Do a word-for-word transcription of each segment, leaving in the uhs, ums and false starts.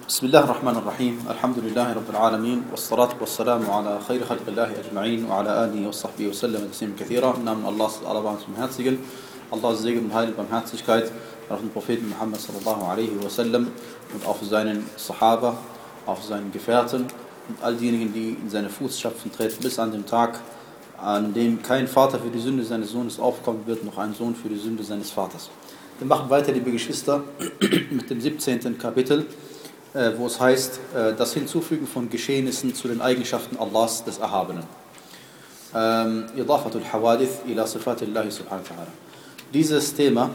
بسم الله الرحمن الرحيم الحمد لله رب العالمين والصلاة والسلام على خير خلق الله أجمعين وعلى آله وصحبه وسلم تسليما كثيرا. Im Namen Allahs allerbarmers barmherzigen, Allahs Segen und Heil und Barmherzigkeit auf den Propheten Muhammad sallallahu alaihi wasallam und auf seinen Sahaba, auf seinen Gefährten und all diejenigen, die in seine Fußstapfen treten bis an den Tag, an dem kein Vater für die Sünde seines Sohnes aufkommen wird, noch ein Sohn für die Sünde seines Vaters. Wir machen weiter, liebe Geschwister, mit dem siebzehnten Kapitel, wo es heißt, das Hinzufügen von Geschehnissen zu den Eigenschaften Allahs des Erhabenen. Idafatul Hawadith ila Sifatillahi subhanahu wa ta'ala. Dieses Thema,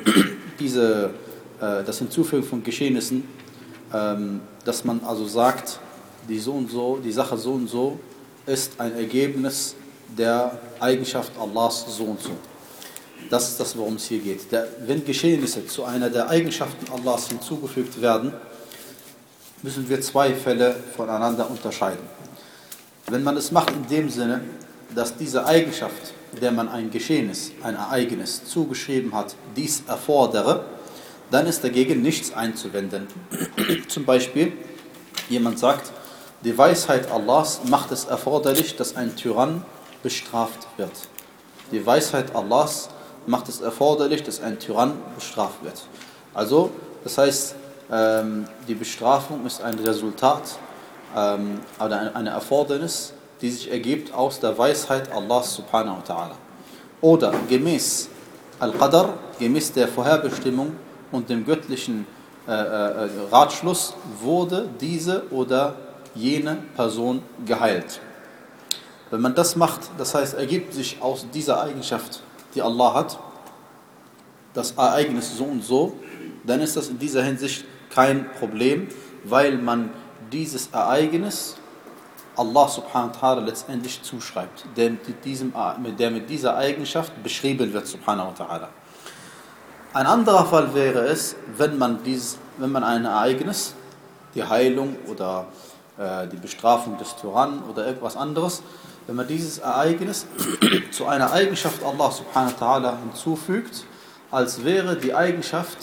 diese, das Hinzufügen von Geschehnissen, dass man also sagt, die so und so, die Sache so und so, ist ein Ergebnis der Eigenschaft Allahs so und so. Das ist das, worum es hier geht. Der, wenn Geschehnisse zu einer der Eigenschaften Allahs hinzugefügt werden, müssen wir zwei Fälle voneinander unterscheiden. Wenn man es macht in dem Sinne, dass diese Eigenschaft, der man ein Geschehnis, ein Ereignis zugeschrieben hat, dies erfordere, dann ist dagegen nichts einzuwenden. Zum Beispiel, jemand sagt, die Weisheit Allahs macht es erforderlich, dass ein Tyrann bestraft wird. Die Weisheit Allahs macht es erforderlich, dass ein Tyrann bestraft wird. Also, das heißt, die Bestrafung ist ein Resultat ähm, oder eine Erfordernis, die sich ergibt aus der Weisheit Allahs subhanahu wa ta'ala. Oder gemäß Al-Qadr, gemäß der Vorherbestimmung und dem göttlichen äh, äh, Ratschluss wurde diese oder jene Person geheilt. Wenn man das macht, das heißt, ergibt sich aus dieser Eigenschaft, die Allah hat, das Ereignis so und so, dann ist das in dieser Hinsicht kein Problem, weil man dieses Ereignis Allah subhanahu wa ta'ala letztendlich zuschreibt, der mit, diesem, der mit dieser Eigenschaft beschrieben wird, subhanahu wa ta'ala. Ein anderer Fall wäre es, wenn man, dieses, wenn man ein Ereignis, die Heilung oder äh, die Bestrafung des Tyrannen oder irgendwas anderes, wenn man dieses Ereignis zu einer Eigenschaft Allah subhanahu wa ta'ala hinzufügt, als wäre die Eigenschaft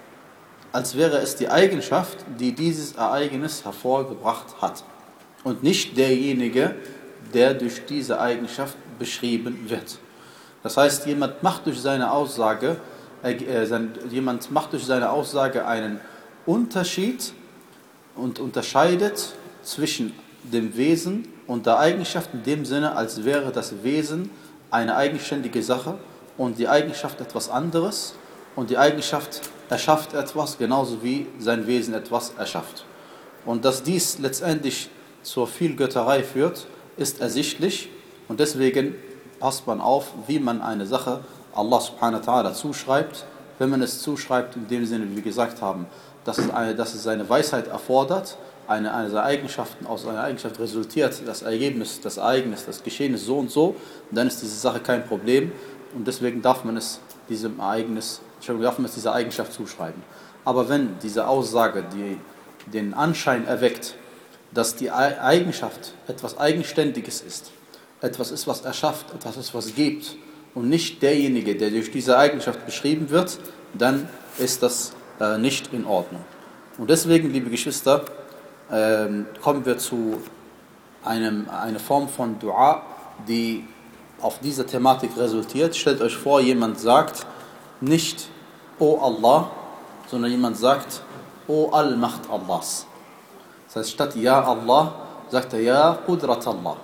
als wäre es die Eigenschaft, die dieses Ereignis hervorgebracht hat und nicht derjenige, der durch diese Eigenschaft beschrieben wird. Das heißt, jemand macht durch seine Aussage, äh, sein, jemand macht durch seine Aussage einen Unterschied und unterscheidet zwischen dem Wesen und der Eigenschaft in dem Sinne, als wäre das Wesen eine eigenständige Sache und die Eigenschaft etwas anderes und die Eigenschaft erschafft etwas, genauso wie sein Wesen etwas erschafft. Und dass dies letztendlich zur Vielgötterei führt, ist ersichtlich und deswegen passt man auf, wie man eine Sache Allah subhanahu wa ta'ala zuschreibt. Wenn man es zuschreibt, in dem Sinne, wie wir gesagt haben, dass es, eine, dass es seine Weisheit erfordert, eine, eine seiner Eigenschaften aus einer Eigenschaft resultiert, das Ergebnis, das Ereignis, das Geschehen ist so und so, dann ist diese Sache kein Problem und deswegen darf man es diesem Ereignis Wir dürfen es dieser Eigenschaft zuschreiben. Aber wenn diese Aussage die, den Anschein erweckt, dass die Eigenschaft etwas Eigenständiges ist, etwas ist, was erschafft, etwas ist, was gibt und nicht derjenige, der durch diese Eigenschaft beschrieben wird, dann ist das äh, nicht in Ordnung. Und deswegen, liebe Geschwister, äh, kommen wir zu einem, einer Form von Dua, die auf dieser Thematik resultiert. Stellt euch vor, jemand sagt nicht O Allah, sondern jemand sagt O Allmacht Allahs. Das heißt, statt Ja Allah sagt er Ja Qudrat Allah.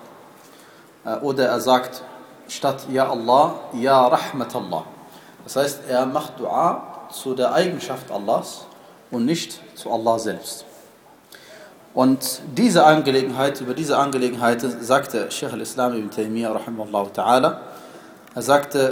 Oder er sagt statt Ja Allah Ja Rahmat Allah. Das heißt, er macht Dua zu der Eigenschaft Allahs und nicht zu Allah selbst. Und diese Angelegenheit, über diese Angelegenheit sagte Sheikh al-Islam ibn Taymiyyah rahimahullah ta'ala, er sagte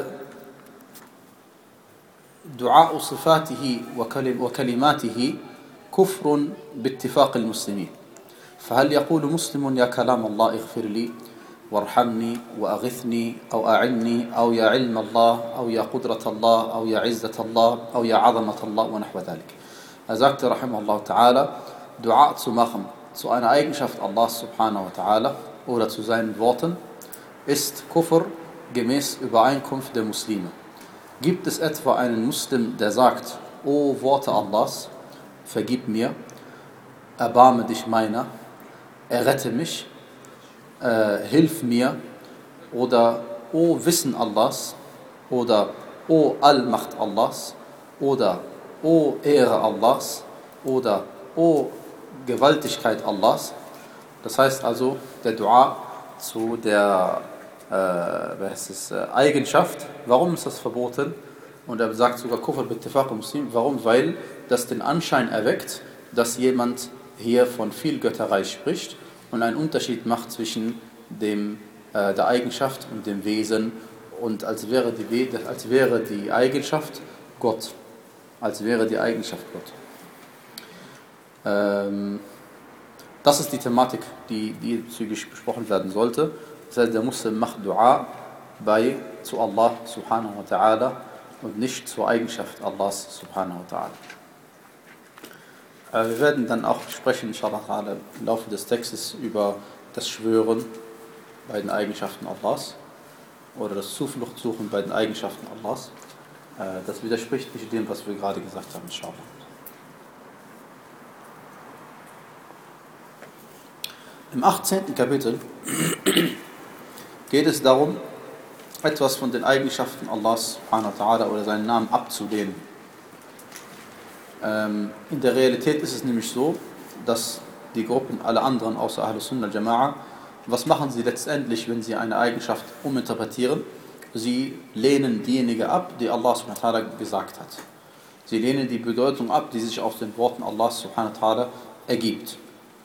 دعاء صفاته وكلماته كفر باتفاق المسلمين فهل يقول مسلم يا كلام الله اغفر لي وارحمني وأغثني أو أعني أو يا علم الله أو يا قدرة الله أو يا عزة الله أو يا عظمة الله ونحو ذلك. Er sagte rahimahullah ta'ala, Dua zu machen zu einer Eigenschaft Allah subhanahu wa ta'ala oder zu seinen Worten ist Kufr gemäß Übereinkunft der Muslime. Gibt es etwa einen Muslim, der sagt, O Worte Allahs, vergib mir, erbarme dich meiner, errette mich, äh, hilf mir, oder O Wissen Allahs, oder O Allmacht Allahs, oder O Ehre Allahs, oder O Gewaltigkeit Allahs. Das heißt also, der Dua zu der äh, was heißt es, äh, Eigenschaft. Warum ist das verboten? Und er sagt sogar Kufr bittifaq Muslim. Warum? Weil das den Anschein erweckt, dass jemand hier von Vielgötterei spricht und einen Unterschied macht zwischen dem, äh, der Eigenschaft und dem Wesen, und als wäre die, als wäre die Eigenschaft Gott. Als wäre die Eigenschaft Gott. Ähm, das ist die Thematik, die, die zügig besprochen werden sollte. Das heißt, der Muslim macht Dua bei, zu Allah subhanahu wa ta'ala und nicht zur Eigenschaft Allahs subhanahu wa ta'ala. Äh, wir werden dann auch sprechen, inshallah ta'ala, im Laufe des Textes über das Schwören bei den Eigenschaften Allahs oder das Zufluchtsuchen bei den Eigenschaften Allahs. Äh, das widerspricht nicht dem, was wir gerade gesagt haben, inshallah. Im achtzehnten Kapitel geht es darum, etwas von den Eigenschaften Allahs subhanahu wa ta'ala oder seinen Namen abzulehnen. Ähm, in der Realität ist es nämlich so, dass die Gruppen, alle anderen außer Ahlus Sunnah al-Jama'a, was machen sie letztendlich, wenn sie eine Eigenschaft uminterpretieren? Sie lehnen diejenige ab, die Allah subhanahu wa ta'ala gesagt hat. Sie lehnen die Bedeutung ab, die sich aus den Worten Allah subhanahu wa ta'ala ergibt.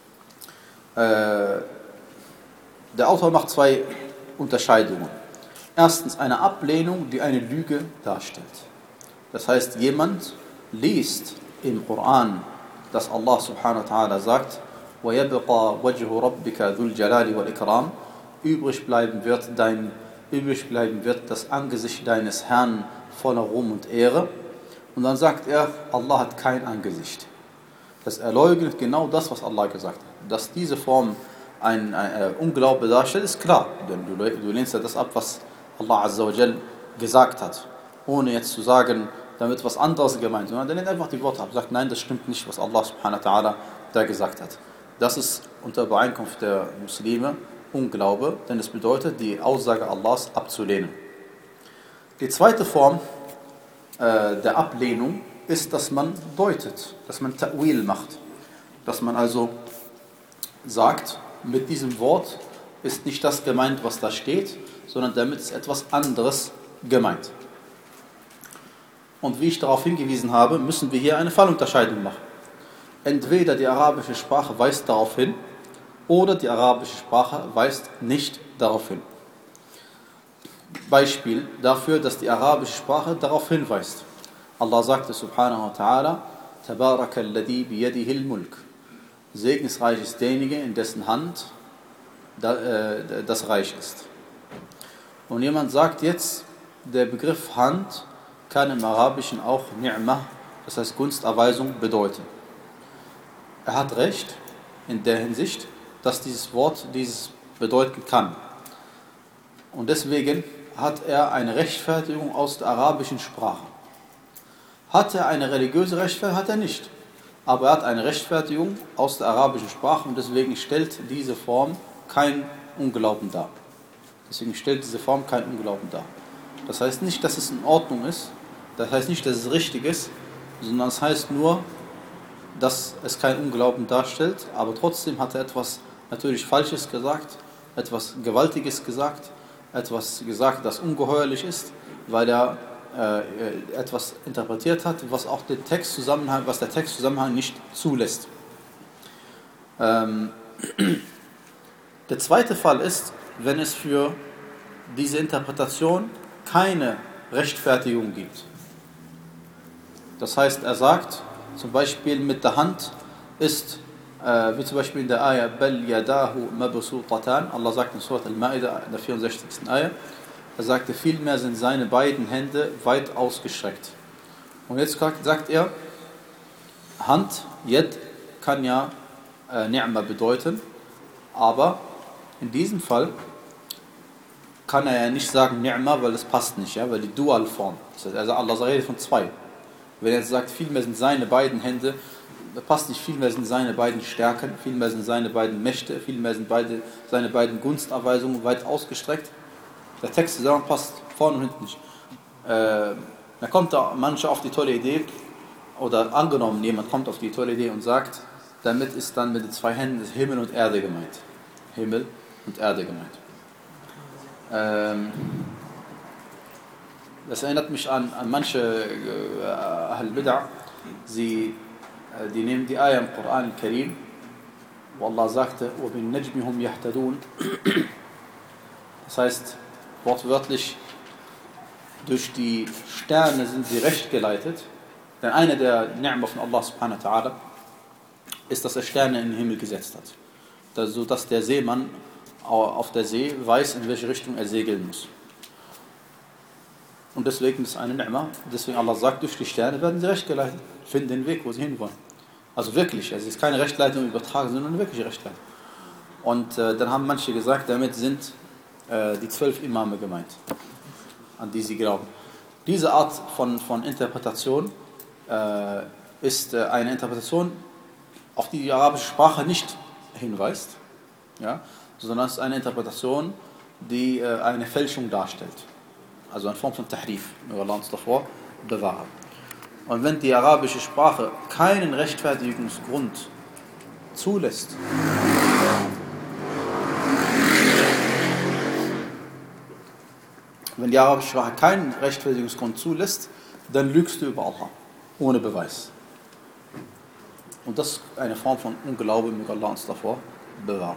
Äh, der Autor macht zwei Unterscheidungen. Erstens eine Ablehnung, die eine Lüge darstellt. Das heißt, jemand liest im Koran, dass Allah subhanahu wa ta'ala sagt, وَيَبْقَى وَجْهُ رَبِّكَ ذُو الْجَلَالِ وَالْإِكْرَامِ, übrig bleiben wird dein, übrig bleiben wird das Angesicht deines Herrn voller Ruhm und Ehre. Und dann sagt er, Allah hat kein Angesicht. Das erleugnet genau das, was Allah gesagt hat. Dass diese Form ein, ein, ein Unglaube darstellt, ist klar. Denn du, du lehnst ja das ab, was Allah Azza wa Jal gesagt hat. Ohne jetzt zu sagen, damit was anderes gemeint, sondern der lehnt einfach die Worte ab. Sagt, nein, das stimmt nicht, was Allah subhanahu wa ta'ala da gesagt hat. Das ist unter Übereinkunft der Muslime Unglaube, denn es bedeutet, die Aussage Allahs abzulehnen. Die zweite Form äh, der Ablehnung ist, dass man deutet, dass man Ta'wil macht. Dass man also sagt, mit diesem Wort ist nicht das gemeint, was da steht, sondern damit ist etwas anderes gemeint. Und wie ich darauf hingewiesen habe, müssen wir hier eine Fallunterscheidung machen. Entweder die arabische Sprache weist darauf hin, oder die arabische Sprache weist nicht darauf hin. Beispiel dafür, dass die arabische Sprache darauf hinweist. Allah sagte subhanahu wa ta'ala, Tabaraka alladhi biyadihi al-mulk. Segensreich ist derjenige, in dessen Hand das Reich ist. Und jemand sagt jetzt, der Begriff Hand kann im Arabischen auch Ni'mah, das heißt Gunsterweisung, bedeuten. Er hat recht in der Hinsicht, dass dieses Wort dieses bedeuten kann. Und deswegen hat er eine Rechtfertigung aus der arabischen Sprache. Hat er eine religiöse Rechtfertigung? Hat er nicht. Aber er hat eine Rechtfertigung aus der arabischen Sprache und deswegen stellt diese Form kein Unglauben dar. Deswegen stellt diese Form kein Unglauben dar. Das heißt nicht, dass es in Ordnung ist, das heißt nicht, dass es richtig ist, sondern es heißt nur, dass es kein Unglauben darstellt, aber trotzdem hat er etwas natürlich Falsches gesagt, etwas Gewaltiges gesagt, etwas gesagt, das ungeheuerlich ist, weil er äh, etwas interpretiert hat, was auch den Textzusammenhang, was der Textzusammenhang nicht zulässt. Ähm, der zweite Fall ist, wenn es für diese Interpretation keine Rechtfertigung gibt. Das heißt, er sagt, zum Beispiel mit der Hand ist, äh, wie zum Beispiel in der Ayah, Bal yadahu mabsutatan, Allah sagt in Surat Al-Ma'idah, in der vierundsechzigsten Ayah, er sagte, vielmehr sind seine beiden Hände weit ausgestreckt. Und jetzt sagt er, Hand, Yad, kann ja äh, Ni'ma bedeuten, aber in diesem Fall kann er ja nicht sagen Ni'ma, weil das passt nicht, ja, weil die Dualform, das heißt, also Allah redet von zwei. Wenn er jetzt sagt, vielmehr sind seine beiden Hände, passt nicht, vielmehr sind seine beiden Stärken, vielmehr sind seine beiden Mächte, vielmehr sind beide, seine beiden Gunsterweisungen weit ausgestreckt. Der Text zusammen passt vorne und hinten nicht. Äh, da kommt da manche auf die tolle Idee, oder angenommen, jemand kommt auf die tolle Idee und sagt, damit ist dann mit den zwei Händen Himmel und Erde gemeint. Himmel und Erde gemeint. Ähm, das erinnert mich an, an manche äh, Ahl-Bid'ah, sie, äh, die nehmen die Ayah im Koran al-Karim, wo Allah sagte, وَبِالنَّجْمِ هُمْ يَهْتَدُونَ. Das heißt, wortwörtlich, durch die Sterne sind sie recht geleitet. Denn eine der Ni'mah von Allah subhanahu wa ta'ala ist, dass er Sterne in den Himmel gesetzt hat. Sodass der Seemann auf der See weiß, in welche Richtung er segeln muss. Und deswegen ist es eine Ni'mah. Deswegen Allah sagt, durch die Sterne werden sie recht geleitet. Finden den Weg, wo sie hinwollen. Also wirklich, es ist keine Rechtleitung übertragen, sondern eine wirkliche Rechtleitung. Und äh, dann haben manche gesagt, damit sind äh, die zwölf Imame gemeint, an die sie glauben. Diese Art von, von Interpretation äh, ist äh, eine Interpretation, auf die die arabische Sprache nicht hinweist, ja, sondern es ist eine Interpretation, die äh, eine Fälschung darstellt. Also eine Form von Tahrif, möge Allah uns davor bewahren. Und wenn die arabische Sprache keinen Rechtfertigungsgrund zulässt, wenn die arabische Sprache keinen Rechtfertigungsgrund zulässt, dann lügst du über Allah, ohne Beweis. Und das ist eine Form von Unglaube, möge Allah uns davor bewahren.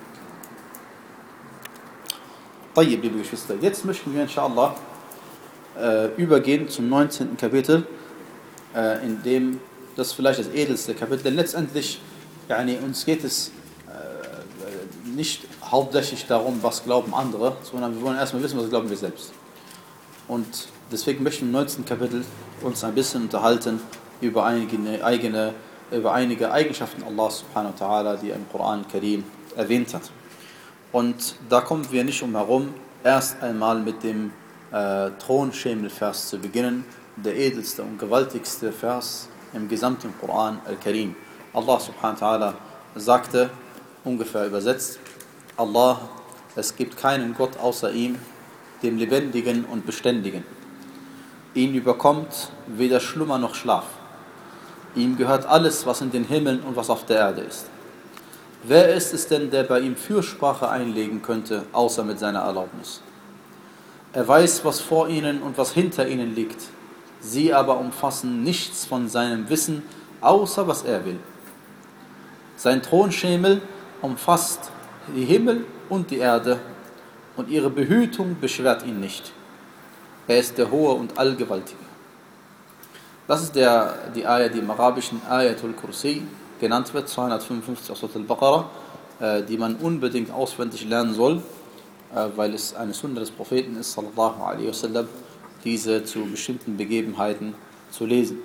Tayyib, liebe Geschwister, jetzt möchten wir inshallah äh, übergehen zum neunzehnten Kapitel, äh, in dem das vielleicht das edelste Kapitel, denn letztendlich, yani, uns geht es äh, nicht hauptsächlich darum, was glauben andere, sondern wir wollen erstmal wissen, was glauben wir selbst. Und deswegen möchten wir im neunzehnten Kapitel uns ein bisschen unterhalten über einige, eigene, über einige Eigenschaften Allah subhanahu wa ta'ala, die er im Koran al-Karim erwähnt hat. Und da kommen wir nicht umherum, erst einmal mit dem äh, Thronschemel-Vers zu beginnen, der edelste und gewaltigste Vers im gesamten Koran al-Karim. Allah subhanahu wa ta'ala sagte, ungefähr übersetzt, Allah, es gibt keinen Gott außer ihm, dem Lebendigen und Beständigen. Ihn überkommt weder Schlummer noch Schlaf. Ihm gehört alles, was in den Himmeln und was auf der Erde ist. Wer ist es denn, der bei ihm Fürsprache einlegen könnte, außer mit seiner Erlaubnis? Er weiß, was vor ihnen und was hinter ihnen liegt. Sie aber umfassen nichts von seinem Wissen, außer was er will. Sein Thronschemel umfasst die Himmel und die Erde, und ihre Behütung beschwert ihn nicht. Er ist der Hohe und Allgewaltige. Das ist der, die Ayah, die im Arabischen Ayatul Kursi genannt wird, zweihundertfünfundfünfzig aus Surat al-Baqarah, die man unbedingt auswendig lernen soll, weil es eine Sunna des Propheten ist, sallallahu alaihi wasallam, diese zu bestimmten Begebenheiten zu lesen.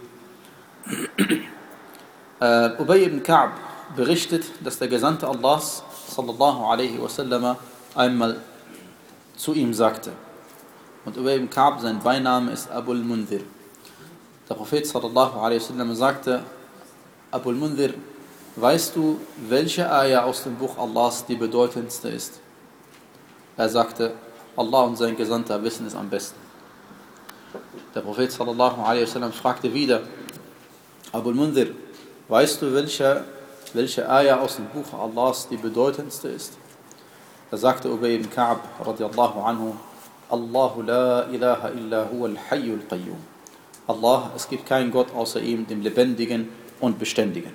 Ubay ibn Ka'b berichtet, dass der Gesandte Allahs, sallallahu alaihi wasallam, einmal zu ihm sagte. Und Ubay ibn Ka'b, sein Beiname ist Abu al-Mundhir. Der Prophet sallallahu alaihi wasallam sagte, Abu al-Mundhir, weißt du, welche Ayah aus dem Buch Allahs die bedeutendste ist? Er sagte, Allah und sein Gesandter wissen es am besten. Der Prophet sallallahu alaihi wasallam fragte wieder, Abu al-Mundhir, weißt du, welche, welche Ayah aus dem Buch Allahs die bedeutendste ist? Da sagte Ubay ibn Ka'b radiyallahu anhu, Allahu la ilaha illa huwa al-hayyul qayyum. Allah, es gibt keinen Gott außer ihm, dem Lebendigen und Beständigen.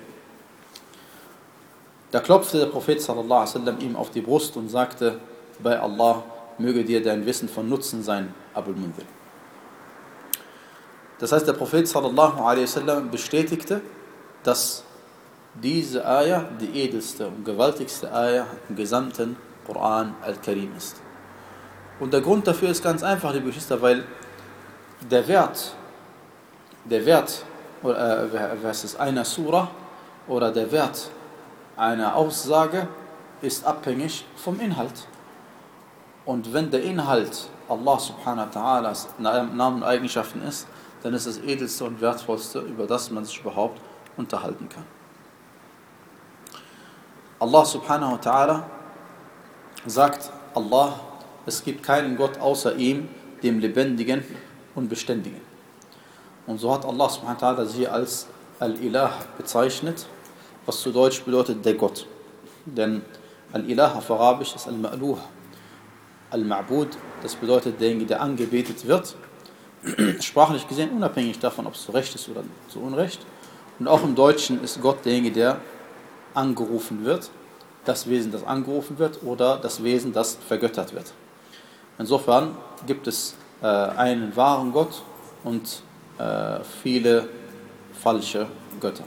Da klopfte der Prophet sallallahu alaihi wasallam ihm auf die Brust und sagte, bei Allah möge dir dein Wissen von Nutzen sein, Abu al-Mundhir. Das heißt, der Prophet sallallahu alaihi wasallam bestätigte, dass diese Ayah die edelste und gewaltigste Ayah im gesamten Koran al-Karim ist. Und der Grund dafür ist ganz einfach, liebe Geschwister, weil der Wert, der Wert, oder äh, was ist einer Surah oder der Wert einer Aussage ist abhängig vom Inhalt. Und wenn der Inhalt Allah subhanahu wa ta'alas Namen und Eigenschaften ist, dann ist das edelste und wertvollste, über das man sich überhaupt unterhalten kann. Allah subhanahu wa ta'ala sagt, Allah, es gibt keinen Gott außer ihm, dem Lebendigen und Beständigen. Und so hat Allah subhanahu wa ta'ala sie als Al-Ilah bezeichnet, was zu Deutsch bedeutet der Gott. Denn Al-Ilah auf Arabisch ist Al-Ma'luh. Al-Ma'bud, das bedeutet derjenige, der angebetet wird. Sprachlich gesehen, unabhängig davon, ob es zu Recht ist oder zu Unrecht. Und auch im Deutschen ist Gott derjenige, der angerufen wird, das Wesen, das angerufen wird, oder das Wesen, das vergöttert wird. Insofern gibt es äh, einen wahren Gott und äh, viele falsche Götter.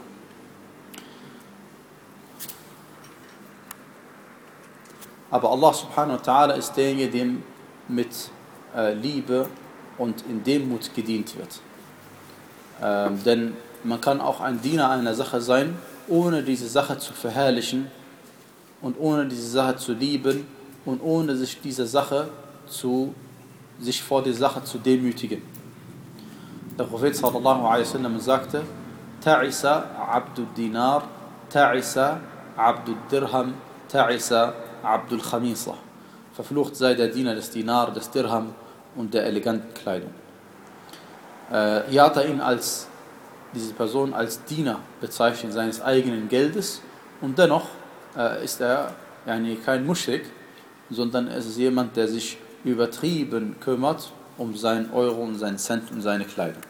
Aber Allah subhanahu wa ta'ala ist derjenige, dem mit äh, Liebe und in Demut gedient wird. Ähm, denn man kann auch ein Diener einer Sache sein, ohne diese Sache zu verherrlichen und ohne diese Sache zu lieben und ohne sich diese Sache zu, sich vor der Sache zu demütigen. Der Prophet sallallahu alaihi wasallam sagte: Ta'isa abdul dinar, ta'isa abdul dirham, ta'isa abdul khamisa. Verflucht sei der Diener des Dinar, des Dirham und der eleganten Kleidung. Äh, hier hat er ihn als diese Person als Diener bezeichnet seines eigenen Geldes und dennoch äh, ist er yani kein Muschrik, sondern es ist jemand, der sich übertrieben kümmert um seinen Euro, um seinen Cent, um seine Kleidung.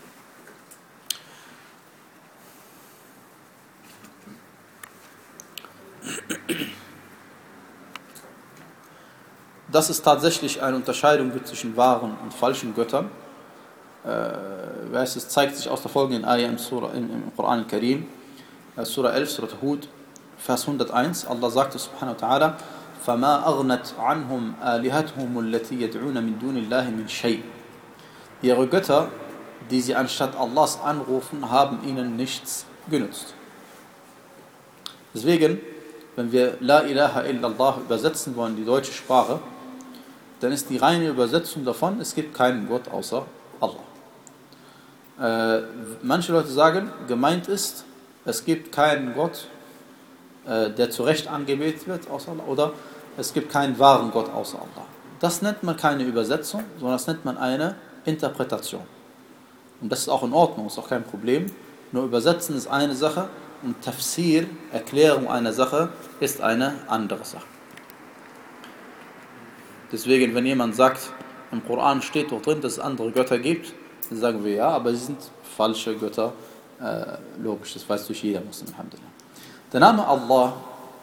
Dass es tatsächlich eine Unterscheidung gibt zwischen wahren und falschen Göttern, äh, es zeigt sich aus der folgenden Ayah im, Surah, im, im Koran al-Karim, Surah elf, Surah Hud, Vers hunderteins. Allah sagte subhanahu wa ta'ala: فَمَا أَغْنَتْ عَنْهُمْ آلِهَتْهُمُ الَّتِي يَدْعُونَ مِنْ دُونِ اللَّهِ مِنْ شَيْءٍ. Ihre Götter, die sie anstatt Allahs anrufen, haben ihnen nichts genützt. Deswegen, wenn wir La ilaha illallah übersetzen wollen, die deutsche Sprache, dann ist die reine Übersetzung davon: Es gibt keinen Gott außer Allah. Äh, manche Leute sagen, gemeint ist, es gibt keinen Gott, äh, der zu Recht angebetet wird außer Allah, oder es gibt keinen wahren Gott außer Allah. Das nennt man keine Übersetzung, sondern das nennt man eine Interpretation. Und das ist auch in Ordnung, ist auch kein Problem. Nur übersetzen ist eine Sache und Tafsir, Erklärung einer Sache, ist eine andere Sache. Deswegen, wenn jemand sagt, im Koran steht doch drin, dass es andere Götter gibt, dann sagen wir ja, aber sie sind falsche Götter. Äh, logisch, das weiß durch jeder Muslim, alhamdulillah. Der Name Allah,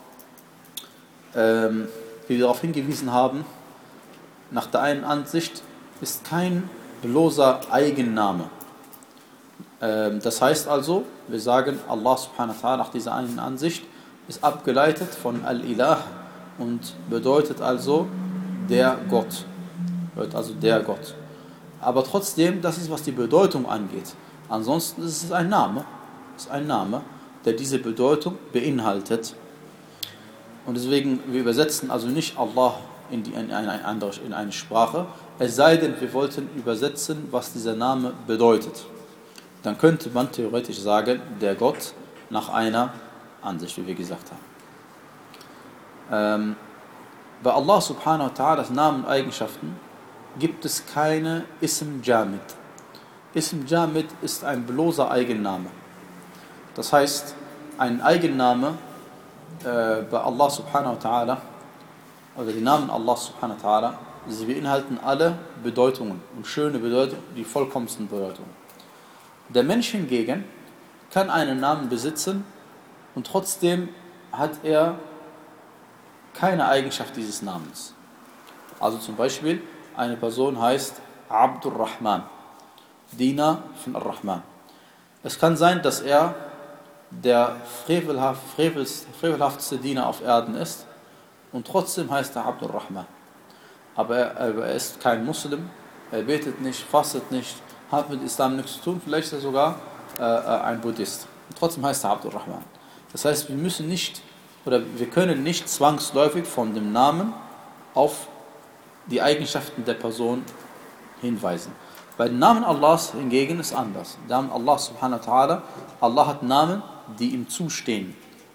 ähm, wie wir darauf hingewiesen haben, nach der einen Ansicht ist kein bloßer Eigenname. Ähm, das heißt also, wir sagen, Allah subhanahu wa ta'ala nach dieser einen Ansicht ist abgeleitet von Al-Ilah und bedeutet also der Gott. Bedeutet also der Gott. Aber trotzdem, das ist, was die Bedeutung angeht. Ansonsten ist es ein Name, ist ein Name, der diese Bedeutung beinhaltet. Und deswegen, wir übersetzen also nicht Allah in, die, in, eine, andere, in eine Sprache, es sei denn, wir wollten übersetzen, was dieser Name bedeutet. Dann könnte man theoretisch sagen, der Gott nach einer Ansicht, wie wir gesagt haben. Ähm, bei Allah subhanahu wa ta'ala, Namen und Eigenschaften, gibt es keine Ism Jamid. Ism Jamid ist ein bloßer Eigenname. Das heißt, ein Eigenname äh, bei Allah subhanahu wa ta'ala, oder die Namen Allah subhanahu wa ta'ala, sie beinhalten alle Bedeutungen und schöne Bedeutungen, die vollkommensten Bedeutungen. Der Mensch hingegen kann einen Namen besitzen und trotzdem hat er keine Eigenschaft dieses Namens. Also zum Beispiel, eine Person heißt Abdur Rahman, Diener von Ar-Rahman. Es kann sein, dass er der frevelhaft, frevels, frevelhafteste Diener auf Erden ist und trotzdem heißt er Abdur Rahman. Aber er, er ist kein Muslim, er betet nicht, fastet nicht, hat mit Islam nichts zu tun, vielleicht ist er sogar äh, ein Buddhist. Und trotzdem heißt er Abdur Rahman. Das heißt, wir müssen nicht, oder wir können nicht zwangsläufig von dem Namen auf die Eigenschaften der Person hinweisen. Bei den Namen Allahs hingegen ist anders. Der Name Allah subhanahu wa ta'ala, Allah hat Namen, die ihm zustehen.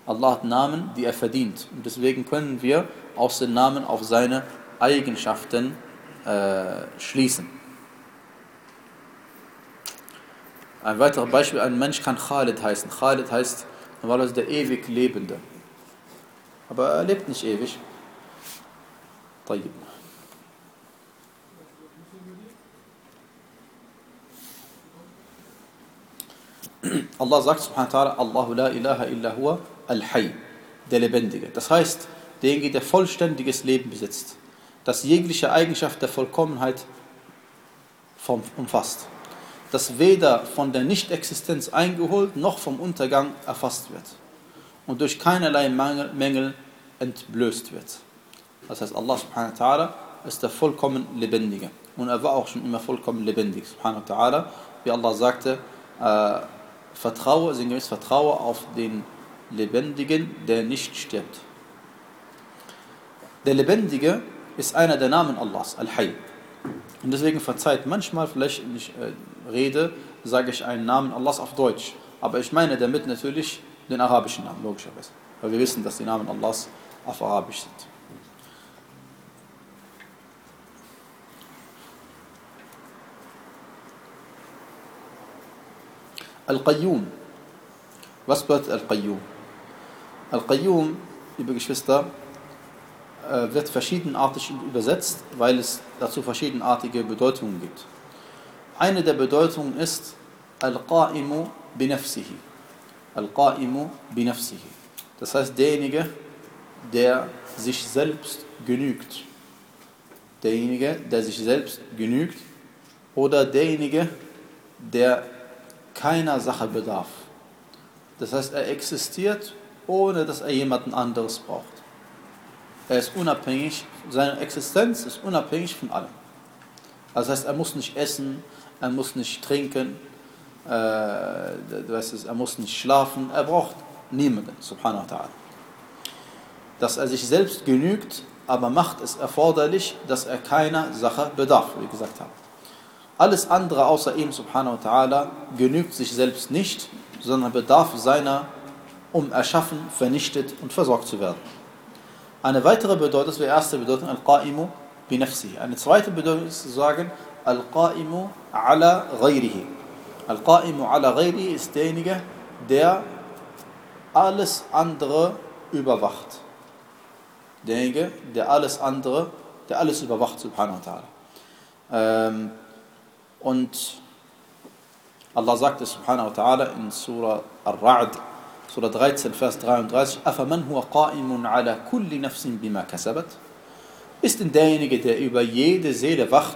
Allah hat Namen, die er verdient. Und deswegen können wir aus den Namen auf seine Eigenschaften äh, schließen. Ein weiteres Beispiel, ein Mensch kann Khalid heißen. Khalid heißt normalerweise der ewig Lebende. Aber er lebt nicht ewig. طيب. Allah sagt subhanahu wa ta'ala, Allahu la ilaha illa huwa al-Hayy, der Lebendige. Das heißt, derjenige, der vollständiges Leben besitzt, das jegliche Eigenschaft der Vollkommenheit umfasst, das weder von der Nichtexistenz eingeholt noch vom Untergang erfasst wird und durch keinerlei Mangel, Mängel entblößt wird. Das heißt, Allah subhanahu wa ta'ala ist der vollkommen Lebendige. Und er war auch schon immer vollkommen lebendig, subhanahu wa ta'ala. Wie Allah sagte, äh, vertraue, sinngemäß vertraue auf den Lebendigen, der nicht stirbt. Der Lebendige ist einer der Namen Allahs, Al-Hayy. Und deswegen verzeiht manchmal, vielleicht wenn ich äh, rede, sage ich einen Namen Allahs auf Deutsch. Aber ich meine damit natürlich den arabischen Namen, logischerweise. Weil wir wissen, dass die Namen Allahs auf Arabisch sind. Al-Qayyum. Was bedeutet Al-Qayyum? Al-Qayyum, liebe Geschwister, wird verschiedenartig übersetzt, weil es dazu verschiedenartige Bedeutungen gibt. Eine der Bedeutungen ist Al-Qa'imu binafsihi. Al-Qa'imu binafsihi. Das heißt, derjenige, der sich selbst genügt. Derjenige, der sich selbst genügt. Oder derjenige, der keiner Sache bedarf. Das heißt, er existiert, ohne dass er jemanden anderes braucht. Er ist unabhängig, seine Existenz ist unabhängig von allem. Das heißt, er muss nicht essen, er muss nicht trinken, äh, das heißt, er muss nicht schlafen, er braucht niemanden, subhanahu wa ta'ala. Dass er sich selbst genügt, aber macht es erforderlich, dass er keiner Sache bedarf, wie gesagt habe. Alles andere außer ihm, subhanahu wa ta'ala, genügt sich selbst nicht, sondern bedarf seiner, um erschaffen, vernichtet und versorgt zu werden. Eine weitere Bedeutung, das wäre die erste Bedeutung, Al-Qa'imu binafsihi. Eine zweite Bedeutung ist zu sagen, Al-Qa'imu ala ghayrihi. Al-Qa'imu ala ghayrihi ist derjenige, der alles andere überwacht. Derjenige, der alles andere, der alles überwacht, subhanahu wa ta'ala. Ähm, Und Allah sagte subhanahu wa ta'ala in Surah Ar-Ra'd, Surah dreizehn, Vers dreiunddreißig, أَفَمَنْ هُوَ قَائِمٌ عَلَى كُلِّ نَفْسٍ بِمَا كَسَبَتْ. Ist denn derjenige, der über jede Seele wacht,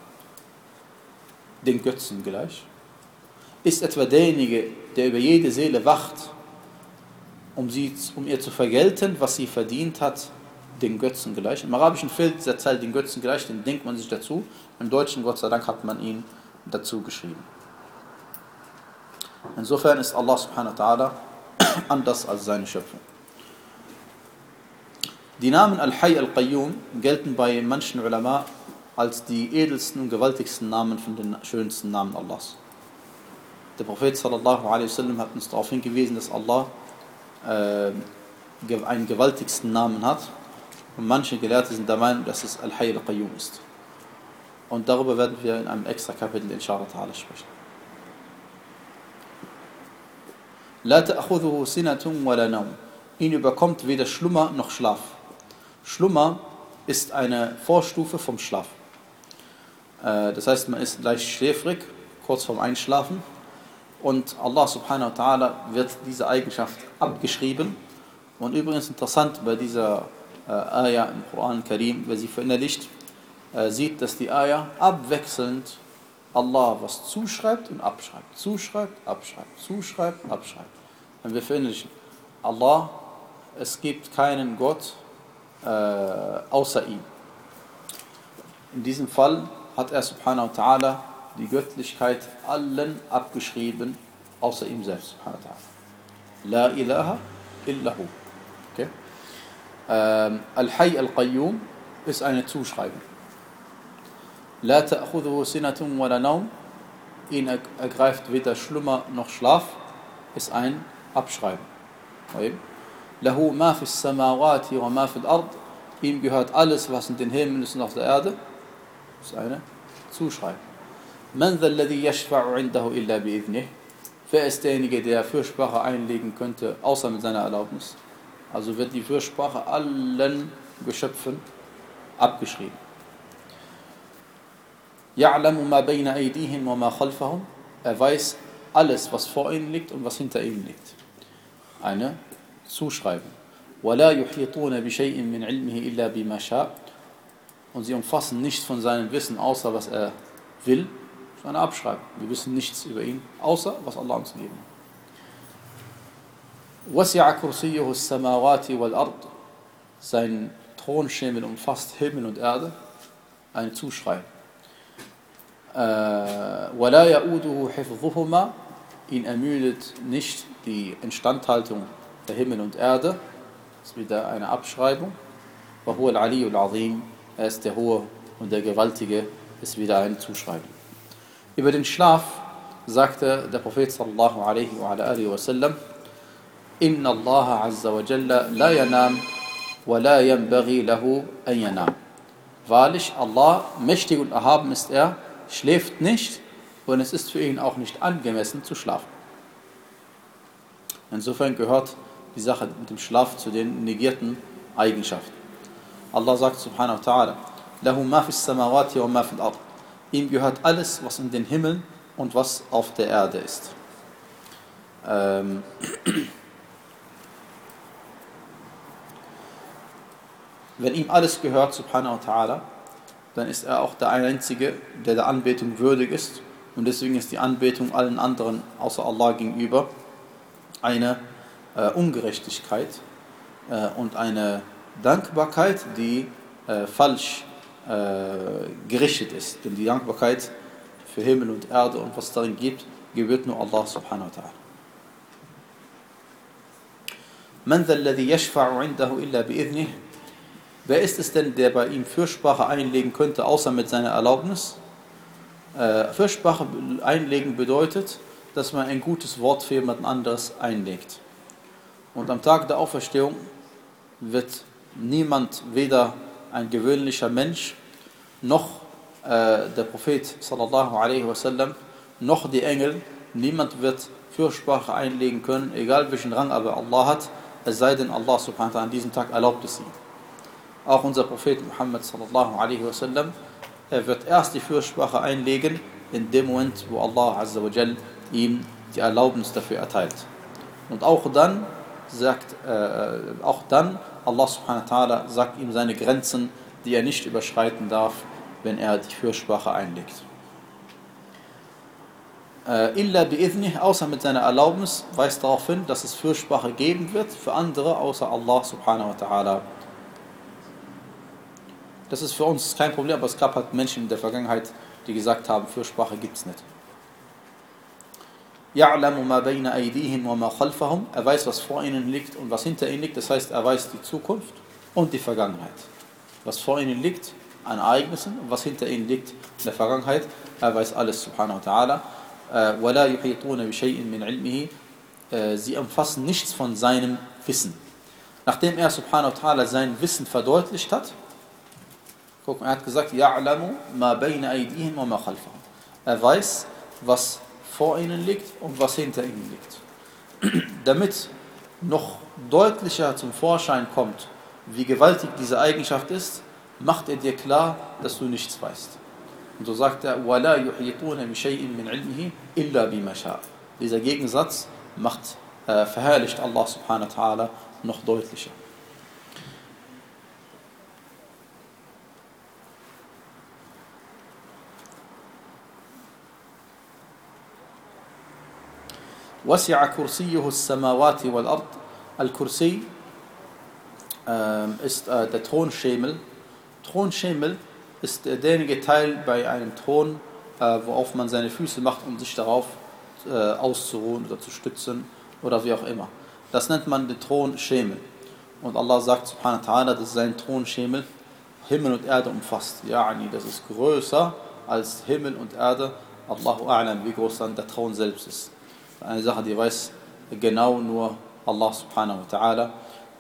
den Götzen gleich? Ist etwa derjenige, der über jede Seele wacht, um, sie, um ihr zu vergelten, was sie verdient hat, den Götzen gleich? Im Arabischen fehlt dieser Teil den Götzen gleich, den denkt man sich dazu. Im Deutschen, Gott sei Dank, hat man ihn dazu geschrieben. Insofern ist Allah subhanahu wa ta'ala anders als seine Schöpfung. Die Namen Al-Hayy Al-Qayyum gelten bei manchen Ulama als die edelsten und gewaltigsten Namen von den schönsten Namen Allahs. Der Prophet sallallahu alaihi wasallam hat uns darauf hingewiesen, dass Allah äh, einen gewaltigsten Namen hat. Und manche Gelehrte sind der Meinung, dass es Al-Hayy Al-Qayyum ist. Und darüber werden wir in einem extra Kapitel inshallah ta'ala sprechen. La ta'khudhuhu sinatun wa la nawm. Ihn überkommt weder Schlummer noch Schlaf. Schlummer ist eine Vorstufe vom Schlaf. Das heißt, man ist leicht schläfrig, kurz vorm Einschlafen. Und Allah subhanahu wa ta'ala wird diese Eigenschaft abgeschrieben. Und übrigens interessant bei dieser äh, Ayah im Koran Karim, wer sie verinnerlicht, äh, sieht, dass die Ayah abwechselnd Allah was zuschreibt und abschreibt. Zuschreibt, abschreibt, zuschreibt, abschreibt. Wenn wir verinnerlichen, Allah, es gibt keinen Gott äh, außer ihm. In diesem Fall hat er subhanahu wa ta'ala die Göttlichkeit allen abgeschrieben, außer ihm selbst, subhanahu wa ta'ala. La ilaha illahu. Okay? Ähm, Al-Hayy Al-Qayyum ist eine Zuschreibung. La ta'khudhuhu sinatun wa la nawm. Ihn ergreift weder Schlummer noch Schlaf, ist ein Abschreiben. Lahu ma fis samawati wa ma fil ard. Ihm gehört alles, was in den Himmeln ist und auf der Erde. Das ist eine Zuschreibung. Man dhal ladhi yashfa'u 'indahu illa bi'idhnih. Wer ist derjenige, der Fürsprache einlegen könnte, außer mit seiner Erlaubnis? Also wird die Fürsprache allen Geschöpfen abgeschrieben. Ya'lamu ma bayna aydihim wa ma khalfahum. Er weiß alles, was vor ihnen liegt und was hinter ihnen liegt. Eine Zuschreibung. وَلَا يُحِيطُونَ بِشَيْءٍ مِّنْ عِلْمِهِ إِلَّا بِمَا شَاءَ. Und sie umfassen nichts von seinem Wissen, außer was er will. Das ist eine Abschreibung. Wir wissen nichts über ihn, außer was Allah uns gegeben hat. وَسِعَ كُرْسِيُّهُ السَّمَاوَاتِ وَالْأَرْضِ. Sein Thronschemel umfasst Himmel und Erde. Eine Zuschreibung. وَلَا يَؤُودُهُ حِفْظُهُمَا. Ihn ermüdet nicht die Instandhaltung der Himmel und Erde. Das ist wieder eine Abschreibung. وَهُوَ الْعَلِيُّ الْعَظِيمُ. Er ist der Hohe und der Gewaltige, ist wieder eine Zuschreibung. Über den Schlaf sagte der Prophet sallallahu alaihi wa alihi wa sallam: Inna Allah azza wa jalla la yanam wa la yanbaghi lahu an yanam. Wahrlich, Allah, mächtig und erhaben ist er, schläft nicht und es ist für ihn auch nicht angemessen zu schlafen. Insofern gehört die Sache mit dem Schlaf zu den negierten Eigenschaften. Allah sagt subhanahu wa ta'ala: Lahu ma fis samawati wa ma fil ard. Ihm gehört alles, was in den Himmeln und was auf der Erde ist. Ähm Wenn ihm alles gehört, subhanahu wa ta'ala, dann ist er auch der Einzige, der der Anbetung würdig ist. Und deswegen ist die Anbetung allen anderen außer Allah gegenüber eine äh, Ungerechtigkeit äh, und eine Dankbarkeit, die äh, falsch äh, gerichtet ist. Denn die Dankbarkeit für Himmel und Erde und was darin gibt, gebührt nur Allah subhanahu wa ta'ala. Man dhal ladhi yashfa'u 'indahu illa bi'idhnih. Wer ist es denn, der bei ihm Fürsprache einlegen könnte, außer mit seiner Erlaubnis? Äh, Fürsprache einlegen bedeutet, dass man ein gutes Wort für jemand anderes einlegt. Und am Tag der Auferstehung wird niemand, weder ein gewöhnlicher Mensch, noch äh, der Prophet sallallahu alaihi wasallam, noch die Engel, niemand wird Fürsprache einlegen können, egal welchen Rang aber Allah hat, es sei denn Allah subhanahu wa ta'ala an diesem Tag erlaubt es ihm. Auch unser Prophet Muhammad sallallahu alaihi wasallam, er wird erst die Fürsprache einlegen, in dem Moment, wo Allah azza wa jal ihm die Erlaubnis dafür erteilt. Und auch dann sagt, äh, auch dann, Allah subhanahu wa ta'ala sagt ihm seine Grenzen, die er nicht überschreiten darf, wenn er die Fürsprache einlegt. Äh, illa bi'idhnih, außer mit seiner Erlaubnis, weist darauf hin, dass es Fürsprache geben wird für andere außer Allah subhanahu wa ta'ala. Das ist für uns kein Problem, aber es gab halt Menschen in der Vergangenheit, die gesagt haben, Fürsprache gibt es nicht. يَعْلَمُ مَا بَيْنَ أَيْدِيهِمْ وَمَا خَلْفَهُم. Er weiß, was vor ihnen liegt und was hinter ihnen liegt. Das heißt, er weiß die Zukunft und die Vergangenheit. Was vor ihnen liegt an Ereignissen und was hinter ihnen liegt in der Vergangenheit. Er weiß alles, subhanahu wa ta'ala. وَلَا يُحِيطُونَ بِشَيْءٍ مِّنْ عِلْمِهِ. Sie umfassen nichts von seinem Wissen. Nachdem er, subhanahu wa ta'ala, sein Wissen verdeutlicht hat, guck, er hat gesagt, يَعْلَمُ مَا بَيْنَ أَيْدِيهِمْ وَمَا خَلْفَهُم. Er weiß, was vor ihnen liegt und was hinter ihnen liegt. Damit noch deutlicher zum Vorschein kommt, wie gewaltig diese Eigenschaft ist, macht er dir klar, dass du nichts weißt. Und so sagt er, وَلَا يُحِيطُونَ بِشَيْءٍ مِّنْ عِلْمِهِ إِلَّا بِمَا شَاءَ. Dieser Gegensatz macht, äh, verherrlicht Allah subhanahu wa ta'ala noch deutlicher. وَسِعَ كُرْسِيُّهُ السَّمَاوَاتِ وَالْأَرْضِ. Al-Kursi äh, ist äh, der Thronschemel. Thronschemel ist äh, derjenige Teil bei einem Thron, äh, worauf man seine Füße macht, um sich darauf äh, auszuruhen oder zu stützen oder wie auch immer. Das nennt man den Thronschemel. Und Allah sagt subhanahu wa ta'ala, dass sein Thronschemel Himmel und Erde umfasst. Yani, das ist größer als Himmel und Erde. Allahu a'lam, wie groß dann der Thron selbst ist. Eine Sache, die weiß genau nur Allah subhanahu wa ta'ala.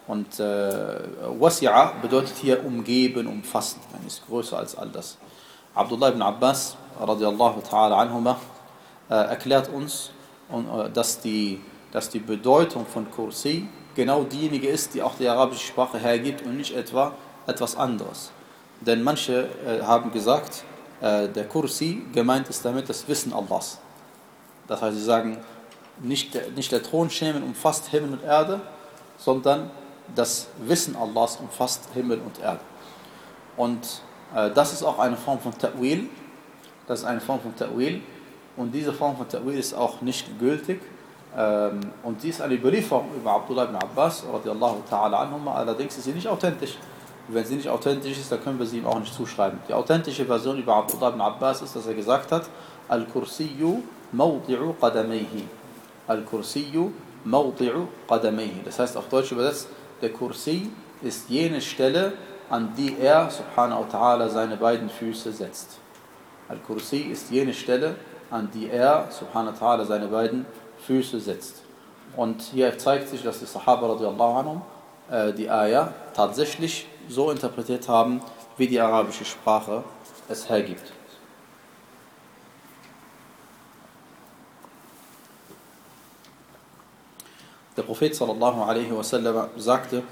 Und äh, Wasi'a bedeutet hier umgeben, umfassen, ist größer als all das. Abdullah ibn Abbas radiallahu ta'ala anhuma äh, erklärt uns, und, äh, dass, die, dass die Bedeutung von Kursi genau diejenige ist, die auch die arabische Sprache hergibt und nicht etwa etwas anderes. Denn manche äh, haben gesagt, äh, der Kursi gemeint ist damit das Wissen Allahs. Das heißt, sie sagen, nicht der, nicht der Thronschemel umfasst Himmel und Erde, sondern das Wissen Allahs umfasst Himmel und Erde. Und äh, das ist auch eine Form von Ta'wil. Das ist eine Form von Ta'wil. Und diese Form von Ta'wil ist auch nicht gültig. Ähm, und dies ist eine Überlieferung über Abdullah ibn Abbas, radiallahu ta'ala anhuma, allerdings ist sie nicht authentisch. Wenn sie nicht authentisch ist, dann können wir sie ihm auch nicht zuschreiben. Die authentische Version über Abdullah ibn Abbas ist, dass er gesagt hat, Al-Kursiyyu mawdi'u qadamayhi. Al-Kursiyyu mawdi'u qadamayhi. Das heißt auf Deutsch übersetzt, der Kursi ist jene Stelle, an die er, subhanahu wa ta'ala, seine beiden Füße setzt. Al-Kursi ist jene Stelle, an die er, subhanahu wa ta'ala, seine beiden Füße setzt. Und hier zeigt sich, dass die Sahaba radiallahu anhum äh, die Ayah tatsächlich so interpretiert haben, wie die arabische Sprache es hergibt. Der Prophet sallallahu alaihi wasallam sagte,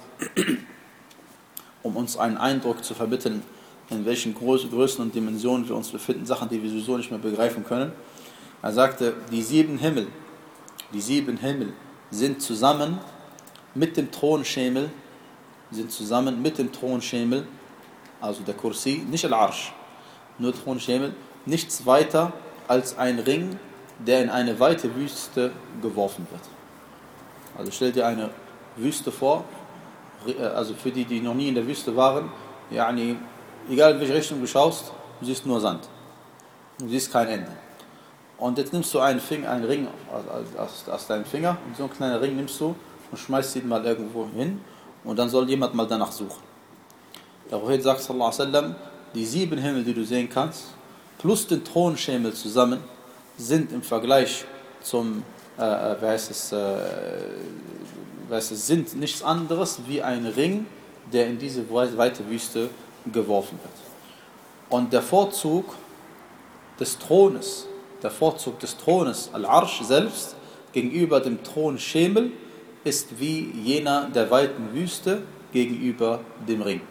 um uns einen Eindruck zu vermitteln, in welchen Größen und Dimensionen wir uns befinden, Sachen, die wir sowieso nicht mehr begreifen können. Er sagte, die sieben Himmel, die sieben Himmel sind zusammen mit dem Thronschemel, sind zusammen mit dem Thronschemel, also der Kursi, nicht Al-Arsh, nur Thronschemel, nichts weiter als ein Ring, der in eine weite Wüste geworfen wird. Also stell dir eine Wüste vor, also für die, die noch nie in der Wüste waren, yani, egal in welche Richtung du schaust, du siehst nur Sand. Du siehst kein Ende. Und jetzt nimmst du einen, Finger, einen Ring aus, aus deinem Finger, und so einen kleinen Ring nimmst du und schmeißt ihn mal irgendwo hin und dann soll jemand mal danach suchen. Der Prophet sagt, sallallahu alaihi wasallam, die sieben Himmel, die du sehen kannst, plus den Thronschemel zusammen, sind im Vergleich zum, äh, wer heißt es, äh, wer heißt es, sind nichts anderes wie ein Ring, der in diese weite Wüste geworfen wird. Und der Vorzug des Thrones, der Vorzug des Thrones, Al-Arsh selbst, gegenüber dem Thronschemel, ist wie jener der weiten Wüste gegenüber dem Ring.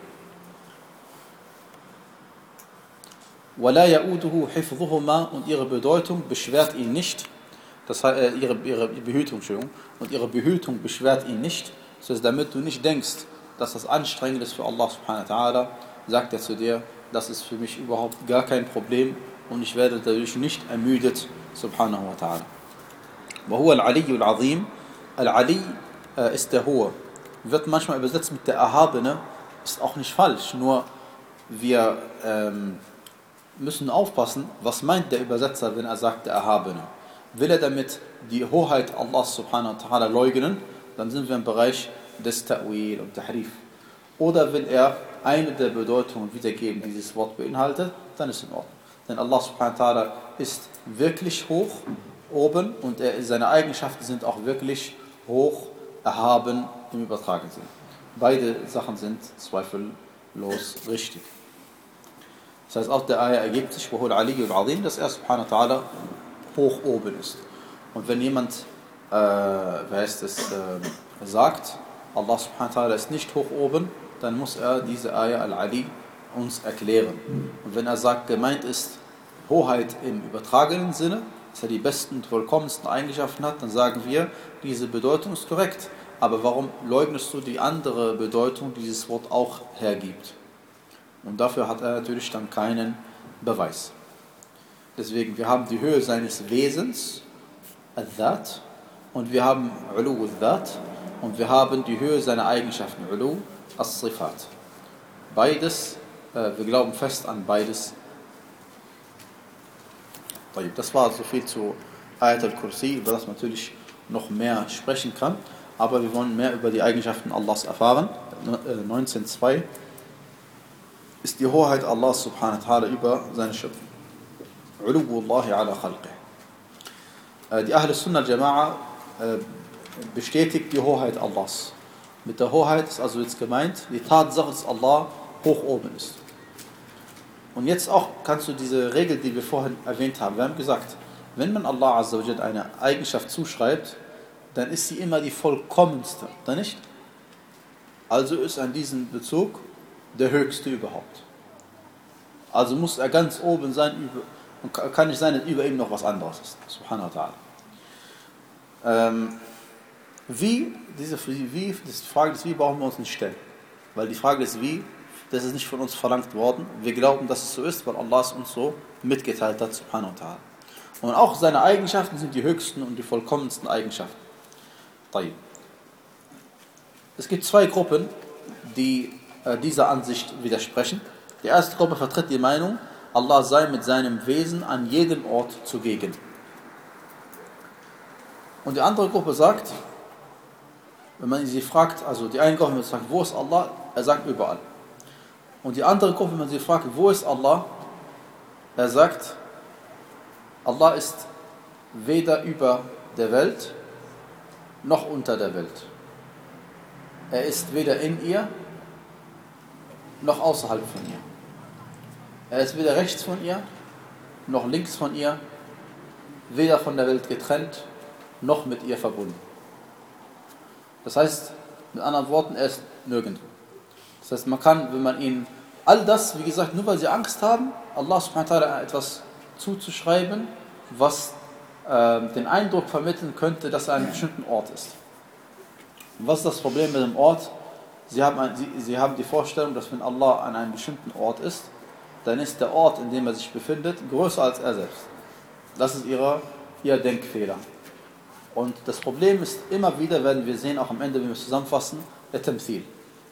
وَلَا يَؤُودُهُ حِفْظُهُمَا, und ihre Bedeutung beschwert ihn nicht, das heißt, äh, ihre, ihre Behütung, Entschuldigung, und ihre Behütung beschwert ihn nicht, das heißt, damit du nicht denkst, dass das anstrengend ist für Allah subhanahu wa ta'ala, sagt er zu dir, das ist für mich überhaupt gar kein Problem und ich werde dadurch nicht ermüdet, subhanahu wa ta'ala. وَهُوَ الْعَلِيُّ الْعَظِيمُ, Al-Ali äh, ist der Hohe. Wird manchmal übersetzt mit der Erhabene, ist auch nicht falsch, nur wir ähm, müssen aufpassen, was meint der Übersetzer, wenn er sagt der Erhabene. Will er damit die Hoheit Allahs subhanahu wa ta'ala leugnen, dann sind wir im Bereich des Ta'wil und Tahrif. Oder will er eine der Bedeutungen wiedergeben, die dieses Wort beinhaltet, dann ist es in Ordnung. Denn Allah subhanahu wa ta'ala ist wirklich hoch oben und er, seine Eigenschaften sind auch wirklich hoch erhaben im übertragenen Sinn. Beide Sachen sind zweifellos richtig. Das heißt, auch der Ayah ergibt sich, وَهُوَ الْعَلِيُّ الْعَظِيمُ, dass er subhanahu wa ta'ala hoch oben ist. Und wenn jemand, äh, wer heißt es, äh, sagt, Allah subhanahu wa ta'ala ist nicht hoch oben, dann muss er diese Ayah Al-Ali uns erklären. Und wenn er sagt, gemeint ist Hoheit im übertragenen Sinne, dass er die besten und vollkommensten Eigenschaften hat, dann sagen wir, diese Bedeutung ist korrekt. Aber warum leugnest du die andere Bedeutung, die dieses Wort auch hergibt? Und dafür hat er natürlich dann keinen Beweis. Deswegen, wir haben die Höhe seines Wesens, Al-Dhat, und wir haben Ulu Al-Dhat, und wir haben die Höhe seiner Eigenschaften, Ulu As-Sifat. Beides, äh, wir glauben fest an beides. Das war so viel zu Ayat al-Kursi, über das man natürlich noch mehr sprechen kann, aber wir wollen mehr über die Eigenschaften Allahs erfahren. neunzehn Punkt zwei ist die Hoheit Allahs subhanahu wa ta'ala über seine Schöpfung. Uluwullahi ala khalqih. Die Ahl Sunnah al-Jama'a bestätigt die Hoheit Allahs. Mit der Hoheit ist also jetzt gemeint, die Tatsache, dass Allah hoch oben ist. Und jetzt auch kannst du diese Regel, die wir vorhin erwähnt haben, wir haben gesagt, wenn man Allah Azza wa Jalla eine Eigenschaft zuschreibt, dann ist sie immer die vollkommenste, oder nicht? Also ist an diesem Bezug der höchste überhaupt. Also muss er ganz oben sein und kann nicht sein, dass über ihm noch was anderes ist. Subhanahu wa ta'ala. Ähm, wie, diese wie, die Frage des Wie brauchen wir uns nicht stellen. Weil die Frage des Wie, das ist nicht von uns verlangt worden. Wir glauben, dass es so ist, weil Allah es uns so mitgeteilt hat, Subhanahu wa ta'ala. Und auch seine Eigenschaften sind die höchsten und die vollkommensten Eigenschaften. Es gibt zwei Gruppen, die äh, dieser Ansicht widersprechen. Die erste Gruppe vertritt die Meinung, Allah sei mit seinem Wesen an jedem Ort zugegen. Und die andere Gruppe sagt, wenn man sie fragt, also die eine Gruppe sagt, wo ist Allah? Er sagt überall. Und die andere Gruppe, wenn man sie fragt, wo ist Allah? Er sagt, Allah ist weder über der Welt noch unter der Welt. Er ist weder in ihr noch außerhalb von ihr. Er ist weder rechts von ihr noch links von ihr, weder von der Welt getrennt noch mit ihr verbunden. Das heißt, mit anderen Worten, er ist nirgendwo. Das heißt, man kann, wenn man ihn, all das, wie gesagt, nur weil sie Angst haben, Allah subhanahu wa ta'ala etwas zuzuschreiben, was äh, den Eindruck vermitteln könnte, dass er an einem bestimmten Ort ist. Und was ist das Problem mit dem Ort? Sie haben, ein, sie, sie haben die Vorstellung, dass wenn Allah an einem bestimmten Ort ist, dann ist der Ort, in dem er sich befindet, größer als er selbst. Das ist ihre, ihr Denkfehler. Und das Problem ist, immer wieder werden wir sehen, auch am Ende, wenn wir es zusammenfassen, der Tamthil.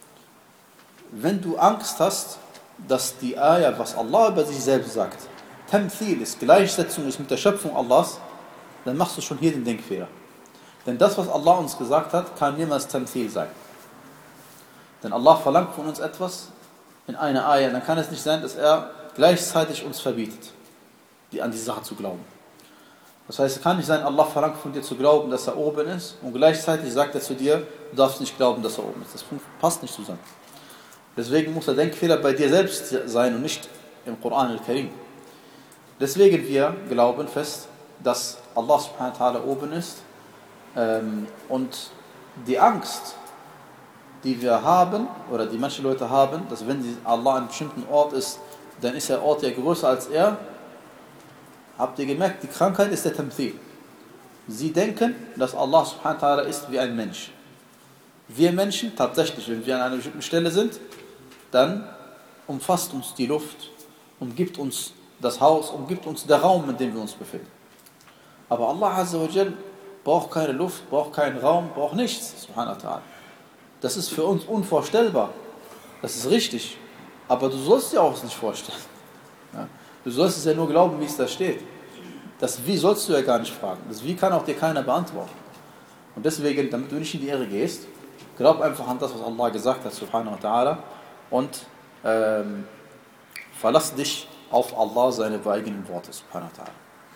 Wenn du Angst hast, dass die Ayah, was Allah über sich selbst sagt, Tamthil ist, Gleichsetzung ist mit der Schöpfung Allahs, dann machst du schon hier den Denkfehler. Denn das, was Allah uns gesagt hat, kann niemals Tamthil sein. Denn Allah verlangt von uns etwas in einer Ayah, dann kann es nicht sein, dass er gleichzeitig uns verbietet, die an die Sache zu glauben. Das heißt, es kann nicht sein, Allah verlangt von dir zu glauben, dass er oben ist und gleichzeitig sagt er zu dir, du darfst nicht glauben, dass er oben ist. Das passt nicht zusammen. Deswegen muss der Denkfehler bei dir selbst sein und nicht im Koran al-Karim. Deswegen wir glauben fest, dass Allah subhanahu wa ta'ala oben ist ähm, und die Angst, die wir haben, oder die manche Leute haben, dass wenn sie Allah an einem bestimmten Ort ist, dann ist der Ort ja größer als er. Habt ihr gemerkt, die Krankheit ist der Tamthil. Sie denken, dass Allah subhanahu wa ta'ala ist wie ein Mensch. Wir Menschen, tatsächlich, wenn wir an einer bestimmten Stelle sind, dann umfasst uns die Luft, umgibt uns das Haus, umgibt uns der Raum, in dem wir uns befinden. Aber Allah Azza wa Jal braucht keine Luft, braucht keinen Raum, braucht nichts, subhanahu wa ta'ala. Das ist für uns unvorstellbar. Das ist richtig. Aber du sollst dir auch es nicht vorstellen. Ja? Du sollst es ja nur glauben, wie es da steht. Das Wie sollst du ja gar nicht fragen. Das Wie kann auch dir keiner beantworten. Und deswegen, damit du nicht in die Irre gehst, glaub einfach an das, was Allah gesagt hat, subhanahu wa ta'ala, und ähm, verlass dich auf Allah, seine eigenen Worte, subhanahu wa ta'ala.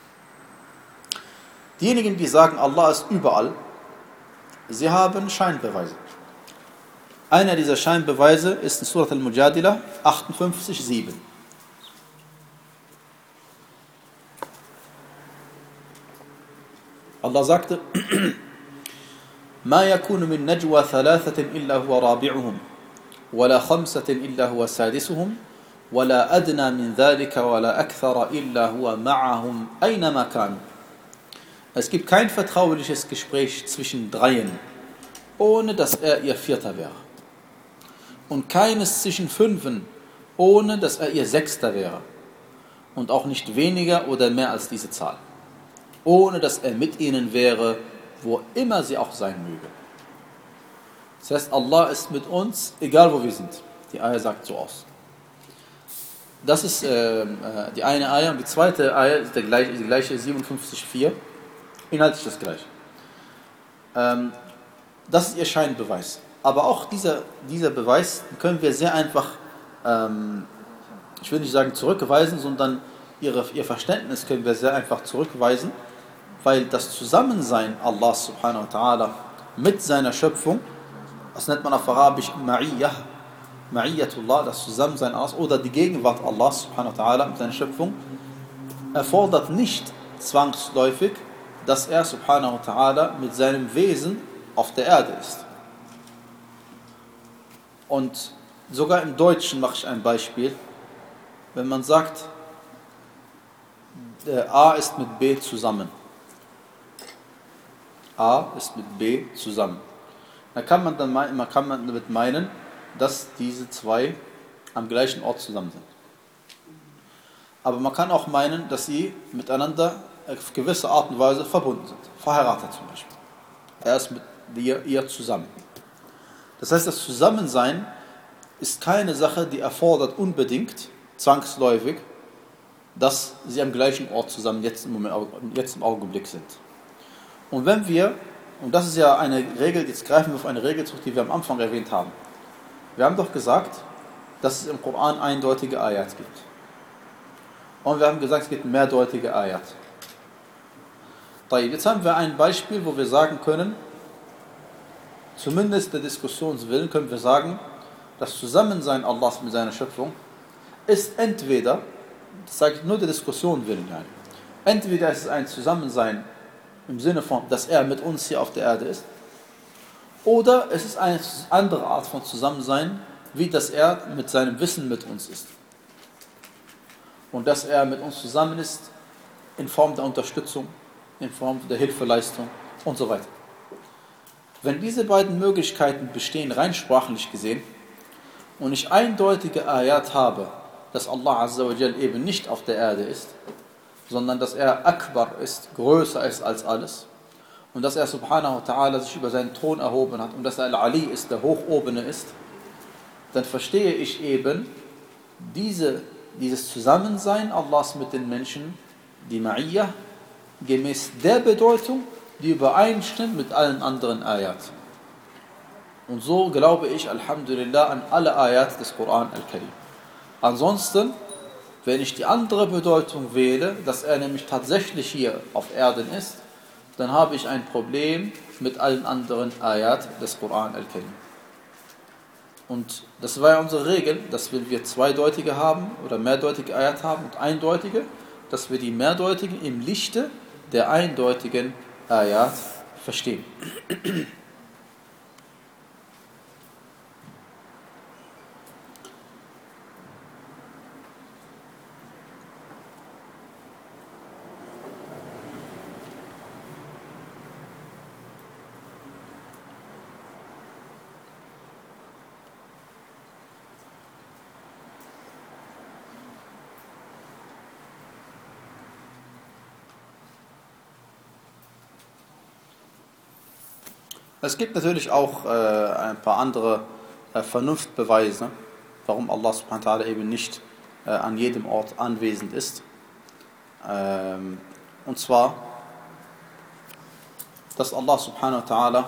Diejenigen, die sagen, Allah ist überall, sie haben Scheinbeweise. Einer dieser Scheinbeweise ist in Surat al-Mujadila achtundfünfzig, sieben. Allah sagte, ما يكون من نجوى ثلاثة إلا هو رابعهم ولا خمسة إلا هو سادسهم ولا أدنى من ذلك ولا أكثر إلا هو معهم أينما كانوا. Es gibt kein vertrauliches Gespräch zwischen Dreien, ohne dass er ihr Vierter wäre. Und keines zwischen Fünfen, ohne dass er ihr Sechster wäre. Und auch nicht weniger oder mehr als diese Zahl. Ohne dass er mit ihnen wäre, wo immer sie auch sein möge. Das heißt, Allah ist mit uns, egal wo wir sind. Die Ayah sagt so aus. Das ist äh, die eine Ayah. Und die zweite Ayah ist der gleiche, die gleiche siebenundfünfzig, vier. Inhaltlich das gleiche. Ähm, das ist ihr Scheinbeweis. Aber auch dieser, dieser Beweis können wir sehr einfach, ähm, ich will nicht sagen zurückweisen, sondern ihre, ihr Verständnis können wir sehr einfach zurückweisen, weil das Zusammensein Allah subhanahu wa ta'ala mit seiner Schöpfung Das nennt man auf Arabisch Ma'iyyah, Ma'iyyatullah, das Zusammensein aus, oder die Gegenwart Allah subhanahu wa ta'ala mit seiner Schöpfung, erfordert nicht zwangsläufig, dass er subhanahu wa ta'ala mit seinem Wesen auf der Erde ist. Und sogar im Deutschen mache ich ein Beispiel. Wenn man sagt, A ist mit B zusammen. A ist mit B zusammen. Dann kann man, dann, man kann man damit meinen, dass diese zwei am gleichen Ort zusammen sind. Aber man kann auch meinen, dass sie miteinander auf gewisse Art und Weise verbunden sind. Verheiratet zum Beispiel. Er ist mit ihr, ihr zusammen. Das heißt, das Zusammensein ist keine Sache, die erfordert unbedingt, zwangsläufig, dass sie am gleichen Ort zusammen jetzt im, Moment, jetzt im Augenblick sind. Und wenn wir, und das ist ja eine Regel, jetzt greifen wir auf eine Regel zurück, die wir am Anfang erwähnt haben. Wir haben doch gesagt, dass es im Koran eindeutige Ayat gibt. Und wir haben gesagt, es gibt mehrdeutige Ayat. Jetzt haben wir ein Beispiel, wo wir sagen können, zumindest der Diskussionswillen können wir sagen, das Zusammensein Allahs mit seiner Schöpfung ist entweder, das sage ich nur der Diskussion willen, entweder ist es ein Zusammensein im Sinne von, dass er mit uns hier auf der Erde ist, oder es ist eine andere Art von Zusammensein, wie dass er mit seinem Wissen mit uns ist. Und dass er mit uns zusammen ist in Form der Unterstützung, in Form der Hilfeleistung und so weiter. Wenn diese beiden Möglichkeiten bestehen, rein sprachlich gesehen, und ich eindeutige Ayat habe, dass Allah Azza wa Jal eben nicht auf der Erde ist, sondern dass er Akbar ist, größer ist als alles, und dass er subhanahu wa ta'ala sich über seinen Thron erhoben hat und dass er Al-Ali ist, der Hochobene ist, dann verstehe ich eben diese, dieses Zusammensein Allahs mit den Menschen, die Ma'iyyah, gemäß der Bedeutung, die übereinstimmt mit allen anderen Ayat. Und so glaube ich, Alhamdulillah, an alle Ayat des Koran al-Karim. Ansonsten, wenn ich die andere Bedeutung wähle, dass er nämlich tatsächlich hier auf Erden ist, dann habe ich ein Problem mit allen anderen Ayat des Koran al-Karim. Und das war ja unsere Regel, dass wenn wir zweideutige haben oder mehrdeutige Ayat haben und eindeutige, dass wir die mehrdeutigen im Lichte der eindeutigen Ayat verstehen. Es gibt natürlich auch äh, ein paar andere äh, Vernunftbeweise, warum Allah subhanahu wa ta'ala eben nicht äh, an jedem Ort anwesend ist. Ähm, und zwar, dass Allah subhanahu wa ta'ala,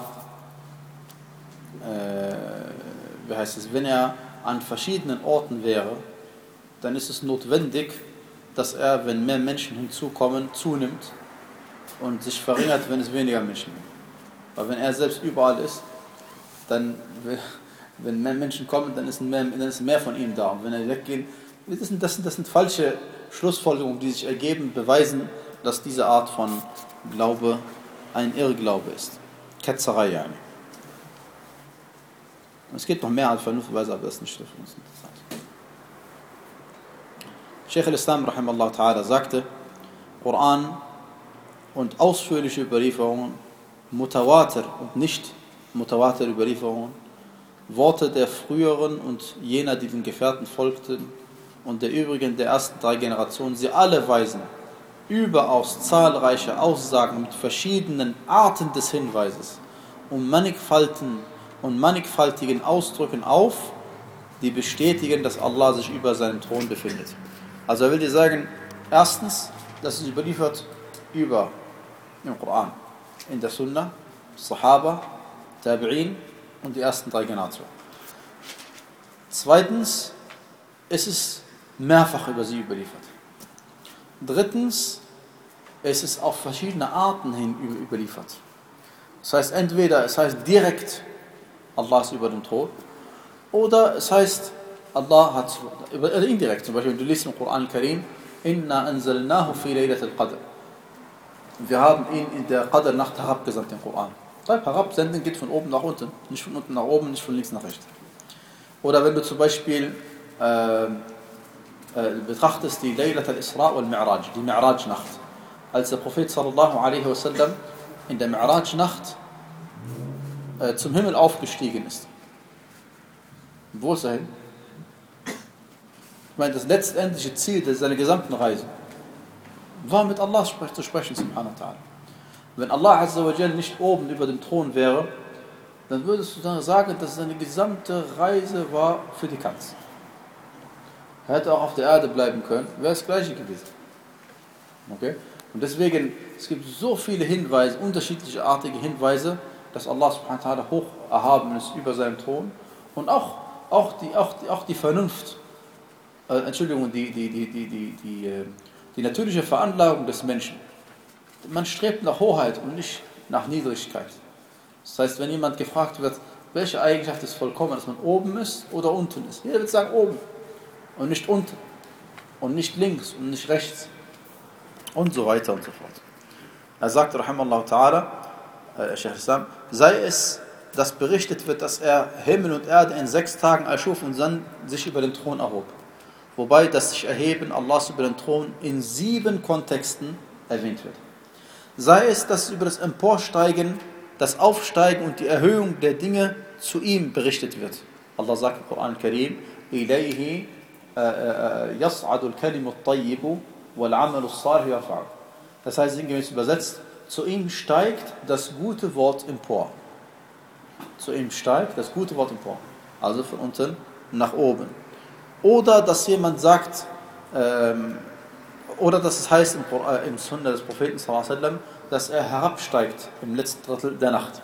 äh, wie heißt es, wenn er an verschiedenen Orten wäre, dann ist es notwendig, dass er, wenn mehr Menschen hinzukommen, zunimmt und sich verringert, wenn es weniger Menschen gibt. Weil wenn er selbst überall ist, dann, wenn mehr Menschen kommen, dann ist mehr, dann ist mehr von ihm da. Und wenn er weggeht, das sind, das sind, das sind falsche Schlussfolgerungen, die sich ergeben, beweisen, dass diese Art von Glaube ein Irrglaube ist. Ketzerei, ja. Es gibt noch mehr als Vernunftbeweise, aber das ist nicht für uns interessant. Sheikh al-Islam rahimahullah ta'ala sagte, Koran und ausführliche Überlieferungen, Mutawatir und nicht Mutawatir Überlieferungen, Worte der früheren und jener, die den Gefährten folgten und der übrigen der ersten drei Generationen, sie alle weisen überaus zahlreiche Aussagen mit verschiedenen Arten des Hinweises und mannigfaltigen und mannigfaltigen Ausdrücken auf, die bestätigen, dass Allah sich über seinem Thron befindet. Also er will dir sagen, erstens, das ist überliefert über im Koran, in der Sunna, Sahaba, Tabi'in und die ersten drei Generationen. Zweitens, es ist mehrfach über sie überliefert. Drittens, es ist auf verschiedene Arten hin überliefert. Das heißt, entweder es heißt direkt Allah ist über dem Thron. Oder es heißt, Allah hat, also indirekt, zum Beispiel, wenn du liest im Koran Karim, Inna anzalnahu fi laylat al-Qadr. Wir haben ihn in der Qadr-Nacht herabgesandt, den Koran. Herabsenden geht von oben nach unten, nicht von unten nach oben, nicht von links nach rechts. Oder wenn du zum Beispiel äh, äh, betrachtest die Laylat al-Isra wal-Mi'raj, die Mi'raj-Nacht. Als der Prophet sallallahu alaihi wasallam in der Mi'raj-Nacht äh, zum Himmel aufgestiegen ist. Wo ist er hin? Ich meine, das letztendliche Ziel seiner gesamten Reise war mit Allah zu sprechen, subhanahu wa ta'ala. Wenn Allah azza wa jal nicht oben über dem Thron wäre, dann würdest du dann sagen, dass seine gesamte Reise war für die Katz. Er hätte auch auf der Erde bleiben können, wäre das Gleiche gewesen. Okay? Und deswegen, es gibt so viele Hinweise, unterschiedliche artige Hinweise, dass Allah subhanahu wa ta'ala hoch erhaben ist über seinem Thron und auch, auch, die, auch, die, auch die Vernunft, äh, Entschuldigung, die, die, die, die, die, die, äh, die natürliche Veranlagung des Menschen. Man strebt nach Hoheit und nicht nach Niedrigkeit. Das heißt, wenn jemand gefragt wird, welche Eigenschaft ist vollkommen, dass man oben ist oder unten ist. Jeder wird sagen oben und nicht unten und nicht links und nicht rechts und so weiter und so fort. Er sagt, rahimallahu ta'ala, äh, Sheikh Islam, sei es, dass berichtet wird, dass er Himmel und Erde in sechs Tagen erschuf und dann sich über den Thron erhob. Wobei das sich erheben Allahs über den Thron in sieben Kontexten erwähnt wird. Sei es, dass über das Emporsteigen, das Aufsteigen und die Erhöhung der Dinge zu ihm berichtet wird. Allah sagt im Koran Karim, إِلَيْهِ يَصْعَدُ الْكَلِمُ الطَّيِّبُ وَالْعَمَلُ الصَّالِحُ يَرْفَعُهُ. Das heißt sinngemäß übersetzt, zu ihm steigt das gute Wort empor. Zu ihm steigt das gute Wort empor. Also von unten nach oben. Oder dass jemand sagt, ähm, oder dass es heißt im, äh, im Sunna des Propheten sallallahu alaihi wasallam, dass er herabsteigt im letzten Drittel der Nacht.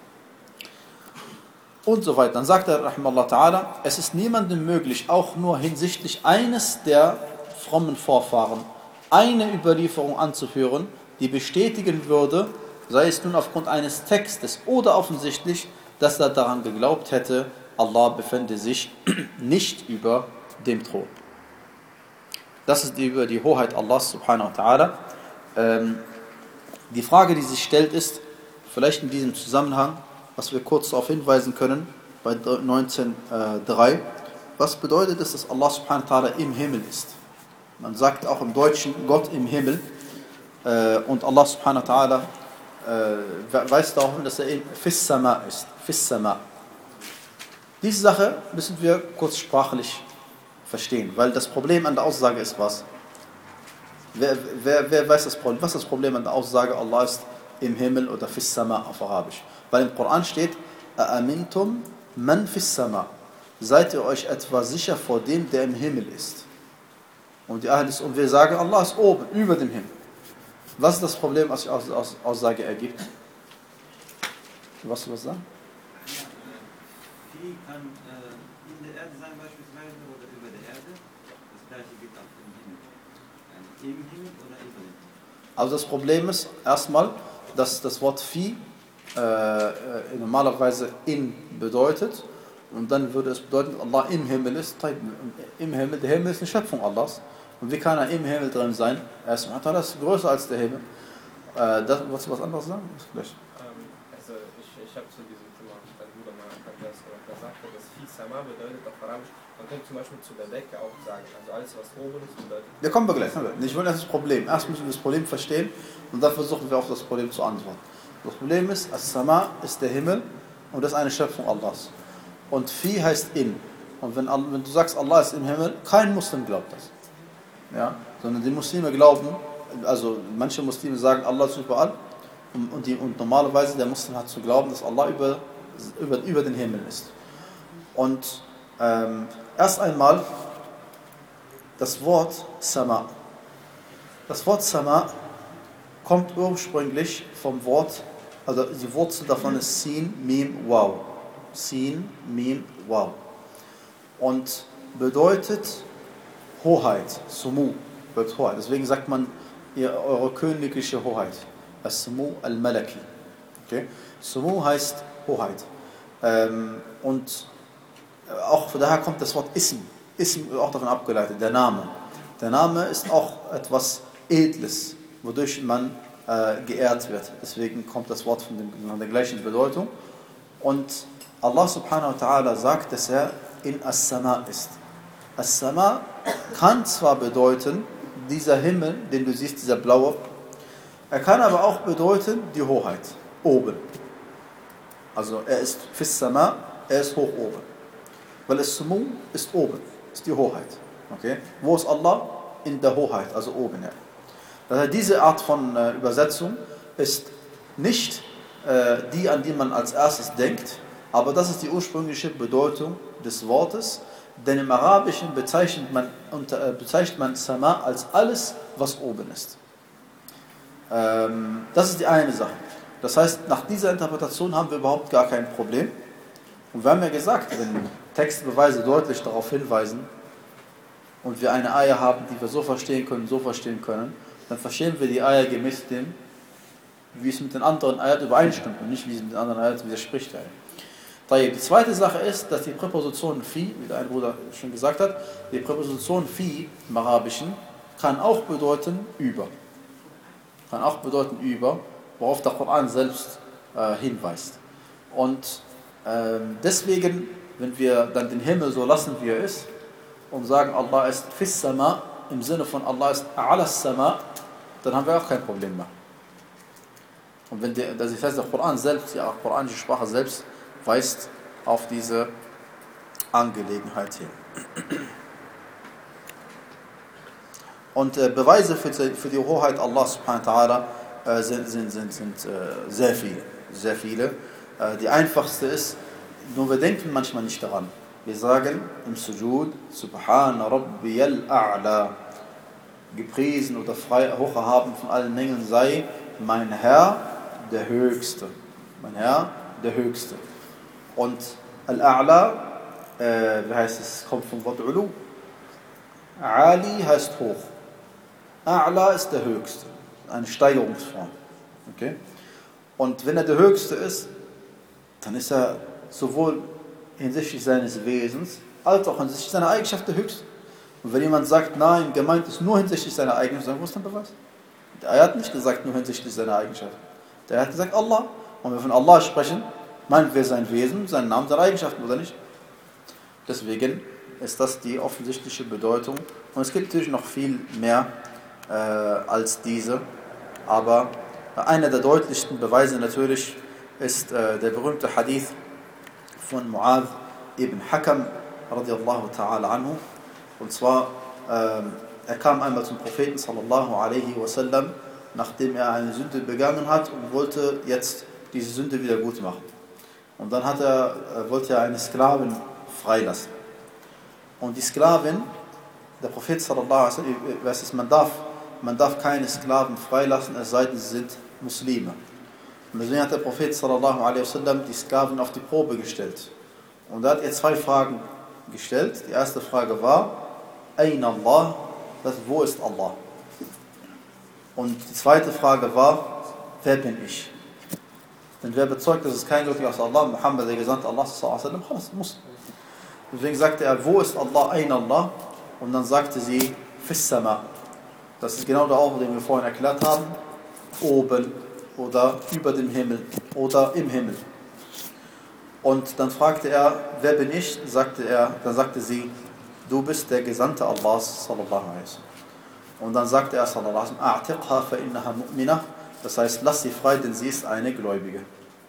Und so weiter. Dann sagt er, rahimallahu ta'ala, es ist niemandem möglich, auch nur hinsichtlich eines der frommen Vorfahren, eine Überlieferung anzuführen, die bestätigen würde, sei es nun aufgrund eines Textes oder offensichtlich, dass er daran geglaubt hätte, Allah befände sich nicht über dem Thron. Das ist über die Hoheit Allahs subhanahu wa ta'ala. Ähm, die Frage, die sich stellt, ist, vielleicht in diesem Zusammenhang, was wir kurz darauf hinweisen können, bei neunzehn Punkt drei, was bedeutet es, dass Allah subhanahu wa ta'ala im Himmel ist? Man sagt auch im Deutschen Gott im Himmel äh, und Allah subhanahu wa ta'ala äh, weist darauf hin, dass er in Fis Sama ist. Fis Sama. Diese Sache müssen wir kurz sprachlich verstehen, weil das Problem an der Aussage ist was? Wer, wer, wer weiß das Problem? Was ist das Problem an der Aussage, Allah ist im Himmel oder Fis Sama auf Arabisch? Weil im Koran steht, A'amintum man fis Sama. Seid ihr euch etwa sicher vor dem, der im Himmel ist? Und, die Ahl ist, und wir sagen, Allah ist oben, über dem Himmel. Was ist das Problem, was die Aus, Aus, Aussage ergibt? Was du was sagen? Wie kann äh, in der Erde sein beispielsweise oder über der Erde? Das gleiche gilt auch im Himmel. Also im Himmel oder über dem Himmel? Also das Problem ist erstmal, dass das Wort Fi äh, normalerweise in bedeutet und dann würde es bedeuten, Allah im Himmel ist. Im Himmel, der Himmel ist eine Schöpfung Allahs. Und wie kann er im Himmel drin sein? Er ist, er ist größer als der Himmel. Äh, das, wolltest du was anderes sagen? Vielleicht. Ähm, also ich, ich habe zu diesem Thema dein Bruder mal das gesagt, dass Fi Sama bedeutet auf Arabisch, man könnte zum Beispiel zu der Decke auch sagen, also alles was oben ist bedeutet. Ja, kommen wir gleich. Ich will das Problem. Erst müssen wir das Problem verstehen und dann versuchen wir auf das Problem zu antworten. Das Problem ist, As-Sama ist der Himmel und das ist eine Schöpfung Allahs. Und Fi heißt in. Und wenn, wenn du sagst, Allah ist im Himmel, kein Muslim glaubt das. Ja? Sondern die Muslime glauben, also manche Muslime sagen, Allah ist überall. Und, und, die, und normalerweise der Muslim hat zu glauben, dass Allah über, über, über den Himmel ist. Und ähm, erst einmal das Wort Sama. Das Wort Sama kommt ursprünglich vom Wort, also die Wurzel davon ist Sin, Mim, Waw. Sin, Mim, Waw. Und bedeutet Hoheit, Sumu, bedeutet Hoheit. Deswegen sagt man, ihr, eure königliche Hoheit. As-Sumu al-Malaki. Okay? Sumu heißt Hoheit. Ähm, und auch von daher kommt das Wort Ism. Ism ist auch davon abgeleitet, der Name. Der Name ist auch etwas Edles, wodurch man äh, geehrt wird. Deswegen kommt das Wort von, dem, von der gleichen Bedeutung. Und Allah subhanahu wa ta'ala sagt, dass er in As-Sama ist. As-Sama kann zwar bedeuten, dieser Himmel, den du siehst, dieser blaue, er kann aber auch bedeuten, die Hoheit, oben. Also er ist Fis-Sama, er ist hoch oben. Weil es Sumu ist oben, ist die Hoheit. Okay? Wo ist Allah? In der Hoheit, also oben. Ja. Daher diese Art von äh, Übersetzung ist nicht äh, die, an die man als erstes denkt, aber das ist die ursprüngliche Bedeutung des Wortes, denn im Arabischen bezeichnet man, unter, äh, bezeichnet man Sama als alles, was oben ist. Ähm, das ist die eine Sache. Das heißt, nach dieser Interpretation haben wir überhaupt gar kein Problem. Und wir haben ja gesagt, wenn Textbeweise deutlich darauf hinweisen und wir eine Eier haben, die wir so verstehen können, so verstehen können, dann verstehen wir die Eier gemäß dem, wie es mit den anderen Eiern übereinstimmt und nicht wie es mit den anderen Eiern widerspricht. Die zweite Sache ist, dass die Präposition fi, wie der ein Bruder schon gesagt hat, die Präposition fi im Arabischen kann auch bedeuten über. Kann auch bedeuten über, worauf der Koran selbst äh, hinweist. Und ähm, deswegen, wenn wir dann den Himmel so lassen, wie er ist, und sagen, Allah ist fis sama, im Sinne von Allah ist ala sama, dann haben wir auch kein Problem mehr. Und wenn der, das heißt, der Koran selbst, die koranische Sprache selbst, weist auf diese Angelegenheit hin. Und äh, Beweise für die, für die Hoheit Allah subhanahu wa ta'ala äh, sind, sind, sind, sind äh, sehr viele. Sehr viele. Äh, die einfachste ist, nur wir denken manchmal nicht daran. Wir sagen im Sujud, Subhana Rabbiyal A'la, gepriesen oder frei hocherhaben von allen Engeln sei mein Herr, der Höchste. Mein Herr, der Höchste. Und Al-A'la, äh, wie heißt es, kommt vom Wort Ulu. Ali heißt hoch. A'la ist der Höchste. Eine Steigerungsform. Okay? Und wenn er der Höchste ist, dann ist er sowohl hinsichtlich seines Wesens, als auch hinsichtlich seiner Eigenschaft der Höchste. Und wenn jemand sagt, nein, gemeint ist nur hinsichtlich seiner Eigenschaft, dann wo ist der Beweis? Er hat nicht gesagt, nur hinsichtlich seiner Eigenschaft. Der hat gesagt, Allah. Und wenn wir von Allah sprechen, meinen wir sein Wesen, seinen Namen, seine Eigenschaften, oder nicht? Deswegen ist das die offensichtliche Bedeutung. Und es gibt natürlich noch viel mehr äh, als diese. Aber einer der deutlichsten Beweise natürlich ist äh, der berühmte Hadith von Mu'adh ibn Hakam radiallahu ta'ala anhu. Und zwar, äh, er kam einmal zum Propheten sallallahu alaihi wasallam, nachdem er eine Sünde begangen hat und wollte jetzt diese Sünde wieder gut machen. Und dann hat er, äh, wollte er eine Sklavin freilassen. Und die Sklavin, der Prophet sallallahu alaihi wasallam, weiß es, man darf, man darf keine Sklaven freilassen, es sei denn, sie sind Muslime. Und deswegen hat der Prophet sallallahu alaihi wasallam die Sklaven auf die Probe gestellt. Und da hat er zwei Fragen gestellt. Die erste Frage war, Ayn Allah, das heißt, wo ist Allah? Und die zweite Frage war, wer bin ich? Denn wer bezeugt, dass es kein Gott außer Allah, Muhammad, der Gesandte Allah sallallahu alaihi wasallam, muss. Deswegen sagte er, wo ist Allah, Ayn Allah? Und dann sagte sie, Fis Sama. Das ist genau der Ort, den wir vorhin erklärt haben. Oben oder über dem Himmel oder im Himmel. Und dann fragte er, wer bin ich? Sagte er, dann sagte sie, du bist der Gesandte Allahs sallallahu alaihi wasallam. Und dann sagte er sallallahu alaihi wasallam, a'tiqha fa innaha mu'minah. Das heißt, lass sie frei, denn sie ist eine Gläubige.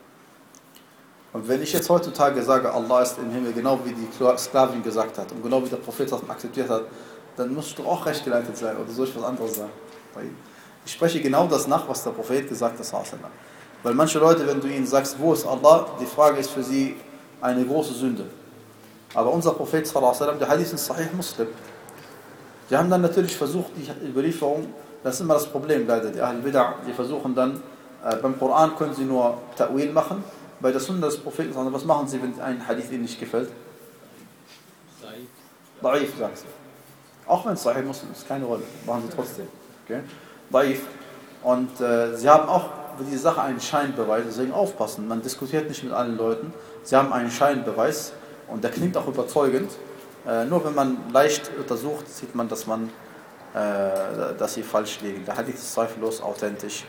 Und wenn ich jetzt heutzutage sage, Allah ist im Himmel, genau wie die Sklavin gesagt hat und genau wie der Prophet das akzeptiert hat, dann musst du auch rechtgeleitet sein oder soll ich was anderes sagen? Ich spreche genau das nach, was der Prophet gesagt hat. Weil manche Leute, wenn du ihnen sagst, wo ist Allah, die Frage ist für sie eine große Sünde. Aber unser Prophet, der Hadith ist Sahih Muslim. Die haben dann natürlich versucht, die Überlieferung, das ist immer das Problem leider, die Ahl Bid'ah, die versuchen dann, äh, beim Koran können sie nur Ta'wil machen, bei der Sunna des Propheten, was machen sie, wenn ein Hadith ihnen nicht gefällt? Da'if, sagen sie. Auch wenn es Sahih Muslim ist, keine Rolle, machen sie trotzdem. Okay? Da'if. Und äh, sie haben auch die Sache einen Scheinbeweis, deswegen aufpassen. Man diskutiert nicht mit allen Leuten. Sie haben einen Scheinbeweis und der klingt auch überzeugend. Äh, nur wenn man leicht untersucht, sieht man, dass man, äh, dass sie falsch liegen. Der Hadith ist zweifellos authentisch.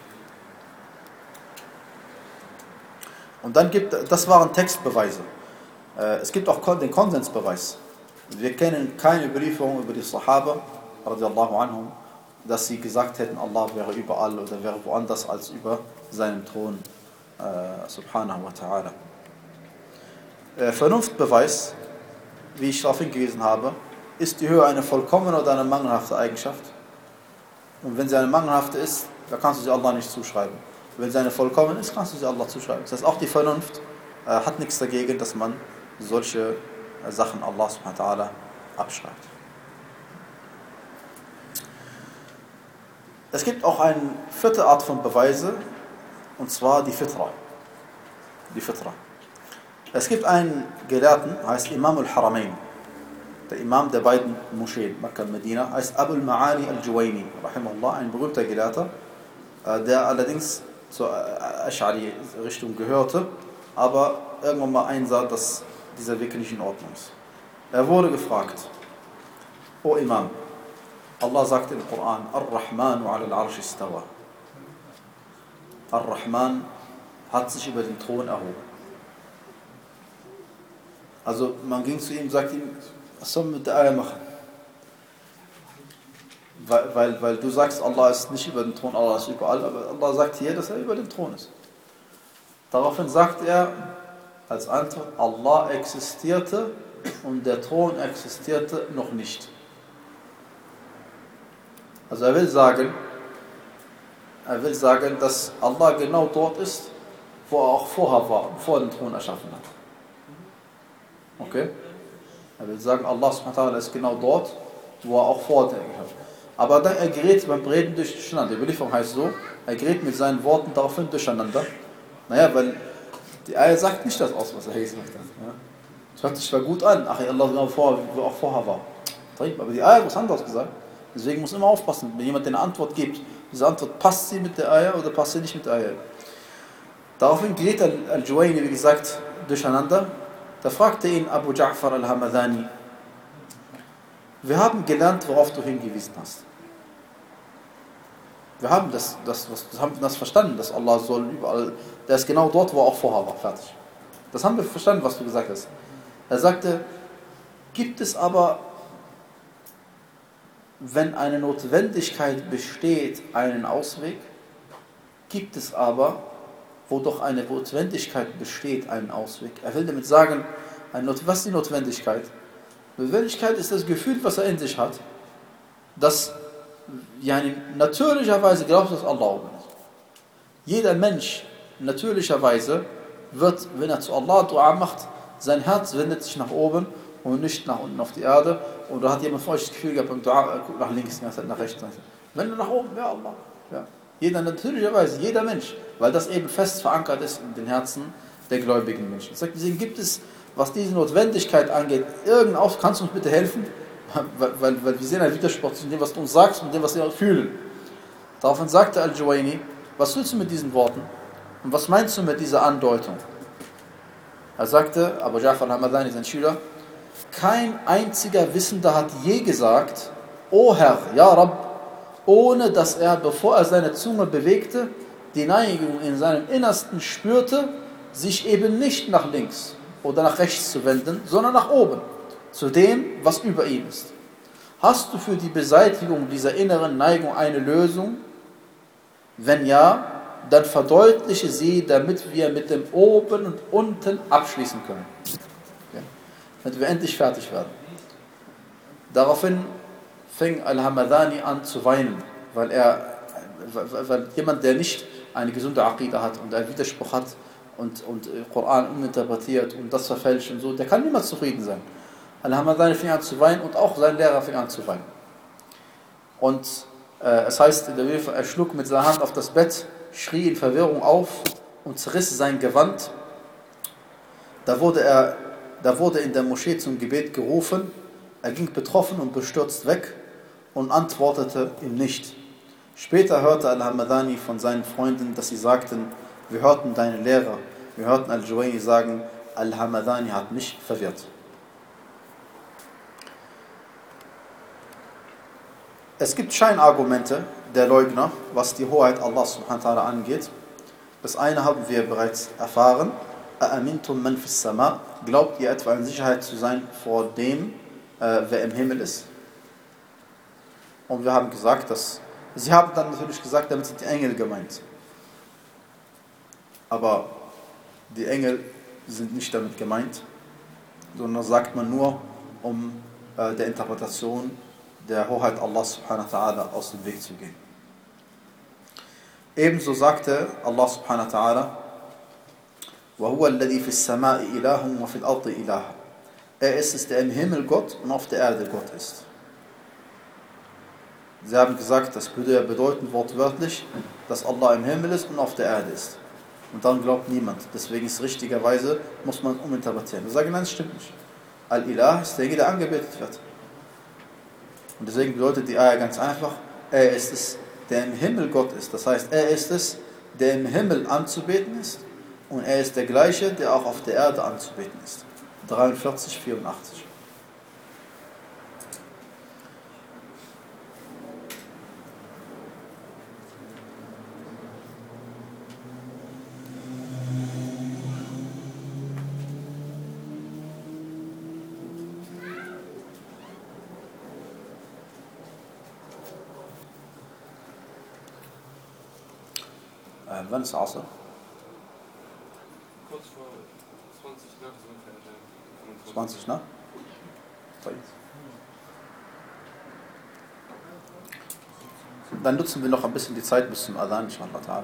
Und dann gibt, das waren Textbeweise. Äh, es gibt auch den Konsensbeweis. Wir kennen keine Überlieferung über die Sahaba, radiallahu anhum, dass sie gesagt hätten, Allah wäre überall oder wäre woanders als über seinem Thron, äh, subhanahu wa ta'ala. Äh, Vernunftbeweis, wie ich darauf hingewiesen habe, ist die Höhe eine vollkommene oder eine mangelhafte Eigenschaft? Und wenn sie eine mangelhafte ist, dann kannst du sie Allah nicht zuschreiben. Wenn sie eine vollkommene ist, kannst du sie Allah zuschreiben. Das heißt, auch die Vernunft äh, hat nichts dagegen, dass man solche äh, Sachen Allah subhanahu wa ta'ala abschreibt. Es gibt auch eine vierte Art von Beweise, und zwar die Fitra. Die Fitra. Es gibt einen Gelehrten, heißt Imam al-Haramain, der Imam der beiden Moscheen, Mekka und Medina, heißt Abul Ma'ani al-Juwayni, rahimahullah, ein berühmter Gelehrter, der allerdings zur Ash'ari-Richtung gehörte, aber irgendwann mal einsah, dass dieser Weg nicht in Ordnung ist. Er wurde gefragt: O Imam, Allah sagt im Koran, Ar-Rahmanu ala al-Arsh istawa. Ar-Rahman hat sich über den Thron erhoben. Also man ging zu ihm und sagte ihm, was soll man mit der Eier machen? Weil, weil, weil du sagst, Allah ist nicht über den Thron, Allah ist überall, aber Allah sagt hier, dass er über dem Thron ist. Daraufhin sagt er als Antwort, Allah existierte und der Thron existierte noch nicht. Also er will sagen, er will sagen, dass Allah genau dort ist, wo er auch vorher war, bevor er den Thron erschaffen hat. Okay? Er will sagen, Allah subhanahu wa ta'ala ist genau dort, wo er auch vorher geschaffen hat. Aber dann er gerät beim Reden durcheinander. Die Überlieferung heißt so, er gerät mit seinen Worten daraufhin durcheinander. Naja, weil die Ayah sagt nicht das aus, was er gesagt hat. Ja? Das hört sich zwar gut an, ach, Allah genau vor, wo auch vorher war. Aber die Ayah hat was anderes gesagt. Deswegen muss man immer aufpassen, wenn jemand eine Antwort gibt, diese Antwort, passt sie mit der Ayah oder passt sie nicht mit der Ayah. Daraufhin gerät al-Juwayni, wie gesagt, durcheinander. Da fragte ihn Abu Ja'far al-Hamadani: Wir haben gelernt, worauf du hingewiesen hast. Wir haben das, das, das, haben das verstanden, dass Allah soll überall, der ist genau dort, wo er auch vorher war, fertig. Das haben wir verstanden, was du gesagt hast. Er sagte, gibt es aber, wenn eine Notwendigkeit besteht, einen Ausweg? Gibt es aber, wo doch eine Notwendigkeit besteht, einen Ausweg? Er will damit sagen, was ist die Notwendigkeit? Notwendigkeit ist das Gefühl, was er in sich hat, dass yani, natürlicherweise glaubt, dass Allah oben ist. Jeder Mensch natürlicherweise wird, wenn er zu Allah Dua macht, sein Herz wendet sich nach oben und nicht nach unten auf die Erde. Und da hat jemand von euch das Gefühl gehabt, beim Dua, guckt nach links, nach rechts. Wenn er nach oben, ja Allah. Ja. Jeder natürlicherweise, jeder Mensch, weil das eben fest verankert ist in den Herzen der gläubigen Menschen. Deswegen gibt es, was diese Notwendigkeit angeht, irgendein, kannst du uns bitte helfen? Weil, weil, weil wir sehen einen Widerspruch zwischen dem, was du uns sagst und dem, was wir fühlen. Daraufhin sagte al-Juwayni, was willst du mit diesen Worten? Und was meinst du mit dieser Andeutung? Er sagte, Abu Ja'far al-Hamadani, sein Schüler, kein einziger Wissender hat je gesagt, O Herr, Ja Rabb, ohne dass er, bevor er seine Zunge bewegte, die Neigung in seinem Innersten spürte, sich eben nicht nach links oder nach rechts zu wenden, sondern nach oben, zu dem, was über ihm ist. Hast du für die Beseitigung dieser inneren Neigung eine Lösung? Wenn ja, dann verdeutliche sie, damit wir mit dem Oben und Unten abschließen können. Okay. Damit wir endlich fertig werden. Daraufhin fing Al-Hamadani an zu weinen, weil er, weil, weil jemand, der nicht eine gesunde Aqida hat und einen Widerspruch hat und, und Koran uminterpretiert und das verfälscht und so, der kann niemals zufrieden sein. Al-Hamadani fing an zu weinen und auch sein Lehrer fing an zu weinen. Und äh, es heißt in der Bibel, er schlug mit seiner Hand auf das Bett, schrie in Verwirrung auf und zerriss sein Gewand. Da wurde er, da wurde in der Moschee zum Gebet gerufen. Er ging betroffen und bestürzt weg und antwortete ihm nicht. Später hörte Al-Hamadani von seinen Freunden, dass sie sagten, wir hörten deine Lehrer, wir hörten Al-Juwayni sagen, Al-Hamadani hat mich verwirrt. Es gibt Scheinargumente der Leugner, was die Hoheit Allah subhanahu wa ta'ala angeht. Das eine haben wir bereits erfahren. A'amintum man fis sama. Glaubt ihr etwa in Sicherheit zu sein vor dem, äh, wer im Himmel ist? Und wir haben gesagt, dass sie haben dann natürlich gesagt, damit sind die Engel gemeint. Aber die Engel sind nicht damit gemeint, sondern sagt man nur, um äh, der Interpretation der Hoheit Allah subhanahu wa ta'ala aus dem Weg zu gehen. Ebenso sagte Allah subhanahu wa ta'ala, وَهُوَ الَّذِي فِي السَّمَاءِ إِلَهٌ وَفِي الْأَرْضِ إِلَهٌ. Er ist es, der im Himmel Gott und auf der Erde Gott ist. Sie haben gesagt, das würde ja bedeuten wortwörtlich, dass Allah im Himmel ist und auf der Erde ist. Und dann glaubt niemand. Deswegen ist richtigerweise, muss man uminterpretieren. Wir sagen, nein, das stimmt nicht. Al-Ilah ist derjenige, der angebetet wird. Und deswegen bedeutet die Ayah ganz einfach, er ist es, der im Himmel Gott ist. Das heißt, er ist es, der im Himmel anzubeten ist. Und er ist der gleiche, der auch auf der Erde anzubeten ist. dreiundvierzig, vierundachtzig. Äh, wann ist Asr? Kurz vor zwanzig nach so zwanzig nach? Dann nutzen wir noch ein bisschen die Zeit bis zum Adhan, inshallah ta'ala.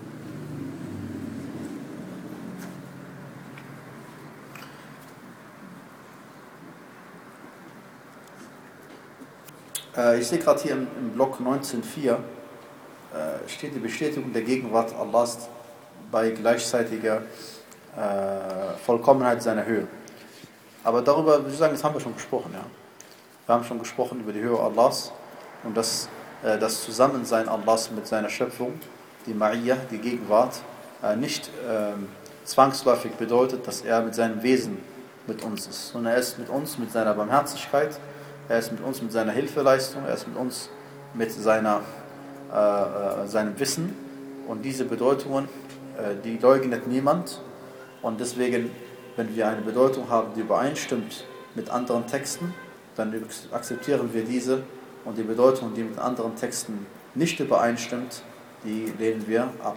Äh, ich sehe gerade hier im, im Block neunzehn Punkt vier äh, steht die Bestätigung der Gegenwart Allahs bei gleichzeitiger äh, Vollkommenheit seiner Höhe. Aber darüber würde ich sagen, das haben wir schon gesprochen. Ja. Wir haben schon gesprochen über die Höhe Allahs und das, äh, das Zusammensein Allahs mit seiner Schöpfung, die Ma'iyah, die Gegenwart, äh, nicht äh, zwangsläufig bedeutet, dass er mit seinem Wesen mit uns ist, sondern er ist mit uns mit seiner Barmherzigkeit, er ist mit uns mit seiner Hilfeleistung, er ist mit uns mit seiner, äh, äh, seinem Wissen und diese Bedeutungen, äh, die leugnet niemand und deswegen, wenn wir eine Bedeutung haben, die übereinstimmt mit anderen Texten, dann akzeptieren wir diese und die Bedeutung, die mit anderen Texten nicht übereinstimmt, die lehnen wir ab.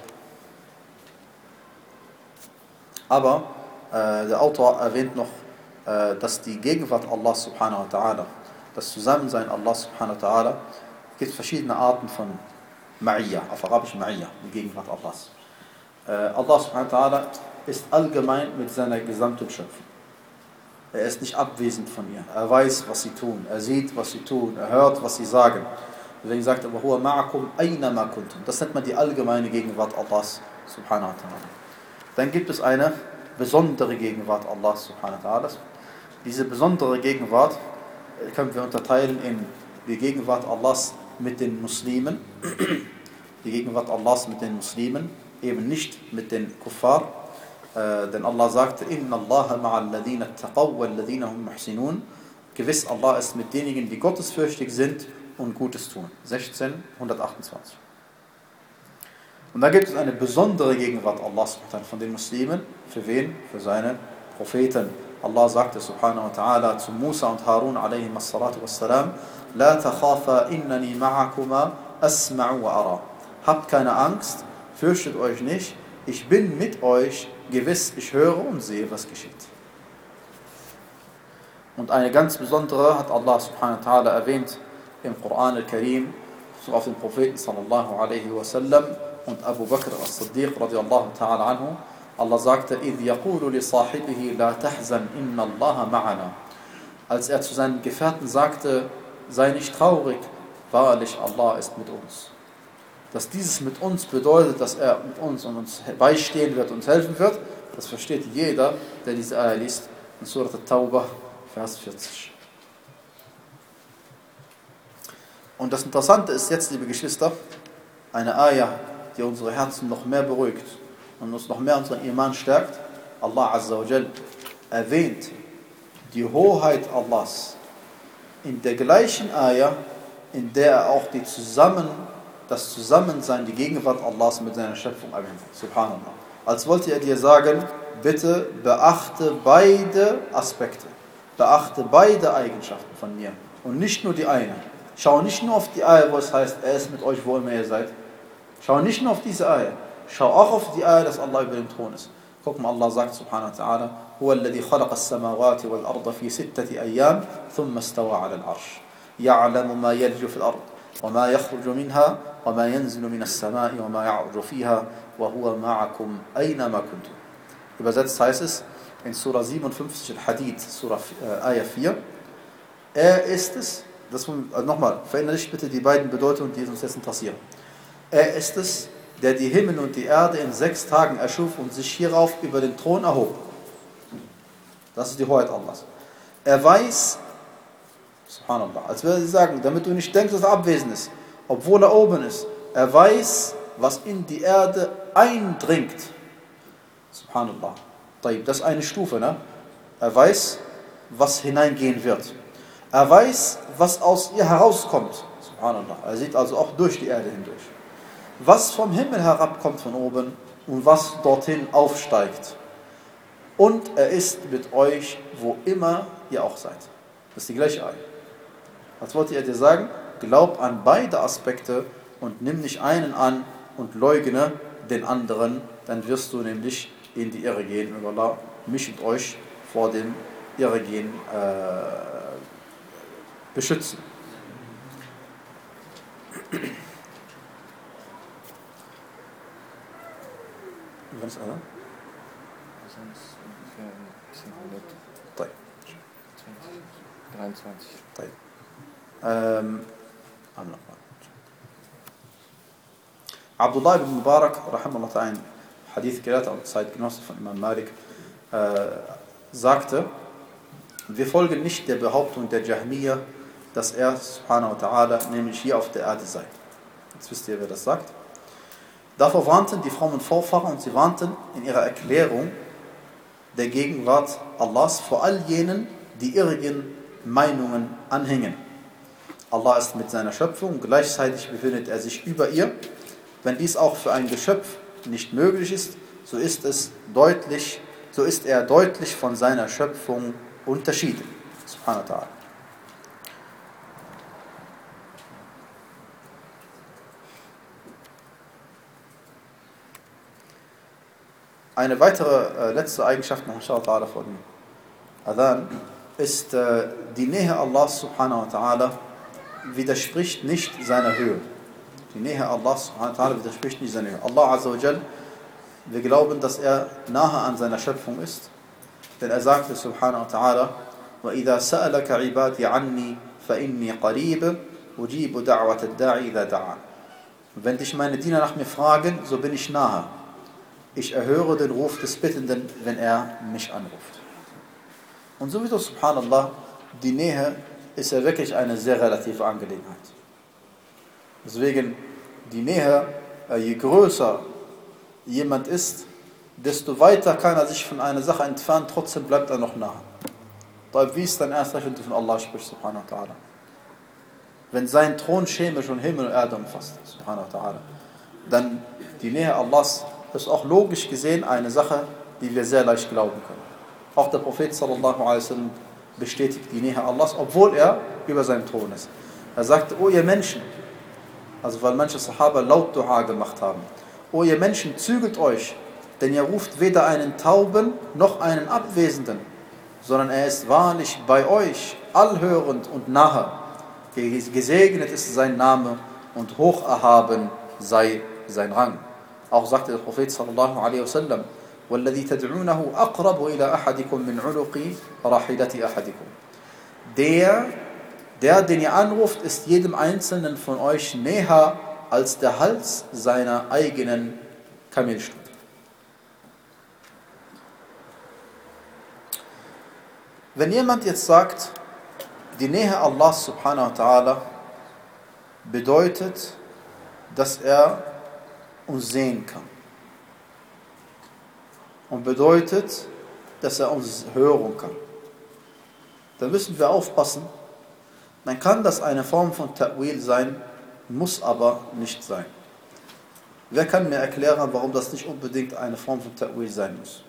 Aber äh, der Autor erwähnt noch, äh, dass die Gegenwart Allah subhanahu wa ta'ala, das Zusammensein Allah subhanahu wa ta'ala, es gibt verschiedene Arten von Ma'iyya, auf Arabisch Ma'iyya, die Gegenwart Allahs. Äh, Allah subhanahu wa ta'ala ist allgemein mit seiner gesamten Schöpfung. Er ist nicht abwesend von ihr. Er weiß, was sie tun. Er sieht, was sie tun. Er hört, was sie sagen. Deswegen sagt er, وَهُوَ مَعَكُمْ أَيْنَمَا كُنْتُمْ. Das nennt man die allgemeine Gegenwart Allahs subhanahu wa ta'ala. Dann gibt es eine besondere Gegenwart Allahs subhanahu wa ta'ala. Diese besondere Gegenwart können wir unterteilen in die Gegenwart Allahs mit den Muslimen, die Gegenwart Allahs mit den Muslimen, eben nicht mit den Kuffar, äh, denn Allah sagte, Inna Allaha ma'al ladina taqaw wal ladina hum muhsinun. Gewiss, Allah ist mit denjenigen, die gottesfürchtig sind und Gutes tun. sechzehn, hundertachtundzwanzig. Und da gibt es eine besondere Gegenwart Allahs von den Muslimen. Für wen? Für seine Propheten. Allah sagte subhanahu wa ta'ala zu Musa und Harun alayhim as-salatu was-salam, La takhafa innani ma'akuma asma'u wa ara. Habt keine Angst, fürchtet euch nicht, ich bin mit euch, gewiss, ich höre und sehe, was geschieht. Und eine ganz besondere hat Allah subhanahu wa ta'ala erwähnt im Koran al-Karim, so auf den Propheten sallallahu alaihi wasallam und Abu Bakr as-Siddiq radiallahu ta'ala anhu. Allah sagte, إِذْ يَقُولُ لِصَاحِبِهِ لَا تَحْزَنْ إِنَّ اللَّهَ مَعَنَا. Als er zu seinen Gefährten sagte, sei nicht traurig, wahrlich, Allah ist mit uns. Dass dieses mit uns bedeutet, dass er mit uns und uns beistehen wird und uns helfen wird, das versteht jeder, der diese Ayah liest, in Surat At-Tawbah, Vers vierzig. Und das Interessante ist jetzt, liebe Geschwister, eine Ayah, die unsere Herzen noch mehr beruhigt und uns noch mehr unseren Iman stärkt. Allah Azza wa Jal erwähnt die Hoheit Allahs in der gleichen Ayah, in der er auch die Zusammen, das Zusammensein, die Gegenwart Allahs mit seiner Schöpfung erwähnt. Subhanallah. Als wollte er dir sagen, bitte beachte beide Aspekte. Beachte beide Eigenschaften von mir und nicht nur die eine. Schau nicht nur auf die Ayah, wo es heißt, er ist mit euch, wo immer ihr seid. Schau nicht nur auf diese Ayah. Schau auch auf die Ayah, dass Allah über dem Thron ist. Guck mal, Allah sagt subhanahu wa ta'ala, هو الذي خلق السماوات والأرض في ستة أيام ثم استوى على العرش يعلم ما يلج في الأرض وما يخرج منها وما ينزل من السماء وما يعرج فيها وهو معكم أينما كنتم. Übersetzt heißt es in Surah siebenundfünfzig Al-Hadid, Surah äh, Ayah vier, er ist es, das also nochmal, verinnerlicht bitte die beiden Bedeutungen, die uns jetzt interessieren. Er ist es, der die Himmel und die Erde in sechs Tagen erschuf und sich hierauf über den Thron erhob. Das ist die Hoheit Allahs. Er weiß, subhanallah, als würde sie sagen, damit du nicht denkst, dass er abwesend ist, obwohl er oben ist. Er weiß, was in die Erde eindringt. Subhanallah. Das ist eine Stufe, ne? Er weiß, was hineingehen wird. Er weiß, was aus ihr herauskommt. Subhanallah. Er sieht also auch durch die Erde hindurch. Was vom Himmel herabkommt von oben und was dorthin aufsteigt. Und er ist mit euch, wo immer ihr auch seid. Das ist die gleiche Ayah. Als wollte er dir sagen, glaub an beide Aspekte und nimm nicht einen an und leugne den anderen, dann wirst du nämlich in die Irre gehen. Und Allah mich und euch vor dem Irregehen äh, beschützen. Was ist das? طيب dreiundzwanzig. طيب ähm, Abdullah ibn Mubarak rahimahullah ta'ala, Hadith gelehrt und Zeitgenosse von Imam Malik, äh, sagte, wir folgen nicht der Behauptung der Jahmiyyah, dass er subhanahu wa ta'ala nämlich hier auf der Erde sei. Jetzt wisst ihr, wer das sagt. Davor warnten die frommen Vorfahren und sie warnten in ihrer Erklärung der Gegenwart Allahs vor all jenen, die irrigen Meinungen anhängen. Allah ist mit seiner Schöpfung, gleichzeitig befindet er sich über ihr. Wenn dies auch für ein Geschöpf nicht möglich ist, so ist es deutlich, so ist er deutlich von seiner Schöpfung unterschieden. Subhanahu wa ta'ala. Eine weitere äh, letzte Eigenschaft noch inshallah von Adhan ist äh, die Nähe Allahs subhanahu wa ta'ala widerspricht nicht seiner Höhe. Die Nähe Allahs subhanahu wa ta'ala widerspricht nicht seiner Höhe. Allah Azza wa Jal, wir glauben, dass er nahe an seiner Schöpfung ist, denn er sagte subhanahu wa ta'ala, وَإِذَا سَأَلَكَ عِبَادِي عَنِّي فَإِنِّي قَرِيبٌ أُجِيبُ دَعْوَةَ الدَّاعِ إِذَا دَعَانِ. Wenn dich meine Diener nach mir fragen, so bin ich nahe. Ich erhöre den Ruf des Bittenden, wenn er mich anruft. Und sowieso, subhanallah, die Nähe ist ja wirklich eine sehr relative Angelegenheit. Deswegen, die Nähe, je größer jemand ist, desto weiter kann er sich von einer Sache entfernen, trotzdem bleibt er noch nahe. Wie ist dann erst recht, wenn du von Allah sprichst, subhanahu wa ta'ala? Wenn sein Thron chemisch und Himmel und Erde umfasst, subhanahu wa ta'ala, dann die Nähe Allahs ist auch logisch gesehen eine Sache, die wir sehr leicht glauben können. Auch der Prophet sallallahu alaihi wasallam bestätigt die Nähe Allahs, obwohl er über seinem Thron ist. Er sagte, o ihr Menschen, also weil manche Sahaba laut Dua gemacht haben, o ihr Menschen, zügelt euch, denn ihr ruft weder einen Tauben noch einen Abwesenden, sondern er ist wahrlich bei euch, allhörend und nahe. Gesegnet ist sein Name und hoch erhaben sei sein Rang. Auch sagte der Prophet sallallahu alaihi wasallam, وَالَّذِي تَدْعُونَهُ أَقْرَبُ إِلَىٰ أَحَدِكُم مِّنْ عُلُقِ رَاحِلَةِ أَحَدِكُم. Der, der, den ihr anruft, ist jedem Einzelnen von euch näher als der Hals seiner eigenen Kamelstufe. Wenn jemand jetzt sagt, die Nähe Allahs subhanahu wa ta'ala bedeutet dass er uns sehen kann. Und bedeutet, dass er uns hören kann. Da müssen wir aufpassen. Man kann das eine Form von Ta'wil sein, muss aber nicht sein. Wer kann mir erklären, warum das nicht unbedingt eine Form von Ta'wil sein muss?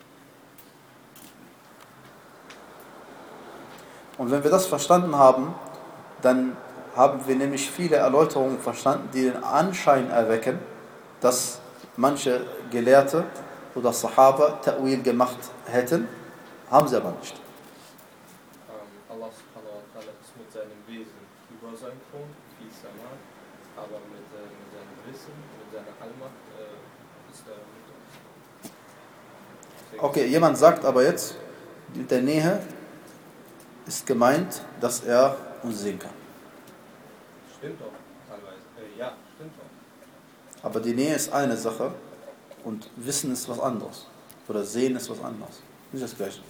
Und wenn wir das verstanden haben, dann haben wir nämlich viele Erläuterungen verstanden, die den Anschein erwecken, dass manche Gelehrte oder Sahaba Ta'wil gemacht hätten, haben sie aber nicht. Ähm, Allah subhanahu wa ta'ala ist mit seinem Wesen über sein Thron, wie Sama, aber mit, äh, mit seinem Wissen, mit seiner Allmacht äh, ist er mit uns. Deswegen Okay, jemand sagt aber jetzt, mit der Nähe ist gemeint, dass er uns sehen kann. Stimmt auch, teilweise. Äh, ja, stimmt auch. Aber die Nähe ist eine Sache und Wissen ist was anderes. Oder Sehen ist was anderes. Nicht das Gleiche.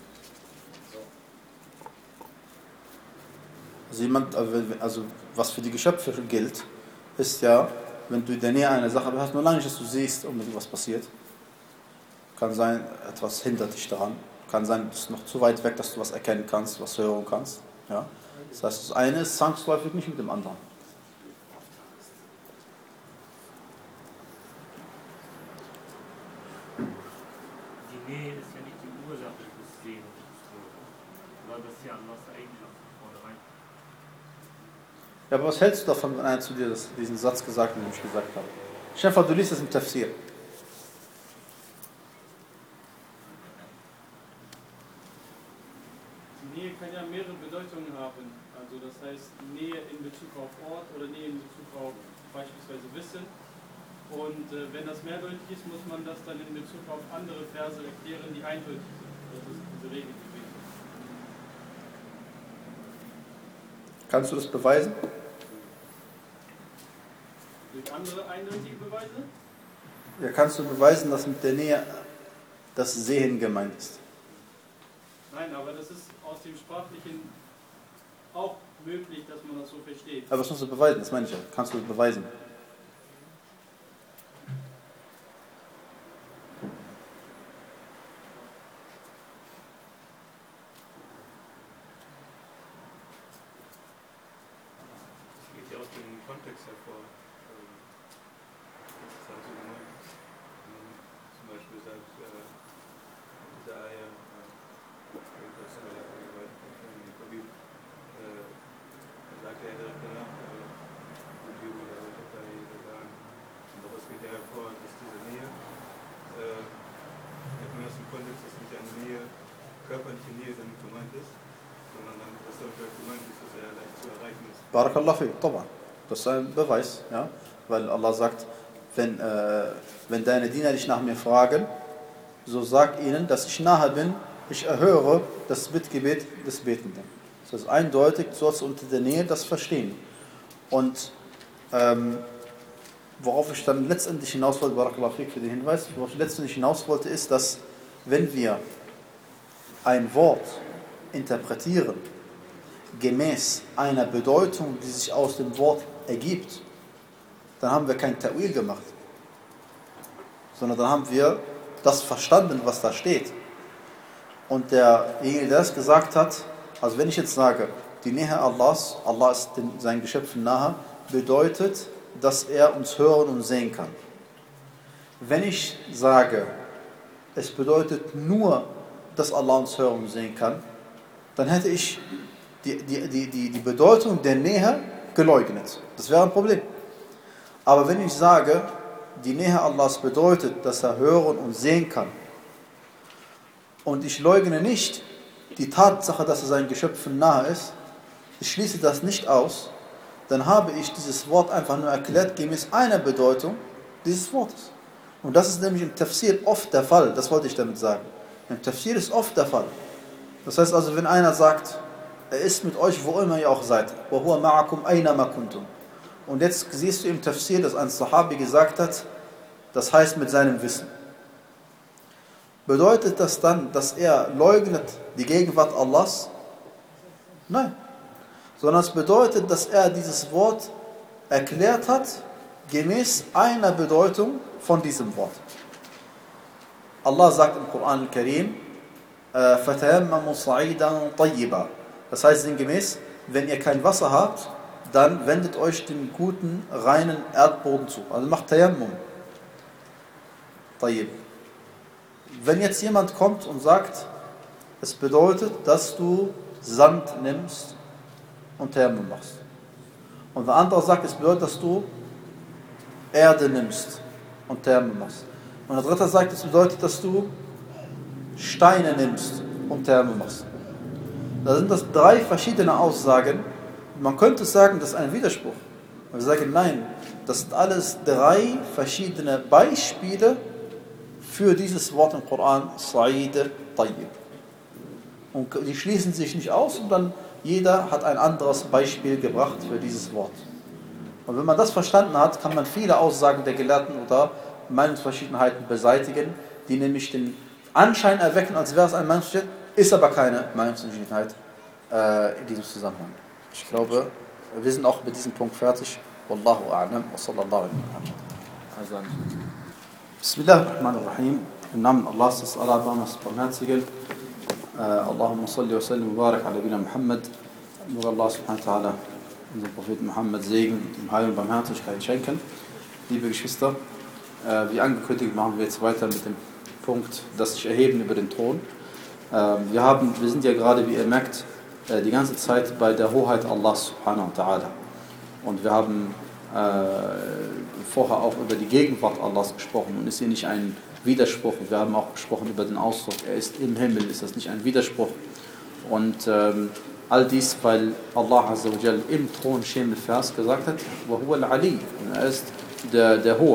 Also, jemand, also was für die Geschöpfe gilt, ist ja, wenn du in der Nähe einer Sache hast, nur lange nicht, dass du siehst, unbedingt was passiert. Kann sein, etwas hindert dich daran. Kann sein, du bist noch zu weit weg, dass du was erkennen kannst, was hören kannst. Ja? Das heißt, das eine ist zwangsläufig nicht mit dem anderen. Die Nähe ist ja nicht die Ursache des Sehen und des Hören, sondern das ist ja Allahs Eigenschaft von vornherein. Ja, aber was hältst du davon, wenn einer zu dir das, diesen Satz gesagt hat, den ich gesagt habe? Stell dir vor, du liest das im Tafsir. Nähe kann ja mehrere Bedeutungen haben. Also das heißt Nähe in Bezug auf Ort oder Nähe in Bezug auf beispielsweise Wissen. Und äh, wenn das mehrdeutig ist, muss man das dann in Bezug auf andere Verse erklären, die eindeutig sind. Das ist diese Regel gewesen. Kannst du das beweisen? Durch andere eindeutige Beweise? Ja, kannst du beweisen, dass mit der Nähe das Sehen gemeint ist? Nein, aber das ist aus dem Sprachlichen auch möglich, dass man das so versteht. Aber was musst du beweisen? Das meine ich ja. Kannst du das beweisen? Das geht ja aus dem Kontext hervor. Ähm, Das ist halt so gemeint. Wenn man zum Beispiel sagt, äh, diese Eier, das ist ja in Kabir, da sagt er direkt danach, Review oder Datei sagen. Und daraus geht ja hervor, dass diese Nähe, äh, wenn man das im Kontext ist, nicht eine Nähe, körperliche Nähe damit gemeint ist, sondern dann, dass damit gemeint ist, dass er leicht zu erreichen ist. Barakallah fi, طبعا. Das ist ein Beweis, ja? Weil Allah sagt, wenn, äh, wenn deine Diener dich nach mir fragen, so sag ihnen, dass ich nahe bin, ich erhöre das Bittgebet des Betenden. Das ist eindeutig, du sollst unter der Nähe das verstehen. Und ähm, worauf ich dann letztendlich hinaus wollte, Barakallah fi für den Hinweis, worauf ich letztendlich hinaus wollte, ist, dass wenn wir ein Wort interpretieren, gemäß einer Bedeutung, die sich aus dem Wort ergibt, dann haben wir kein Ta'wil gemacht, sondern dann haben wir das verstanden, was da steht. Und derjenige, der das gesagt hat, also wenn ich jetzt sage, die Nähe Allahs, Allah ist den, seinen Geschöpfen nahe, bedeutet, dass er uns hören und sehen kann. Wenn ich sage, es bedeutet nur, dass Allah uns hören und sehen kann, dann hätte ich die, die, die, die, die Bedeutung der Nähe geleugnet. Das wäre ein Problem. Aber wenn ich sage, die Nähe Allahs bedeutet, dass er hören und sehen kann, und ich leugne nicht die Tatsache, dass er seinen Geschöpfen nahe ist, ich schließe das nicht aus, dann habe ich dieses Wort einfach nur erklärt, gemäß einer Bedeutung dieses Wortes. Und das ist nämlich im Tafsir oft der Fall, das wollte ich damit sagen. Im Tafsir ist oft der Fall. Das heißt also, wenn einer sagt, er ist mit euch, wo immer ihr auch seid, وَهُوَ مَعَكُمْ أَيْنَمَا كُنْتُمْ. Und jetzt siehst du im Tafsir, dass ein Sahabi gesagt hat, das heißt mit seinem Wissen. Bedeutet das dann, dass er leugnet die Gegenwart Allahs? Nein. Sondern es bedeutet, dass er dieses Wort erklärt hat, gemäß einer Bedeutung von diesem Wort. Allah sagt im Koran al-Karim, فَتَيَمَّمُوا صَعِيدًا طَيِّبًا. Das heißt sinngemäß, wenn ihr kein Wasser habt, dann wendet euch den guten, reinen Erdboden zu. Also macht Tayammum. Tayyib. Wenn jetzt jemand kommt und sagt, es bedeutet, dass du Sand nimmst und Tayammum machst. Und der andere sagt, es bedeutet, dass du Erde nimmst und Tayammum machst. Und der dritte sagt, es bedeutet, dass du Steine nimmst und Tayammum machst. Da sind das drei verschiedene Aussagen. Man könnte sagen, das ist ein Widerspruch. Wir sagen, nein, das sind alles drei verschiedene Beispiele für dieses Wort im Koran, Sa'id Tayyib. Und die schließen sich nicht aus und dann jeder hat ein anderes Beispiel gebracht für dieses Wort. Und wenn man das verstanden hat, kann man viele Aussagen der Gelehrten oder Meinungsverschiedenheiten beseitigen, die nämlich den Anschein erwecken, als wäre es ein Meinungsverschiedenheit, ist aber keine Meinungsverschiedenheit äh, in diesem Zusammenhang. Ich glaube, wir sind auch mit diesem Punkt fertig. Wallahu a'lam wa sallallahu alaihi wa sallam. Bismillahirrahmanirrahim. Im Namen Allahs des Allerbarmers Barmherzigen. Allahumma salli wa sallim wa barak ala nabina Muhammad. Möge Allah subhanahu wa ta'ala unseren Propheten Muhammad Segen und Heil und Barmherzigkeit schenken. Liebe Geschwister, wie angekündigt, machen wir jetzt weiter mit dem Punkt, das sich erheben über den Thron. Wir, haben, wir sind ja gerade, wie ihr merkt, die ganze Zeit bei der Hoheit Allahs subhanahu wa ta'ala. Und wir haben äh, vorher auch über die Gegenwart Allahs gesprochen und ist hier nicht ein Widerspruch. Wir haben auch gesprochen über den Ausdruck, er ist im Himmel, ist das nicht ein Widerspruch. Und ähm, all dies, weil Allah Azza wa Jal im Thronschemel-Vers gesagt hat, وَهُوَ الْعَلِيُّ, und er ist der, der Hohe.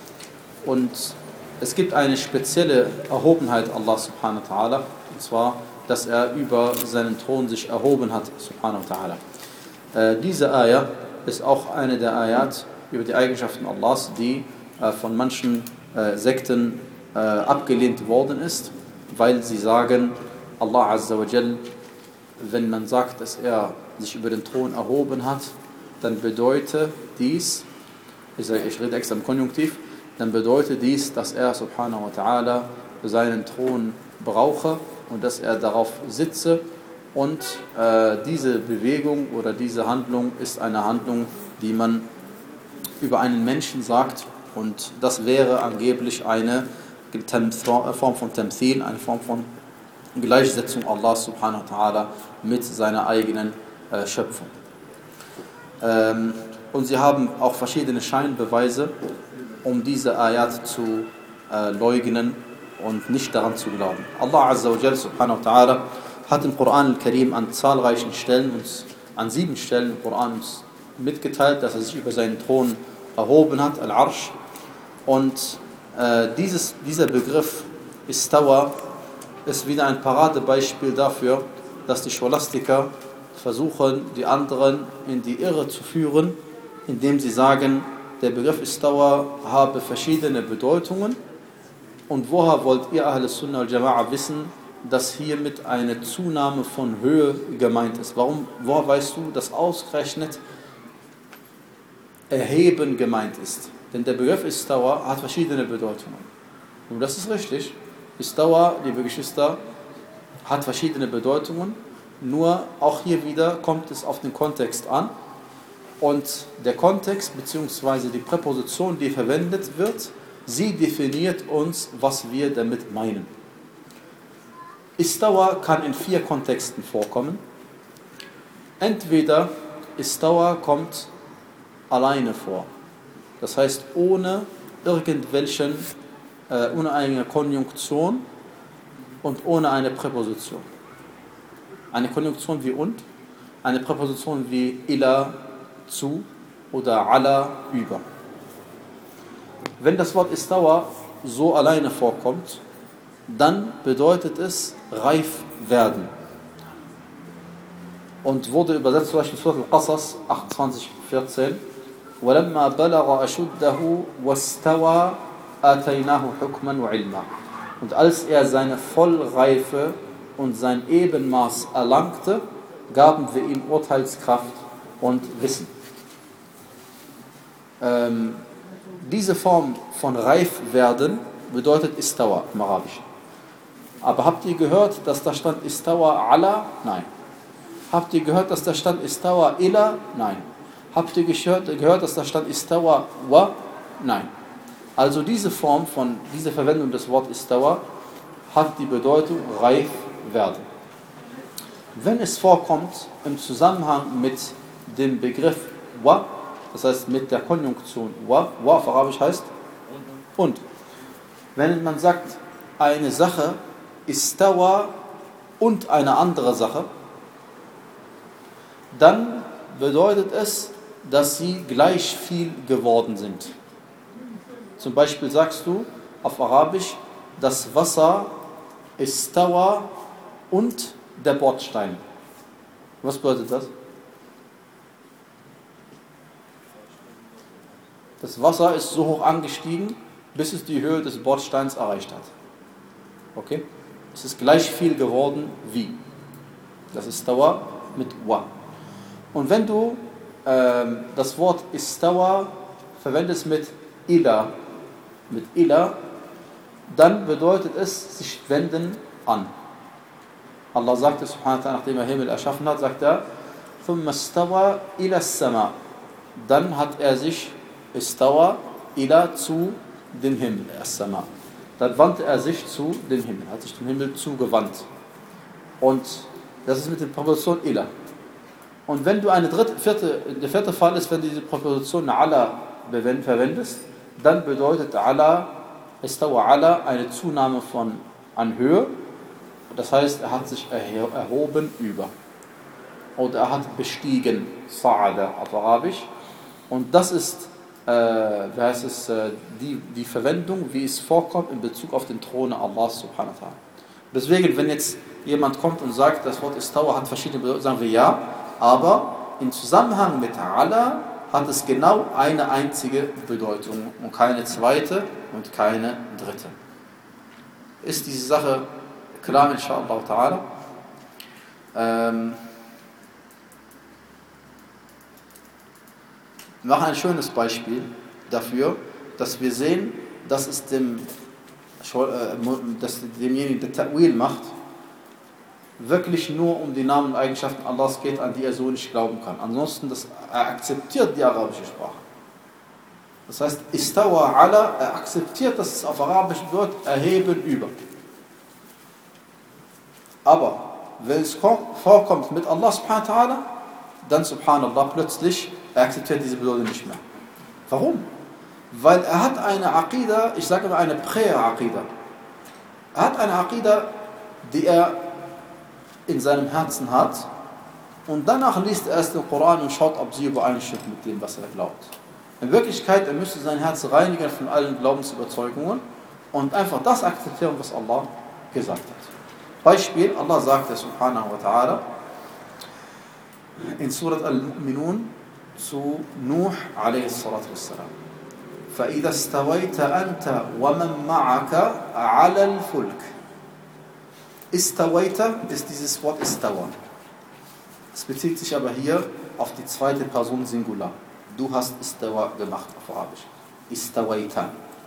Und es gibt eine spezielle Erhobenheit Allah subhanahu wa ta'ala, und zwar, dass er über seinen Thron sich erhoben hat, subhanahu wa ta'ala. Äh, diese Ayah ist auch eine der Ayat über die Eigenschaften Allahs, die äh, von manchen äh, Sekten äh, abgelehnt worden ist, weil sie sagen, Allah Azza wa Jal, wenn man sagt, dass er sich über den Thron erhoben hat, dann bedeutet dies, ich, sage, ich rede extra im Konjunktiv, dann bedeutet dies, dass er subhanahu wa ta'ala seinen Thron brauche und dass er darauf sitze. Und äh, diese Bewegung oder diese Handlung ist eine Handlung, die man über einen Menschen sagt, und das wäre angeblich eine Form von Tamthil, eine Form von Gleichsetzung Allah subhanahu wa ta'ala mit seiner eigenen äh, Schöpfung. Ähm, und sie haben auch verschiedene Scheinbeweise, um diese Ayat zu äh, leugnen und nicht daran zu glauben. Allah Azza wa Jalla subhanahu wa ta'ala hat im Koran al-Karim an zahlreichen Stellen, uns an sieben Stellen im Koran uns mitgeteilt, dass er sich über seinen Thron erhoben hat, Al-Arsh. Und äh, dieses, dieser Begriff Istawa ist wieder ein Paradebeispiel dafür, dass die Scholastiker versuchen, die anderen in die Irre zu führen, indem sie sagen, der Begriff Istawa habe verschiedene Bedeutungen. Und woher wollt ihr Ahl Sunnah al Jama'a wissen, dass hiermit eine Zunahme von Höhe gemeint ist? Warum, woher weißt du, dass ausgerechnet Erheben gemeint ist? Denn der Begriff Istawa hat verschiedene Bedeutungen. Und das ist richtig. Istawa, liebe Geschwister, hat verschiedene Bedeutungen. Nur auch hier wieder kommt es auf den Kontext an. Und der Kontext bzw. die Präposition, die verwendet wird, sie definiert uns, was wir damit meinen. Istawa kann in vier Kontexten vorkommen. Entweder Istawa kommt alleine vor, das heißt ohne irgendwelchen, äh, ohne eine Konjunktion und ohne eine Präposition. Eine Konjunktion wie und, eine Präposition wie ila, zu oder ala, über. Wenn das Wort Istawa so alleine vorkommt, dann bedeutet es reif werden. Und wurde übersetzt zum Beispiel Surah Al-Qasas achtundzwanzig, vierzehn. وَلَمَّا بَلَغَ أَشُدَّهُ وَاسْتَوَى آتَيْنَاهُ حُكْمًا وَعِلْمًا. Und als er seine Vollreife und sein Ebenmaß erlangte, gaben wir ihm Urteilskraft und Wissen. Ähm, diese Form von reif werden bedeutet Istawa im Arabischen. Aber habt ihr gehört, dass da stand Istawa ala? Nein. Habt ihr gehört, dass da stand Istawa ila? Nein. Habt ihr gehört, gehört, dass da stand Istawa wa? Nein. Also diese Form von, diese Verwendung des Wortes Istawa hat die Bedeutung reif werden. Wenn es vorkommt im Zusammenhang mit dem Begriff wa, das heißt mit der Konjunktion wa, wa auf Arabisch heißt und. Wenn man sagt, eine Sache istawa und eine andere Sache, dann bedeutet es, dass sie gleich viel geworden sind. Zum Beispiel sagst du auf Arabisch, das Wasser istawa und der Bordstein. Was bedeutet das? Das Wasser ist so hoch angestiegen, bis es die Höhe des Bordsteins erreicht hat. Okay? Es ist gleich viel geworden wie. Das ist Istawa mit wa. Und wenn du ähm, das Wort Istawa verwendest mit ila, mit ila, dann bedeutet es sich wenden an. Allah sagte subhanahu wa ta'ala, nachdem er Himmel erschaffen hat, sagt er, ثُمَّ اسْتَوَى إِلَى السَّمَاءِ. Dann hat er sich Istawa ila zu dem Himmel, as-Sama. Dann wandte er sich zu dem Himmel, hat sich dem Himmel zugewandt. Und das ist mit der Präposition ila. Und wenn du eine dritte, vierte, der vierte Fall ist, wenn du diese Präposition ala verwendest, dann bedeutet ala, istawa ala, eine Zunahme von an Höhe. Das heißt, er hat sich erhoben über. Oder er hat bestiegen, sa'ada auf Arabisch. Und das ist Äh, wie heißt es, äh, die, die Verwendung, wie es vorkommt in Bezug auf den Thron Allah subhanahu wa ta'ala. Deswegen, wenn jetzt jemand kommt und sagt, das Wort Istawa hat verschiedene Bedeutungen, sagen wir ja, aber im Zusammenhang mit Allah hat es genau eine einzige Bedeutung und keine zweite und keine dritte. Ist diese Sache klar, inshallah ta'ala? Ähm, Wir machen ein schönes Beispiel dafür, dass wir sehen, dass es dem, dass demjenigen, der Ta'wil macht, wirklich nur um die Namen und Eigenschaften Allahs geht, an die er so nicht glauben kann. Ansonsten, das, er akzeptiert die arabische Sprache. Das heißt, Istawa ala, er akzeptiert, dass es auf Arabisch wird, erheben über. Aber wenn es vorkommt mit Allah subhanahu wa ta'ala, dann subhanallah plötzlich, er akzeptiert diese Bedeutung nicht mehr. Warum? Weil er hat eine Aqida, ich sage mal eine Prä-Aqida. Er hat eine Aqida, die er in seinem Herzen hat und danach liest er erst den Koran und schaut, ob sie übereinstimmt mit dem, was er glaubt. In Wirklichkeit, er müsste sein Herz reinigen von allen Glaubensüberzeugungen und einfach das akzeptieren, was Allah gesagt hat. Beispiel, Allah sagte subhanahu wa ta'ala in Surat Al-Mu'minun zu Nuh a.s. فَإِذَا اسْتَوَيْتَ أَنْتَ وَمَنْ مَعَكَ عَلَى الْفُلْكِ. Istawaita ist dieses Wort Istawa. Es bezieht sich aber hier auf die zweite Person Singular. Du hast Istawa gemacht auf Arabisch. Istawaita.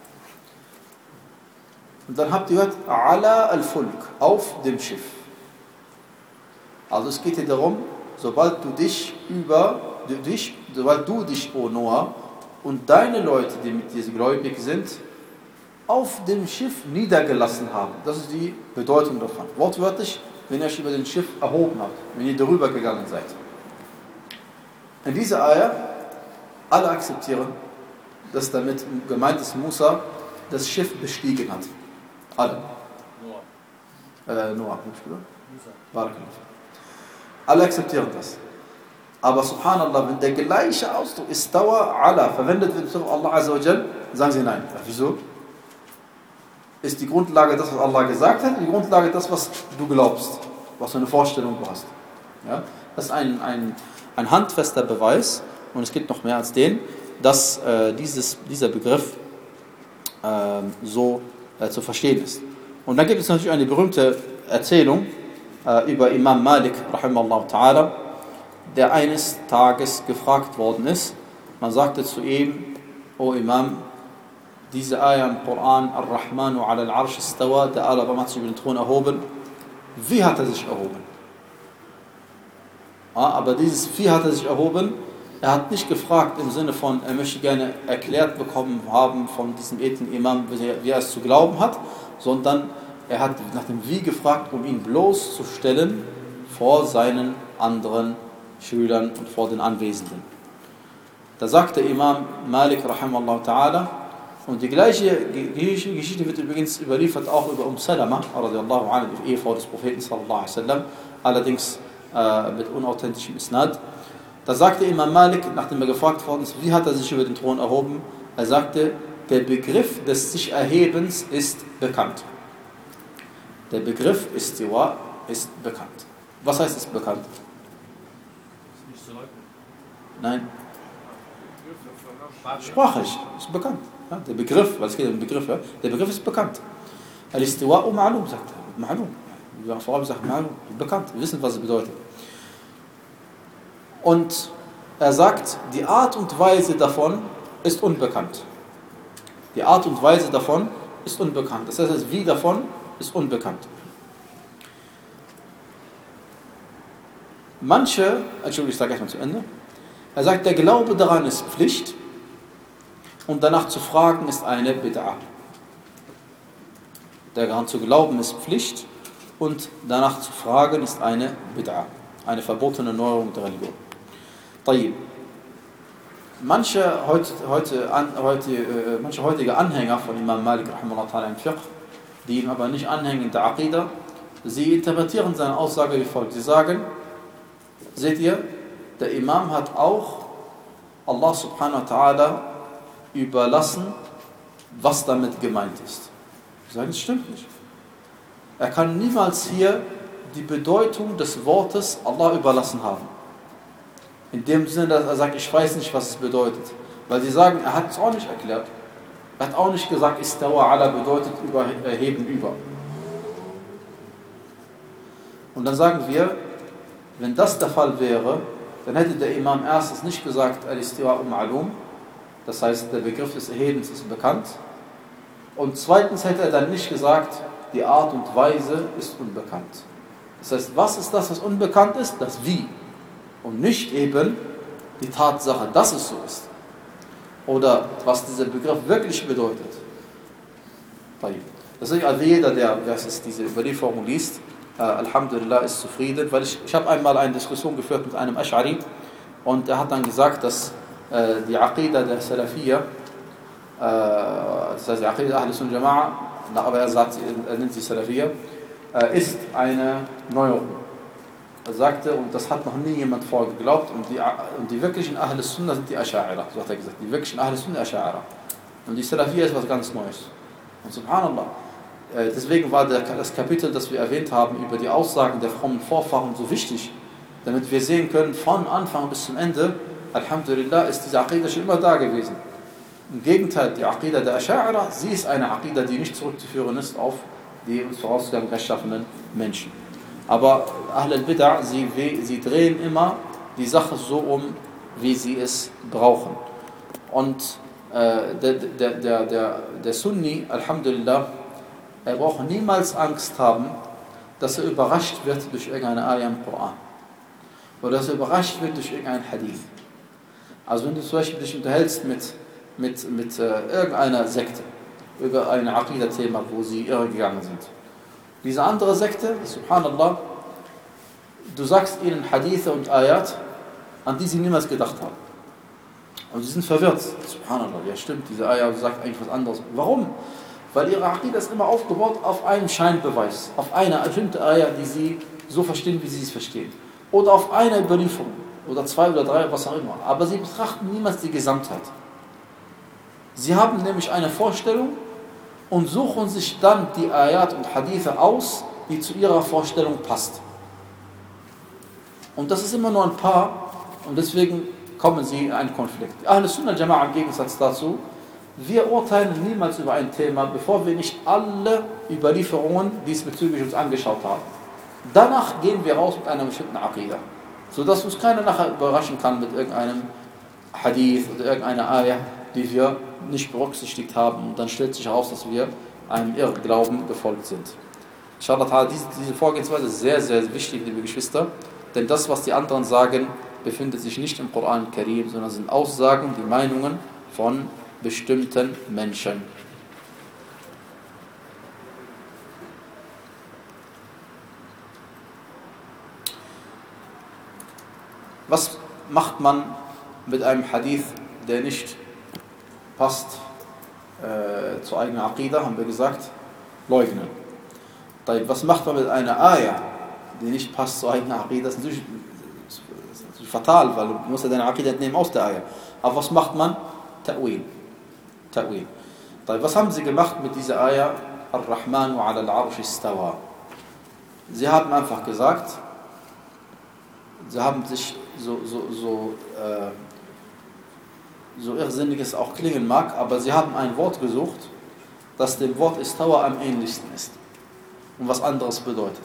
Und dann habt ihr gehört, ala al-Fulk, auf dem Schiff. Also es geht hier darum, sobald du dich über, du dich, sobald du dich, O Noah, und deine Leute, die mit dir gläubig sind, auf dem Schiff niedergelassen haben. Das ist die Bedeutung davon. Wortwörtlich, wenn ihr euch über den Schiff erhoben habt, wenn ihr darüber gegangen seid. In dieser Eier, alle akzeptieren, dass damit gemeint ist, Musa das Schiff bestiegen hat. Alle. Noah. Äh, Noah, nicht Musa. Alle akzeptieren das. Aber subhanallah, wenn der gleiche Ausdruck Istawa ala verwendet wird von Allah Azza wa Jal, sagen sie nein. Wieso? Ist die Grundlage das, was Allah gesagt hat, die Grundlage das, was du glaubst, was für eine Vorstellung du hast. Ja? Das ist ein, ein, ein handfester Beweis, und es gibt noch mehr als den, dass äh, dieses, dieser Begriff äh, so äh, zu verstehen ist. Und dann gibt es natürlich eine berühmte Erzählung äh, über Imam Malik, rahimahullah ta'ala, der eines Tages gefragt worden ist. Man sagte zu ihm, O Imam, diese Ayah im Koran, Ar-Rahmanu ala al-Arsh istawa, der Allah hat sich über den Thron erhoben. Wie hat er sich erhoben? Ja, aber dieses Wie hat er sich erhoben, er hat nicht gefragt im Sinne von, er möchte gerne erklärt bekommen haben von diesem edlen Imam, wie er es zu glauben hat, sondern er hat nach dem Wie gefragt, um ihn bloßzustellen vor seinen anderen Schülern und vor den Anwesenden. Da sagte Imam Malik rahimallahu ta'ala, und die gleiche Geschichte wird übrigens überliefert auch über Umm Salama, radiallahu anha, die Ehefrau des Propheten sallallahu alaihi wasallam, allerdings äh, mit unauthentischem Isnad. Da sagte Imam Malik, nachdem er gefragt worden ist, wie hat er sich über den Thron erhoben, er sagte, der Begriff des sich Erhebens ist bekannt. Der Begriff Istiwa ist bekannt. Was heißt ist bekannt? Ist nicht so leugnen. Nein. Sprachlich ist bekannt. Ja, der Begriff, weil es geht um den Begriff, ja, der Begriff ist bekannt. Al-Istiwa'u ma'lum, sagt er. Ma'lum. Wir vor allem sagen ma'lum, bekannt. Wir wissen, was es bedeutet. Und er sagt, die Art und Weise davon ist unbekannt. Die Art und Weise davon ist unbekannt. Das heißt, das Wie davon ist unbekannt. Manche, Entschuldigung, ich sage erstmal zu Ende. Er sagt, der Glaube daran ist Pflicht und danach zu fragen ist eine Bid'a. Daran zu glauben ist Pflicht und danach zu fragen ist eine Bid'a, eine verbotene Neuerung der Religion. Tayyib. Manche, heute, heute, heute, äh, manche heutige Anhänger von Imam Malik rahimahullah ta'ala im Fiqh, die ihm aber nicht anhängen in der Aqidah, sie interpretieren seine Aussage wie folgt. Sie sagen, seht ihr, der Imam hat auch Allah subhanahu wa ta'ala überlassen, was damit gemeint ist. Sie sagen, das stimmt nicht. Er kann niemals hier die Bedeutung des Wortes Allah überlassen haben. In dem Sinne, dass er sagt, ich weiß nicht, was es bedeutet. Weil sie sagen, er hat es auch nicht erklärt. Er hat auch nicht gesagt, Istawa ala bedeutet über, erheben über. Und dann sagen wir, wenn das der Fall wäre, dann hätte der Imam erstens nicht gesagt, Al-Istiwa'u ma'lum, das heißt, der Begriff des Erhebens ist bekannt. Und zweitens hätte er dann nicht gesagt, die Art und Weise ist unbekannt. Das heißt, was ist das, was unbekannt ist? Das Wie. Und nicht eben die Tatsache, dass es so ist. Oder was dieser Begriff wirklich bedeutet. Deswegen, also jeder, der diese Überlieferung liest, äh, Alhamdulillah, ist zufrieden, weil ich, ich habe einmal eine Diskussion geführt mit einem Ash'ari und er hat dann gesagt, dass äh, die Aqidah der Salafiyya, äh, das heißt die Aqidah Ahl Sunnah Jama'a, aber er, sagt, er nennt sie Salafiyya, äh, ist eine Neuerung. Er sagte, und das hat noch nie jemand vorher geglaubt, und die, und die wirklichen Ahl Sunnah sind die Ash'ara, so hat er gesagt, die wirklichen Ahl Sunnah Ash'ara. Und die Salafiyya ist was ganz Neues. Und subhanallah, deswegen war das Kapitel, das wir erwähnt haben, über die Aussagen der frommen Vorfahren so wichtig, damit wir sehen können, von Anfang bis zum Ende, Alhamdulillah, ist diese Aqidah schon immer da gewesen. Im Gegenteil, die Aqidah der Ash'ara, sie ist eine Aqidah, die nicht zurückzuführen ist auf die uns vorausgegangen rechtschaffenen Menschen. Aber Ahl al-Bid'a, sie, sie drehen immer die Sache so um, wie sie es brauchen. Und äh, der, der, der, der, der Sunni, Alhamdulillah, er braucht niemals Angst haben, dass er überrascht wird durch irgendeine Ayah im Koran. Oder dass er überrascht wird durch irgendein Hadith. Also wenn du zum Beispiel dich unterhältst mit, mit, mit äh, irgendeiner Sekte, über ein Aqidah-Thema, wo sie irregegangen sind. Diese andere Sekte, subhanallah, du sagst ihnen Hadithe und Ayat, an die sie niemals gedacht haben. Und sie sind verwirrt. Subhanallah, ja stimmt, diese Ayah sagt eigentlich was anderes. Warum? Weil ihre Aqidah ist immer aufgebaut auf einen Scheinbeweis, auf eine bestimmte Ayah, die sie so verstehen, wie sie es verstehen. Oder auf eine Überlieferung, oder zwei oder drei, was auch immer. Aber sie betrachten niemals die Gesamtheit. Sie haben nämlich eine Vorstellung und suchen sich dann die Ayat und Hadithe aus, die zu ihrer Vorstellung passt. Und das ist immer nur ein paar, und deswegen kommen sie in einen Konflikt. Die Ahl Sunnah Jama'a im Gegensatz dazu, wir urteilen niemals über ein Thema, bevor wir nicht alle Überlieferungen diesbezüglich uns angeschaut haben. Danach gehen wir raus mit einer bestimmten Aqidah, sodass uns keiner nachher überraschen kann mit irgendeinem Hadith oder irgendeiner Ayah, die wir nicht berücksichtigt haben. Und dann stellt sich heraus, dass wir einem Irrglauben gefolgt sind. Inshallah, diese, diese Vorgehensweise ist sehr, sehr wichtig, liebe Geschwister. Denn das, was die anderen sagen, befindet sich nicht im Koran Karim, sondern sind Aussagen, die Meinungen von bestimmten Menschen. Was macht man mit einem Hadith, der nicht passt äh, zur eigenen Aqidah, haben wir gesagt? Leugnen. Was macht man mit einer Ayah, die nicht passt zur eigenen Aqidah? Das ist natürlich, das ist natürlich fatal, weil du musst ja deine Aqidah entnehmen aus der Ayah. Aber was macht man? Ta'wil. Ta'wil. Was haben sie gemacht mit dieser Ayah? Ar-Rahmanu ala al-Arsh istawa. Sie haben einfach gesagt, sie haben sich so, so, so, äh, so irrsinnig es auch klingen mag, aber sie haben ein Wort gesucht, das dem Wort Istawa am ähnlichsten ist und was anderes bedeutet.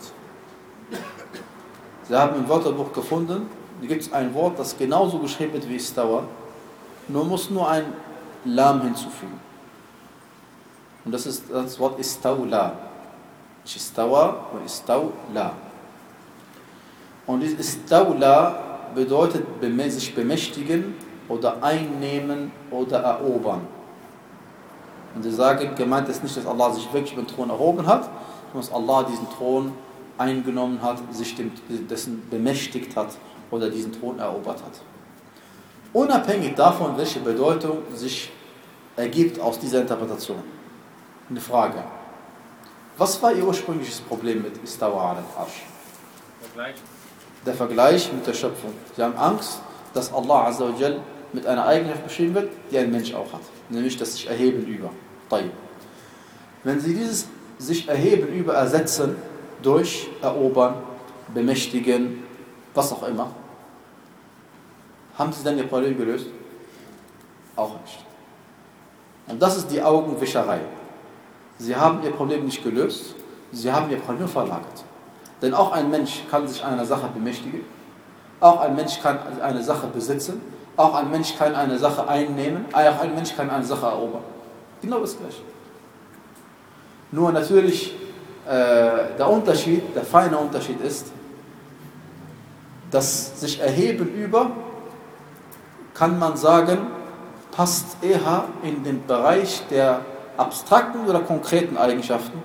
Sie haben im Wörterbuch gefunden, da gibt es ein Wort, das genauso geschrieben wird wie Istawa, nur muss nur ein Lam hinzufügen. Und das ist das Wort Istawla. Nicht Istawa, sondern Istawla. Und dieses Istawla bedeutet sich bemächtigen oder einnehmen oder erobern. Und sie sagen, gemeint ist nicht, dass Allah sich wirklich über den Thron erhoben hat, sondern dass Allah diesen Thron eingenommen hat, sich dem, dessen bemächtigt hat oder diesen Thron erobert hat. Unabhängig davon, welche Bedeutung sich ergibt aus dieser Interpretation. Eine Frage. Was war ihr ursprüngliches Problem mit Istawa al-Arsh? Vergleich. Der Vergleich mit der Schöpfung. Sie haben Angst, dass Allah Azza wa Jal mit einer Eigenschaft beschrieben wird, die ein Mensch auch hat. Nämlich das sich erheben über. Wenn sie dieses sich erheben über ersetzen durch erobern, bemächtigen, was auch immer, haben sie dann ihr Problem gelöst? Auch nicht. Und das ist die Augenwischerei. Sie haben ihr Problem nicht gelöst, sie haben ihr Problem verlagert. Denn auch ein Mensch kann sich einer Sache bemächtigen, auch ein Mensch kann eine Sache besitzen, auch ein Mensch kann eine Sache einnehmen, auch ein Mensch kann eine Sache erobern. Genau das Gleiche. Nur natürlich, äh, der Unterschied, der feine Unterschied ist, dass sich erheben über, kann man sagen, passt eher in den Bereich der abstrakten oder konkreten Eigenschaften,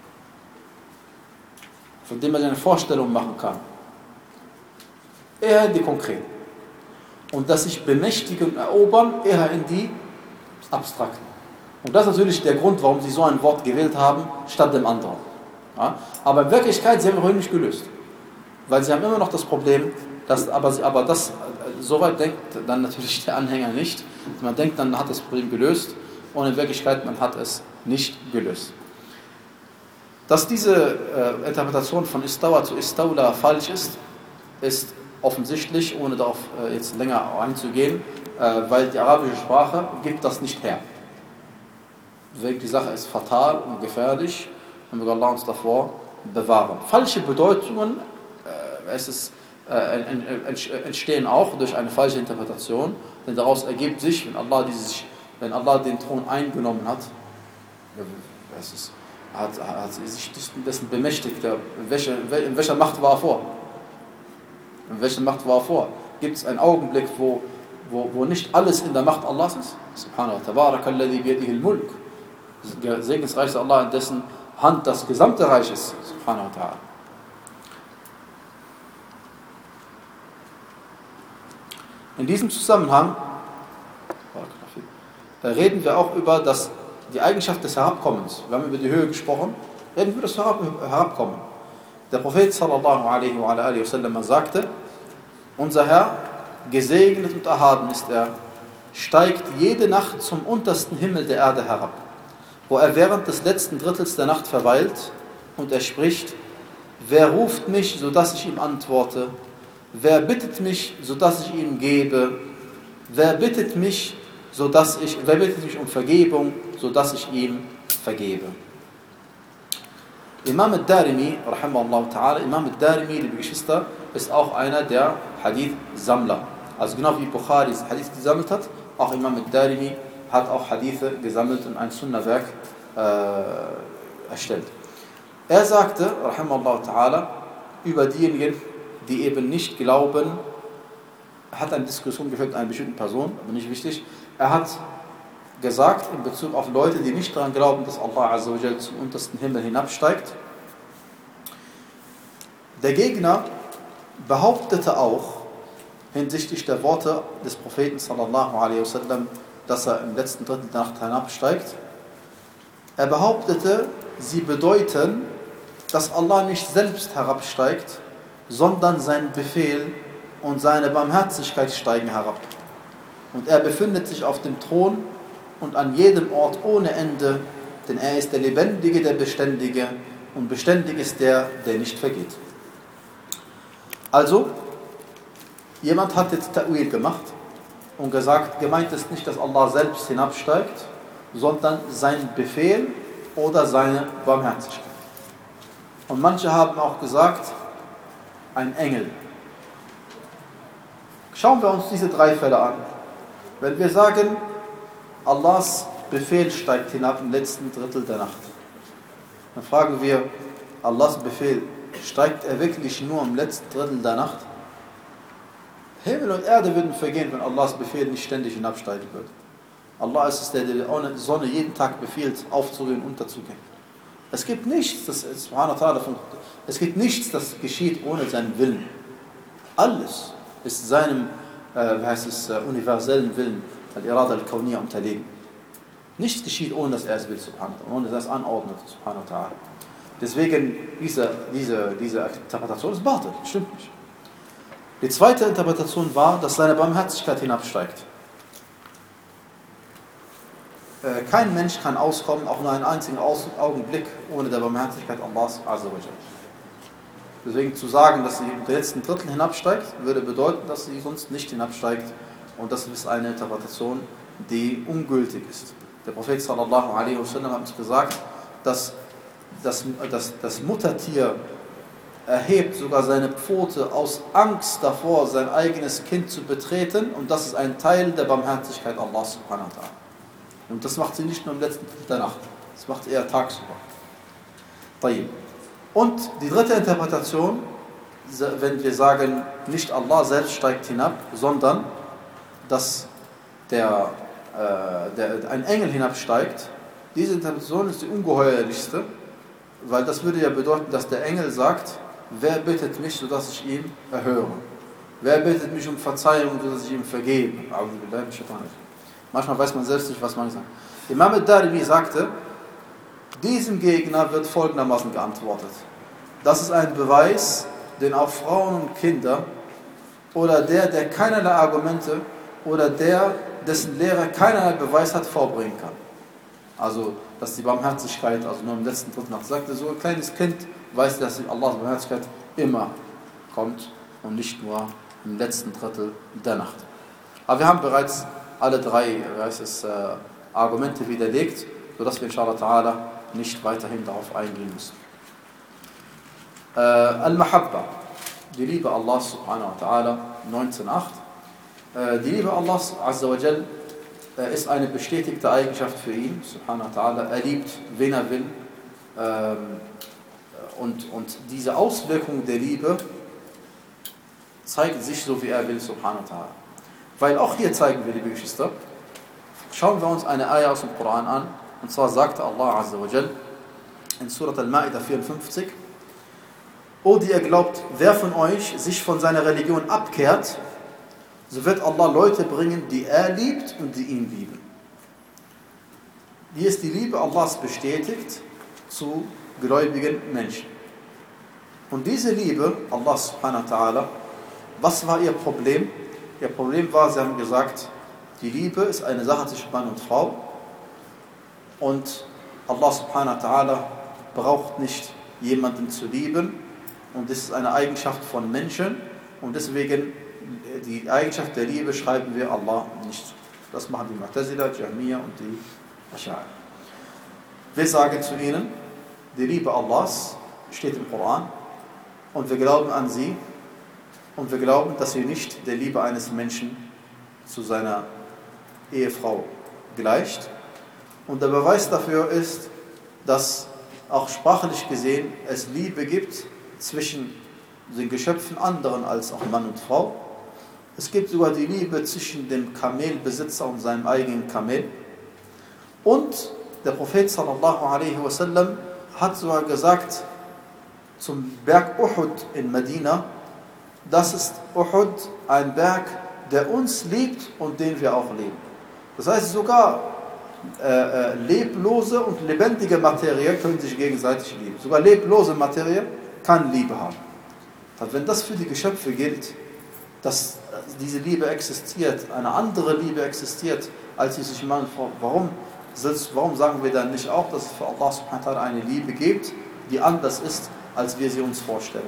von dem man eine Vorstellung machen kann. Eher in die konkreten. Und dass sich bemächtigen und erobern, eher in die abstrakten. Und das ist natürlich der Grund, warum sie so ein Wort gewählt haben, statt dem anderen. Ja? Aber in Wirklichkeit, sie haben es heute nicht gelöst. Weil sie haben immer noch das Problem, dass, aber, sie, aber das, soweit denkt dann natürlich der Anhänger nicht. Man denkt, dann hat das Problem gelöst, und in Wirklichkeit, man hat es nicht gelöst. Dass diese äh, Interpretation von Istawa zu Istawla falsch ist, ist offensichtlich, ohne darauf äh, jetzt länger einzugehen, äh, weil die arabische Sprache gibt das nicht her. Deswegen die Sache ist fatal und gefährlich, und möge Allah uns davor bewahren. Falsche Bedeutungen äh, es ist, äh, entstehen auch durch eine falsche Interpretation, denn daraus ergibt sich, wenn Allah, dieses, wenn Allah den Thron eingenommen hat, es ist, hat, hat sich dessen bemächtigt, in welcher, in welcher Macht war er vor? In welcher Macht war er vor? Gibt es einen Augenblick, wo, wo, wo nicht alles in der Macht Allahs ist? Subhanahu wa tabaraka alladhi biyadihi al-mulk. Segensreich ist Allah, in dessen Hand das gesamte Reich ist. Subhanahu wa ta'ala. In diesem Zusammenhang reden wir auch über das, die Eigenschaft des Herabkommens. Wir haben über die Höhe gesprochen, reden wir über das Herabkommen. Der Prophet sallallahu alaihi wa alihi wa sallam sagte, unser Herr, gesegnet und erhaben ist er, steigt jede Nacht zum untersten Himmel der Erde herab, wo er während des letzten Drittels der Nacht verweilt, und er spricht, wer ruft mich, sodass ich ihm antworte? Wer bittet mich, sodass ich ihm gebe? Wer bittet mich, sodass ich, wer bittet mich um Vergebung, sodass ich ihm vergebe? Imam al-Darimi, rahimahullah ta'ala, Imam al-Darimi, liebe Geschwister, ist auch einer der Hadith-Sammler. Also genau wie Bukhari Hadith gesammelt hat, auch Imam al-Darimi hat auch Hadithe gesammelt und ein Sunnah-Werk äh, erstellt. Er sagte, rahimahullah ta'ala, über diejenigen, die eben nicht glauben, er hat eine Diskussion geführt mit einer bestimmten Person, aber nicht wichtig. Er hat gesagt, in Bezug auf Leute, die nicht daran glauben, dass Allah Azza wa Jal zum untersten Himmel hinabsteigt. Der Gegner behauptete auch, hinsichtlich der Worte des Propheten sallallahu alaihi wasallam, dass er im letzten Drittel der Nacht hinabsteigt. Er behauptete, sie bedeuten, dass Allah nicht selbst herabsteigt, sondern sein Befehl und seine Barmherzigkeit steigen herab. Und er befindet sich auf dem Thron und an jedem Ort ohne Ende, denn er ist der Lebendige, der Beständige, und beständig ist der, der nicht vergeht. Also, jemand hat jetzt Ta'wil gemacht und gesagt, gemeint ist nicht, dass Allah selbst hinabsteigt, sondern sein Befehl oder seine Barmherzigkeit. Und manche haben auch gesagt, ein Engel. Schauen wir uns diese drei Fälle an. Wenn wir sagen, Allahs Befehl steigt hinab im letzten Drittel der Nacht, dann fragen wir, Allahs Befehl, steigt er wirklich nur im letzten Drittel der Nacht? Himmel und Erde würden vergehen, wenn Allahs Befehl nicht ständig hinabsteigen würde. Allah ist es, der die Sonne jeden Tag befiehlt, aufzugehen und unterzugehen. Es gibt nichts, das, es gibt nichts, das geschieht ohne seinen Willen. Alles ist seinem äh, wie heißt es, äh, universellen Willen, al-Irada al-Kawniyya, unterlegen. Nichts geschieht, ohne dass er es will, subhanahu wa ta'ala, ohne dass er es anordnet, subhanahu wa ta'ala. Deswegen, diese, diese, diese Interpretation ist Batil, stimmt nicht. Die zweite Interpretation war, dass seine Barmherzigkeit hinabsteigt. Äh, kein Mensch kann auskommen, auch nur einen einzigen Augenblick, ohne der Barmherzigkeit Allahs Azza wa Jalla. Deswegen zu sagen, dass sie im letzten Drittel hinabsteigt, würde bedeuten, dass sie sonst nicht hinabsteigt. Und das ist eine Interpretation, die ungültig ist. Der Prophet sallallahu alaihi wasallam hat uns gesagt, dass das, das, das Muttertier erhebt sogar seine Pfote aus Angst davor, sein eigenes Kind zu betreten. Und das ist ein Teil der Barmherzigkeit Allah subhanahu wa ta'ala. Und das macht sie nicht nur im letzten Drittel der Nacht. Das macht er tagsüber. Tayyib. Und die dritte Interpretation, wenn wir sagen, nicht Allah selbst steigt hinab, sondern dass der, äh, der, ein Engel hinabsteigt, diese Interpretation ist die ungeheuerlichste, weil das würde ja bedeuten, dass der Engel sagt, wer bittet mich, sodass ich ihm erhöre? Wer bittet mich um Verzeihung, sodass ich ihm vergebe? Manchmal weiß man selbst nicht, was man sagt. Imam al-Darimi sagte, diesem Gegner wird folgendermaßen geantwortet. Das ist ein Beweis, den auch Frauen und Kinder oder der, der keinerlei Argumente oder der, dessen Lehrer keinerlei Beweis hat, vorbringen kann. Also, dass die Barmherzigkeit, also nur im letzten Drittel Nacht, sagte, so ein kleines Kind weiß, dass Allahs Barmherzigkeit immer kommt und nicht nur im letzten Drittel der Nacht. Aber wir haben bereits alle drei weiß es, äh, Argumente widerlegt, sodass wir inshallah ta'ala nicht weiterhin darauf eingehen müssen. Äh, Al-Mahabba, die Liebe Allahs subhanahu wa ta'ala, neunzehn Komma acht. Äh, die Liebe Allahs azza wa jal äh, ist eine bestätigte Eigenschaft für ihn, subhanahu wa ta'ala. Er liebt, wen er will. Ähm, und, und diese Auswirkung der Liebe zeigt sich so, wie er will, subhanahu wa ta'ala. Weil auch hier zeigen wir, liebe Geschwister, schauen wir uns eine Ayah aus dem Koran an. Und zwar sagte Allah Azza wa Jal in Surat Al-Ma'idah vierundfünfzig: O die ihr glaubt, wer von euch sich von seiner Religion abkehrt, so wird Allah Leute bringen, die er liebt und die ihn lieben. Hier ist die Liebe Allahs bestätigt zu gläubigen Menschen. Und diese Liebe, Allah subhanahu wa ta'ala, was war ihr Problem? Ihr Problem war, sie haben gesagt, die Liebe ist eine Sache zwischen Mann und Frau. Und Allah subhanahu wa ta'ala braucht nicht jemanden zu lieben. Und das ist eine Eigenschaft von Menschen. Und deswegen, die Eigenschaft der Liebe schreiben wir Allah nicht zu. Das machen die Mu'tazila, Jahmiya und die Ash'ari. Wir sagen zu ihnen, die Liebe Allahs steht im Koran. Und wir glauben an sie. Und wir glauben, dass wir nicht der Liebe eines Menschen zu seiner Ehefrau gleicht. Und der Beweis dafür ist, dass auch sprachlich gesehen es Liebe gibt zwischen den Geschöpfen anderen als auch Mann und Frau. Es gibt sogar die Liebe zwischen dem Kamelbesitzer und seinem eigenen Kamel. Und der Prophet sallallahu alaihi wasallam hat sogar gesagt zum Berg Uhud in Medina, das ist Uhud ein Berg, der uns liebt und den wir auch lieben. Das heißt, sogar äh, äh, leblose und lebendige Materie können sich gegenseitig lieben. Sogar leblose Materie kann Liebe haben. Und wenn das für die Geschöpfe gilt, dass diese Liebe existiert, eine andere Liebe existiert, als die sich Mann und Frau, warum, warum sagen wir dann nicht auch, dass es für Allah subhanahu wa ta'ala eine Liebe gibt, die anders ist, als wir sie uns vorstellen?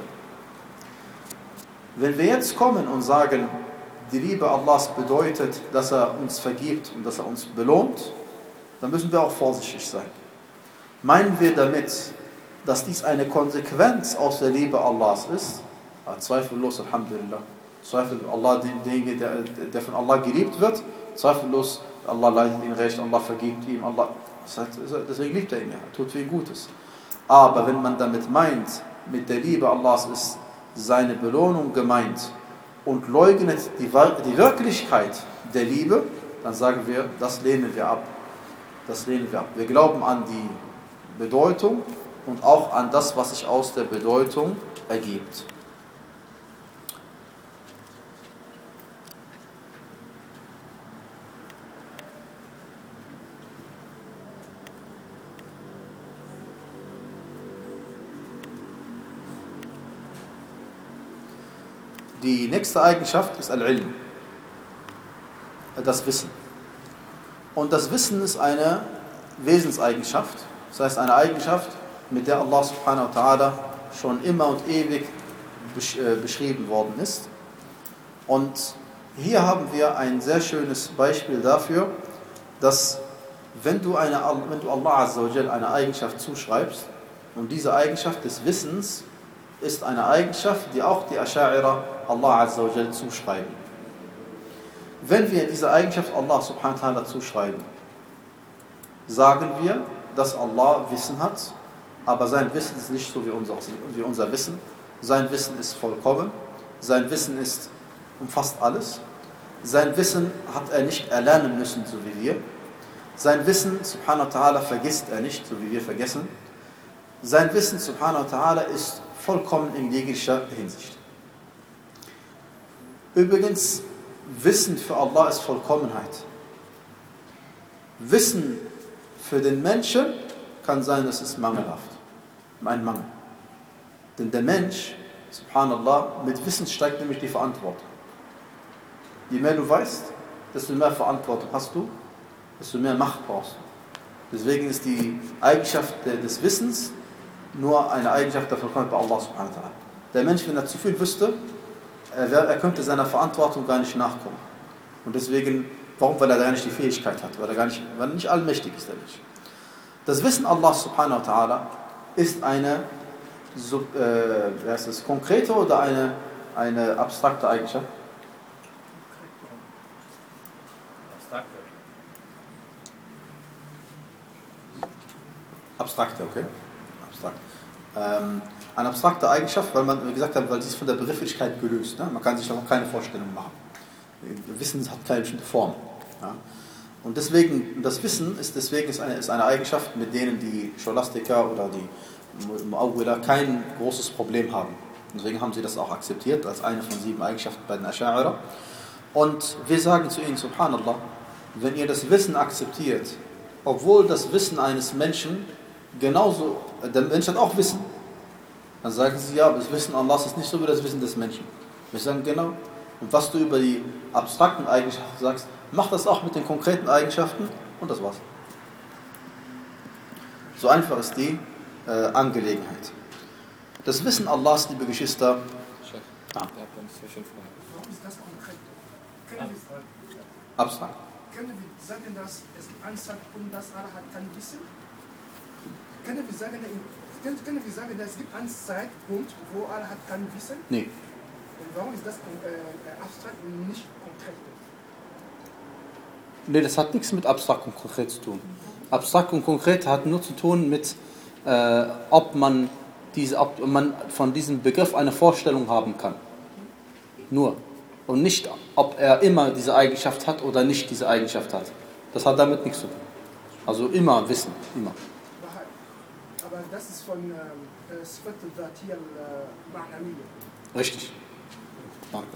Wenn wir jetzt kommen und sagen, die Liebe Allahs bedeutet, dass er uns vergibt und dass er uns belohnt, dann müssen wir auch vorsichtig sein. Meinen wir damit, dass dies eine Konsequenz aus der Liebe Allahs ist? Ja, zweifellos, Alhamdulillah. Zweifellos, Allah, derjenige, der, der von Allah geliebt wird, zweifellos, Allah leitet ihn recht, Allah vergibt ihm, Allah, deswegen liebt er ihn ja, tut für ihn Gutes. Aber wenn man damit meint, mit der Liebe Allahs ist seine Belohnung gemeint und leugnet die, die Wirklichkeit der Liebe, dann sagen wir, das lehnen wir ab. Das lehnen wir ab. Wir glauben an die Bedeutung und auch an das, was sich aus der Bedeutung ergibt. Die nächste Eigenschaft ist Al-Ilm, das Wissen. Und das Wissen ist eine Wesenseigenschaft, das heißt eine Eigenschaft, mit der Allah subhanahu wa ta'ala schon immer und ewig beschrieben worden ist. Und hier haben wir ein sehr schönes Beispiel dafür, dass wenn du, eine, wenn du Allah azza wa jal eine Eigenschaft zuschreibst, und diese Eigenschaft des Wissens ist eine Eigenschaft, die auch die Asha'ira Allah azza wa jal zuschreiben. Wenn wir diese Eigenschaft Allah subhanahu wa ta'ala zuschreiben, sagen wir, dass Allah Wissen hat, aber sein Wissen ist nicht so wie unser, wie unser Wissen. Sein Wissen ist vollkommen, sein Wissen ist, umfasst alles. Sein Wissen hat er nicht erlernen müssen, so wie wir. Sein Wissen, subhanahu wa ta'ala, vergisst er nicht, so wie wir vergessen. Sein Wissen, subhanahu wa ta'ala, ist vollkommen in jeglicher Hinsicht. Übrigens, Wissen für Allah ist Vollkommenheit. Wissen für den Menschen kann sein, dass es mangelhaft. Ein Mangel. Denn der Mensch, subhanallah, mit Wissen steigt nämlich die Verantwortung. Je mehr du weißt, desto mehr Verantwortung hast du, desto mehr Macht brauchst du. Deswegen ist die Eigenschaft des Wissens nur eine Eigenschaft der Vollkommenheit bei Allah subhanahu wa ta'ala. Der Mensch, wenn er zu viel wüsste, er, wär, er könnte seiner Verantwortung gar nicht nachkommen. Und deswegen, warum? Weil er gar nicht die Fähigkeit hat, weil er gar nicht, weil er nicht allmächtig ist, der Mensch. Das Wissen Allah subhanahu wa ta'ala ist eine so, äh, wie heißt das, konkrete oder eine, eine abstrakte Eigenschaft? Abstrakte. Abstrakte, okay. Abstrakt. Ähm, eine abstrakte Eigenschaft, weil man, wie gesagt hat, weil sie ist von der Begrifflichkeit gelöst. Ne? Man kann sich da noch keine Vorstellung machen. Wissen hat keine bestimmte Form. Ja? Und deswegen, das Wissen ist deswegen ist eine, ist eine Eigenschaft, mit denen die Scholastiker oder die Mu'awwila kein großes Problem haben. Deswegen haben sie das auch akzeptiert als eine von sieben Eigenschaften bei den Asha'ira. Und wir sagen zu ihnen, subhanallah, wenn ihr das Wissen akzeptiert, obwohl das Wissen eines Menschen genauso, der Mensch hat auch Wissen, dann sagen sie, ja, das Wissen Allahs ist nicht so wie das Wissen des Menschen. Wir sagen, genau. Und was du über die abstrakten Eigenschaften sagst, mach das auch mit den konkreten Eigenschaften und das war's. So einfach ist die äh, Angelegenheit. Das Wissen Allahs, liebe Geschwister. Ah. Warum ist das konkret? Können wir, Abstrakt. können wir sagen, dass es gibt einen Zeitpunkt, dass Allah hat kein Wissen? Können wir sagen, können, können wir sagen, dass es gibt einen Zeitpunkt, wo Allah hat kein Wissen? Nee. Und warum ist das äh, abstrakt und nicht konkret? Nee, das hat nichts mit abstrakt und konkret zu tun. Abstrakt und konkret hat nur zu tun mit, äh, ob man diese, ob man von diesem Begriff eine Vorstellung haben kann. Nur. Und nicht, ob er immer diese Eigenschaft hat oder nicht diese Eigenschaft hat. Das hat damit nichts zu tun. Also immer wissen, immer. Aber das ist von ähm, Sifat al-Dhatiyya al-Ma'namiyya. Richtig. Danke.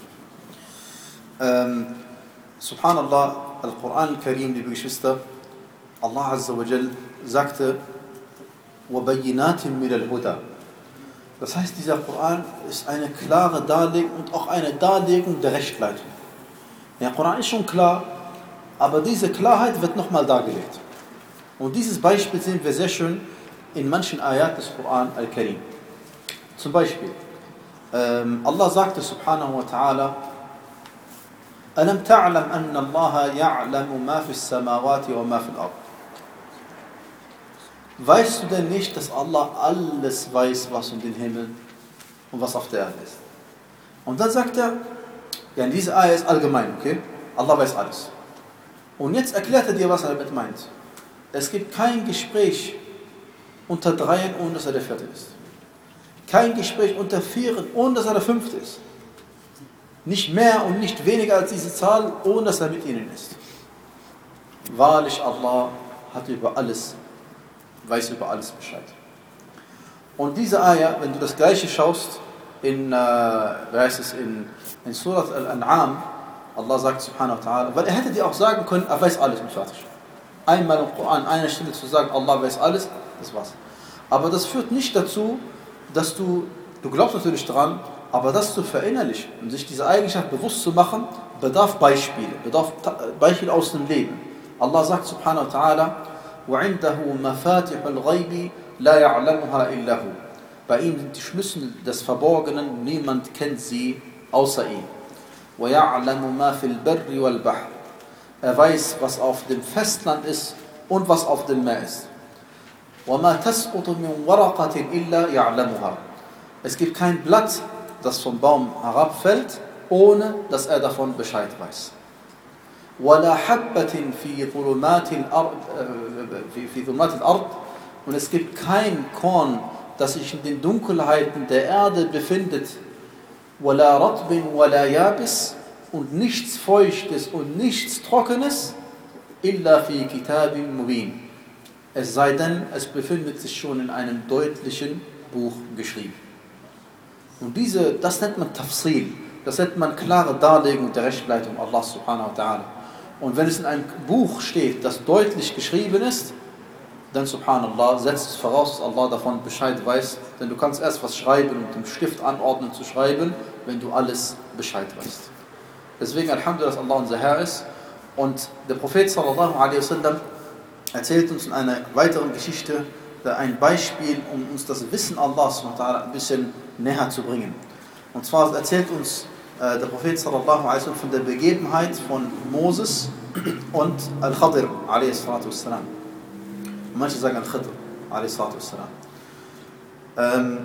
Ähm, Subhanallah, Al-Quran al-Karim, liebe Geschwister, Allah Azza wa Jal sagte, وَبَيِّنَاتٍ مِنَ الْهُدَى. Das heißt, dieser Koran ist eine klare Darlegung und auch eine Darlegung der Rechtleitung. Der Koran ist schon klar, aber diese Klarheit wird nochmal dargelegt. Und dieses Beispiel sehen wir sehr schön in manchen Ayat des Koran al-Karim. Zum Beispiel, ähm, Allah sagte subhanahu wa ta'ala, أَلَمْ تَعْلَمْ أَنَّ اللَّهَ يَعْلَمُ مَا فِي السَّمَاوَاتِ وَمَا فِي الْأَرْضِ. Weißt du denn nicht, dass Allah alles weiß, was in den Himmel und was auf der Erde ist? Und dann sagt er, ja, in dieser Ayah ist allgemein, okay? Allah weiß alles. Und jetzt erklärt er dir, was er damit meint. Es gibt kein Gespräch unter Dreien, ohne dass er der Vierte ist. Kein Gespräch unter Vieren, ohne dass er der Fünfte ist. Nicht mehr und nicht weniger als diese Zahl, ohne dass er mit ihnen ist. Wahrlich, Allah hat über alles, weiß über alles Bescheid. Und diese Ayah, wenn du das Gleiche schaust, in, äh, wie heißt es, in, in Surat Al-An'am, Allah sagt subhanahu wa ta'ala, weil er hätte dir auch sagen können, er weiß alles und fertig. Einmal im Koran, an einer Stelle zu sagen, Allah weiß alles, das war's. Aber das führt nicht dazu, dass du, du glaubst natürlich daran, aber das zu verinnerlichen und sich diese Eigenschaft bewusst zu machen, bedarf Beispiele, bedarf Beispiele aus dem Leben. Allah sagt subhanahu wa ta'ala, وَعِنْدَهُ مَفَاتِحُ الْغَيْبِ لَا يَعْلَمُهَا إِلَّا هُ. Bei ihm sind die Schlüssel des Verborgenen, niemand kennt sie außer ihm. وَيَعْلَمُ مَا فِي الْبَرِّ وَالْبَحْرِ. Er weiß, was auf dem Festland ist und was auf dem Meer ist. وَمَا تَسْقُطُ مِنْ وَرَقَةٍ إِلَّا يَعْلَمُهَا. Es gibt kein Blatt, das vom Baum herabfällt, ohne dass er davon Bescheid weiß. وَلَا حَبَّةٍ فِي ظُلُمَاتِ الْأَرْضِ. Und es gibt kein Korn, das sich in den Dunkelheiten der Erde befindet. وَلَا رَطْبٍ وَلَا يَابِسٍ. Und nichts Feuchtes und nichts Trockenes, إِلَّا فِي كِتَابٍ مُبِينٍ. Es sei denn, es befindet sich schon in einem deutlichen Buch geschrieben. Und diese, das nennt man Tafsil, das nennt man klare Darlegung der Rechtleitung Allah subhanahu wa ta'ala. Und wenn es in einem Buch steht, das deutlich geschrieben ist, dann subhanallah, setzt es voraus, dass Allah davon Bescheid weiß, denn du kannst erst was schreiben und dem Stift anordnen zu schreiben, wenn du alles Bescheid weißt. Deswegen Alhamdulillah, dass Allah unser Herr ist. Und der Prophet sallallahu alaihi wasallam erzählt uns in einer weiteren Geschichte ein Beispiel, um uns das Wissen Allah subhanahu wa ta'ala ein bisschen näher zu bringen. Und zwar erzählt uns äh, der Prophet sallallahu alaihi wasallam von der Begebenheit von Moses und Al-Khadir alaihi salatu wassalam. Manche sagen Al-Khidr alaihi salatu wassalam. Ähm,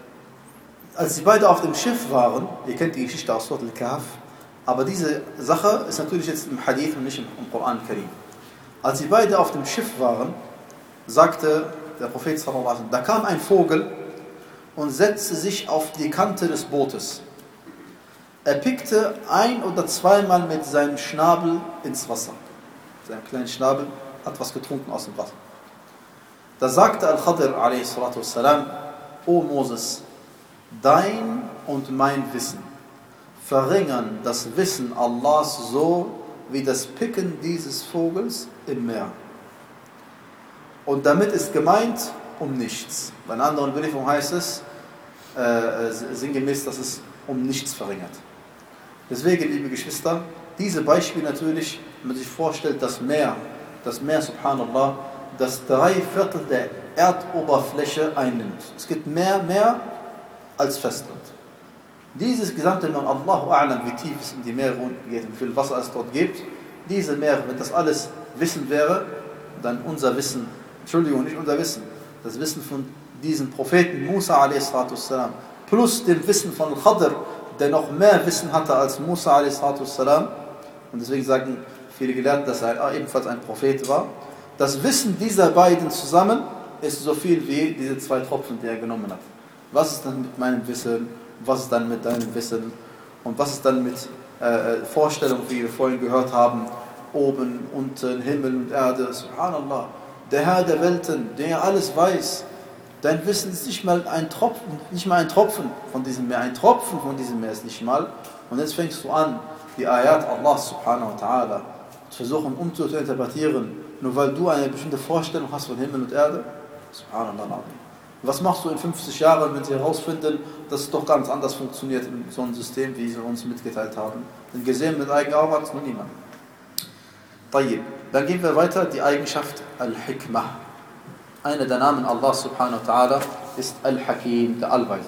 als sie beide auf dem Schiff waren, ihr kennt die Geschichte aus Surat Al-Kahf, aber diese Sache ist natürlich jetzt im Hadith und nicht im, im Koran Karim. Als sie beide auf dem Schiff waren, sagte der Prophet sallallahu alaihi wasallam, da kam ein Vogel und setzte sich auf die Kante des Bootes. Er pickte ein- oder zweimal mit seinem Schnabel ins Wasser. Sein kleiner Schnabel hat was getrunken aus dem Wasser. Da sagte Al-Khadir alaihi salatu wassalam, O Moses, dein und mein Wissen verringern das Wissen Allahs so wie das Picken dieses Vogels im Meer. Und damit ist gemeint um nichts. Bei einer anderen Überlieferung heißt es äh, sinngemäß, dass es um nichts verringert. Deswegen, liebe Geschwister, diese Beispiele natürlich, wenn man sich vorstellt, das Meer, das Meer, subhanallah, das drei Viertel der Erdoberfläche einnimmt. Es gibt mehr Meer als Festland. Dieses gesamte Meer, Allahu a'lam, wie tief es in die Meere geht, wie viel Wasser es dort gibt, diese Meere, wenn das alles Wissen wäre, dann unser Wissen, Entschuldigung, nicht unser Wissen, das Wissen von diesem Propheten Musa a s. plus dem Wissen von Khadr, der noch mehr Wissen hatte als Musa a s. Und deswegen sagen viele Gelehrte, dass er ebenfalls ein Prophet war. Das Wissen dieser beiden zusammen ist so viel wie diese zwei Tropfen, die er genommen hat. Was ist dann mit meinem Wissen? Was ist dann mit deinem Wissen? Und was ist dann mit äh, Vorstellungen, wie wir vorhin gehört haben, oben, unten, Himmel und Erde? Subhanallah. Der Herr der Welten, der alles weiß. Dein Wissen ist nicht mal ein Tropfen, nicht mal ein Tropfen von diesem Meer. Ein Tropfen von diesem Meer ist nicht mal. Und jetzt fängst du an, die Ayat Allah subhanahu wa ta'ala zu versuchen umzuinterpretieren, nur weil du eine bestimmte Vorstellung hast von Himmel und Erde. Subhanallah. Was machst du in fünfzig Jahren, wenn sie herausfinden, dass es doch ganz anders funktioniert in so einem System, wie sie uns mitgeteilt haben? Denn gesehen mit eigenen Augen hat es noch niemand. Dann gehen wir weiter, die Eigenschaft Al-Hikmah. Einer der Namen Allah subhanahu wa ta'ala ist Al-Hakim, der Allweise.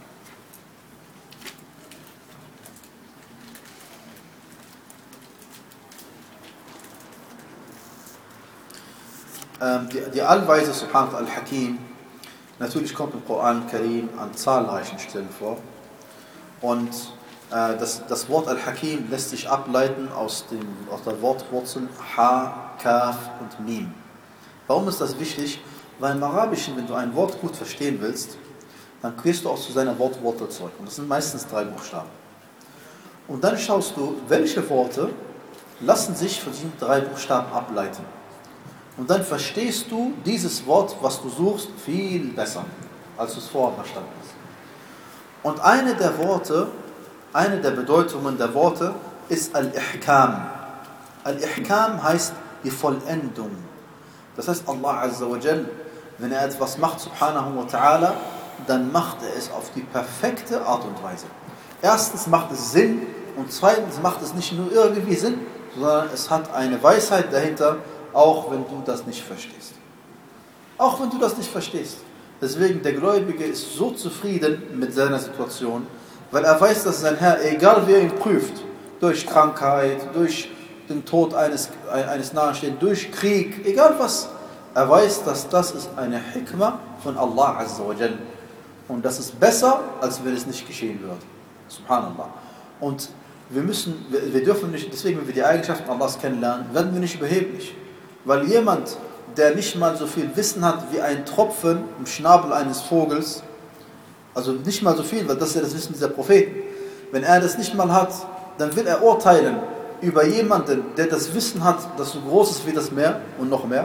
Ähm, die, die Allweise subhanahu wa ta'ala Al-Hakim, natürlich kommt im Koran Karim an zahlreichen Stellen vor. Und äh, das, das Wort Al-Hakim lässt sich ableiten aus, dem, aus der Wortwurzel Ha, Kaf und Mim. Warum ist das wichtig? Weil im Arabischen, wenn du ein Wort gut verstehen willst, dann gehst du auch zu seiner Wortwurzel zurück. Und das sind meistens drei Buchstaben. Und dann schaust du, welche Worte lassen sich von diesen drei Buchstaben ableiten. Und dann verstehst du dieses Wort, was du suchst, viel besser, als du es vorher verstanden hast. Und eine der Worte, eine der Bedeutungen der Worte ist Al-Ihkam. Al-Ihkam heißt die Vollendung. Das heißt, Allah Azza wa Jal, wenn er etwas macht, subhanahu wa ta'ala, dann macht er es auf die perfekte Art und Weise. Erstens macht es Sinn und zweitens macht es nicht nur irgendwie Sinn, sondern es hat eine Weisheit dahinter, auch wenn du das nicht verstehst. Auch wenn du das nicht verstehst. Deswegen, der Gläubige ist so zufrieden mit seiner Situation, weil er weiß, dass sein Herr, egal wer ihn prüft, durch Krankheit, durch den Tod eines, eines Nahestehenden, durch Krieg, egal was, er weiß, dass das ist eine Hikmah von Allah Azza wa Jal. Und das ist besser, als wenn es nicht geschehen wird. Subhanallah. Und wir müssen, wir, wir dürfen nicht, deswegen, wenn wir die Eigenschaften Allahs kennenlernen, werden wir nicht überheblich. Weil jemand, der nicht mal so viel Wissen hat wie ein Tropfen im Schnabel eines Vogels, also nicht mal so viel, weil das ist ja das Wissen dieser Propheten. Wenn er das nicht mal hat, dann will er urteilen über jemanden, der das Wissen hat, das so groß ist wie das Meer und noch mehr.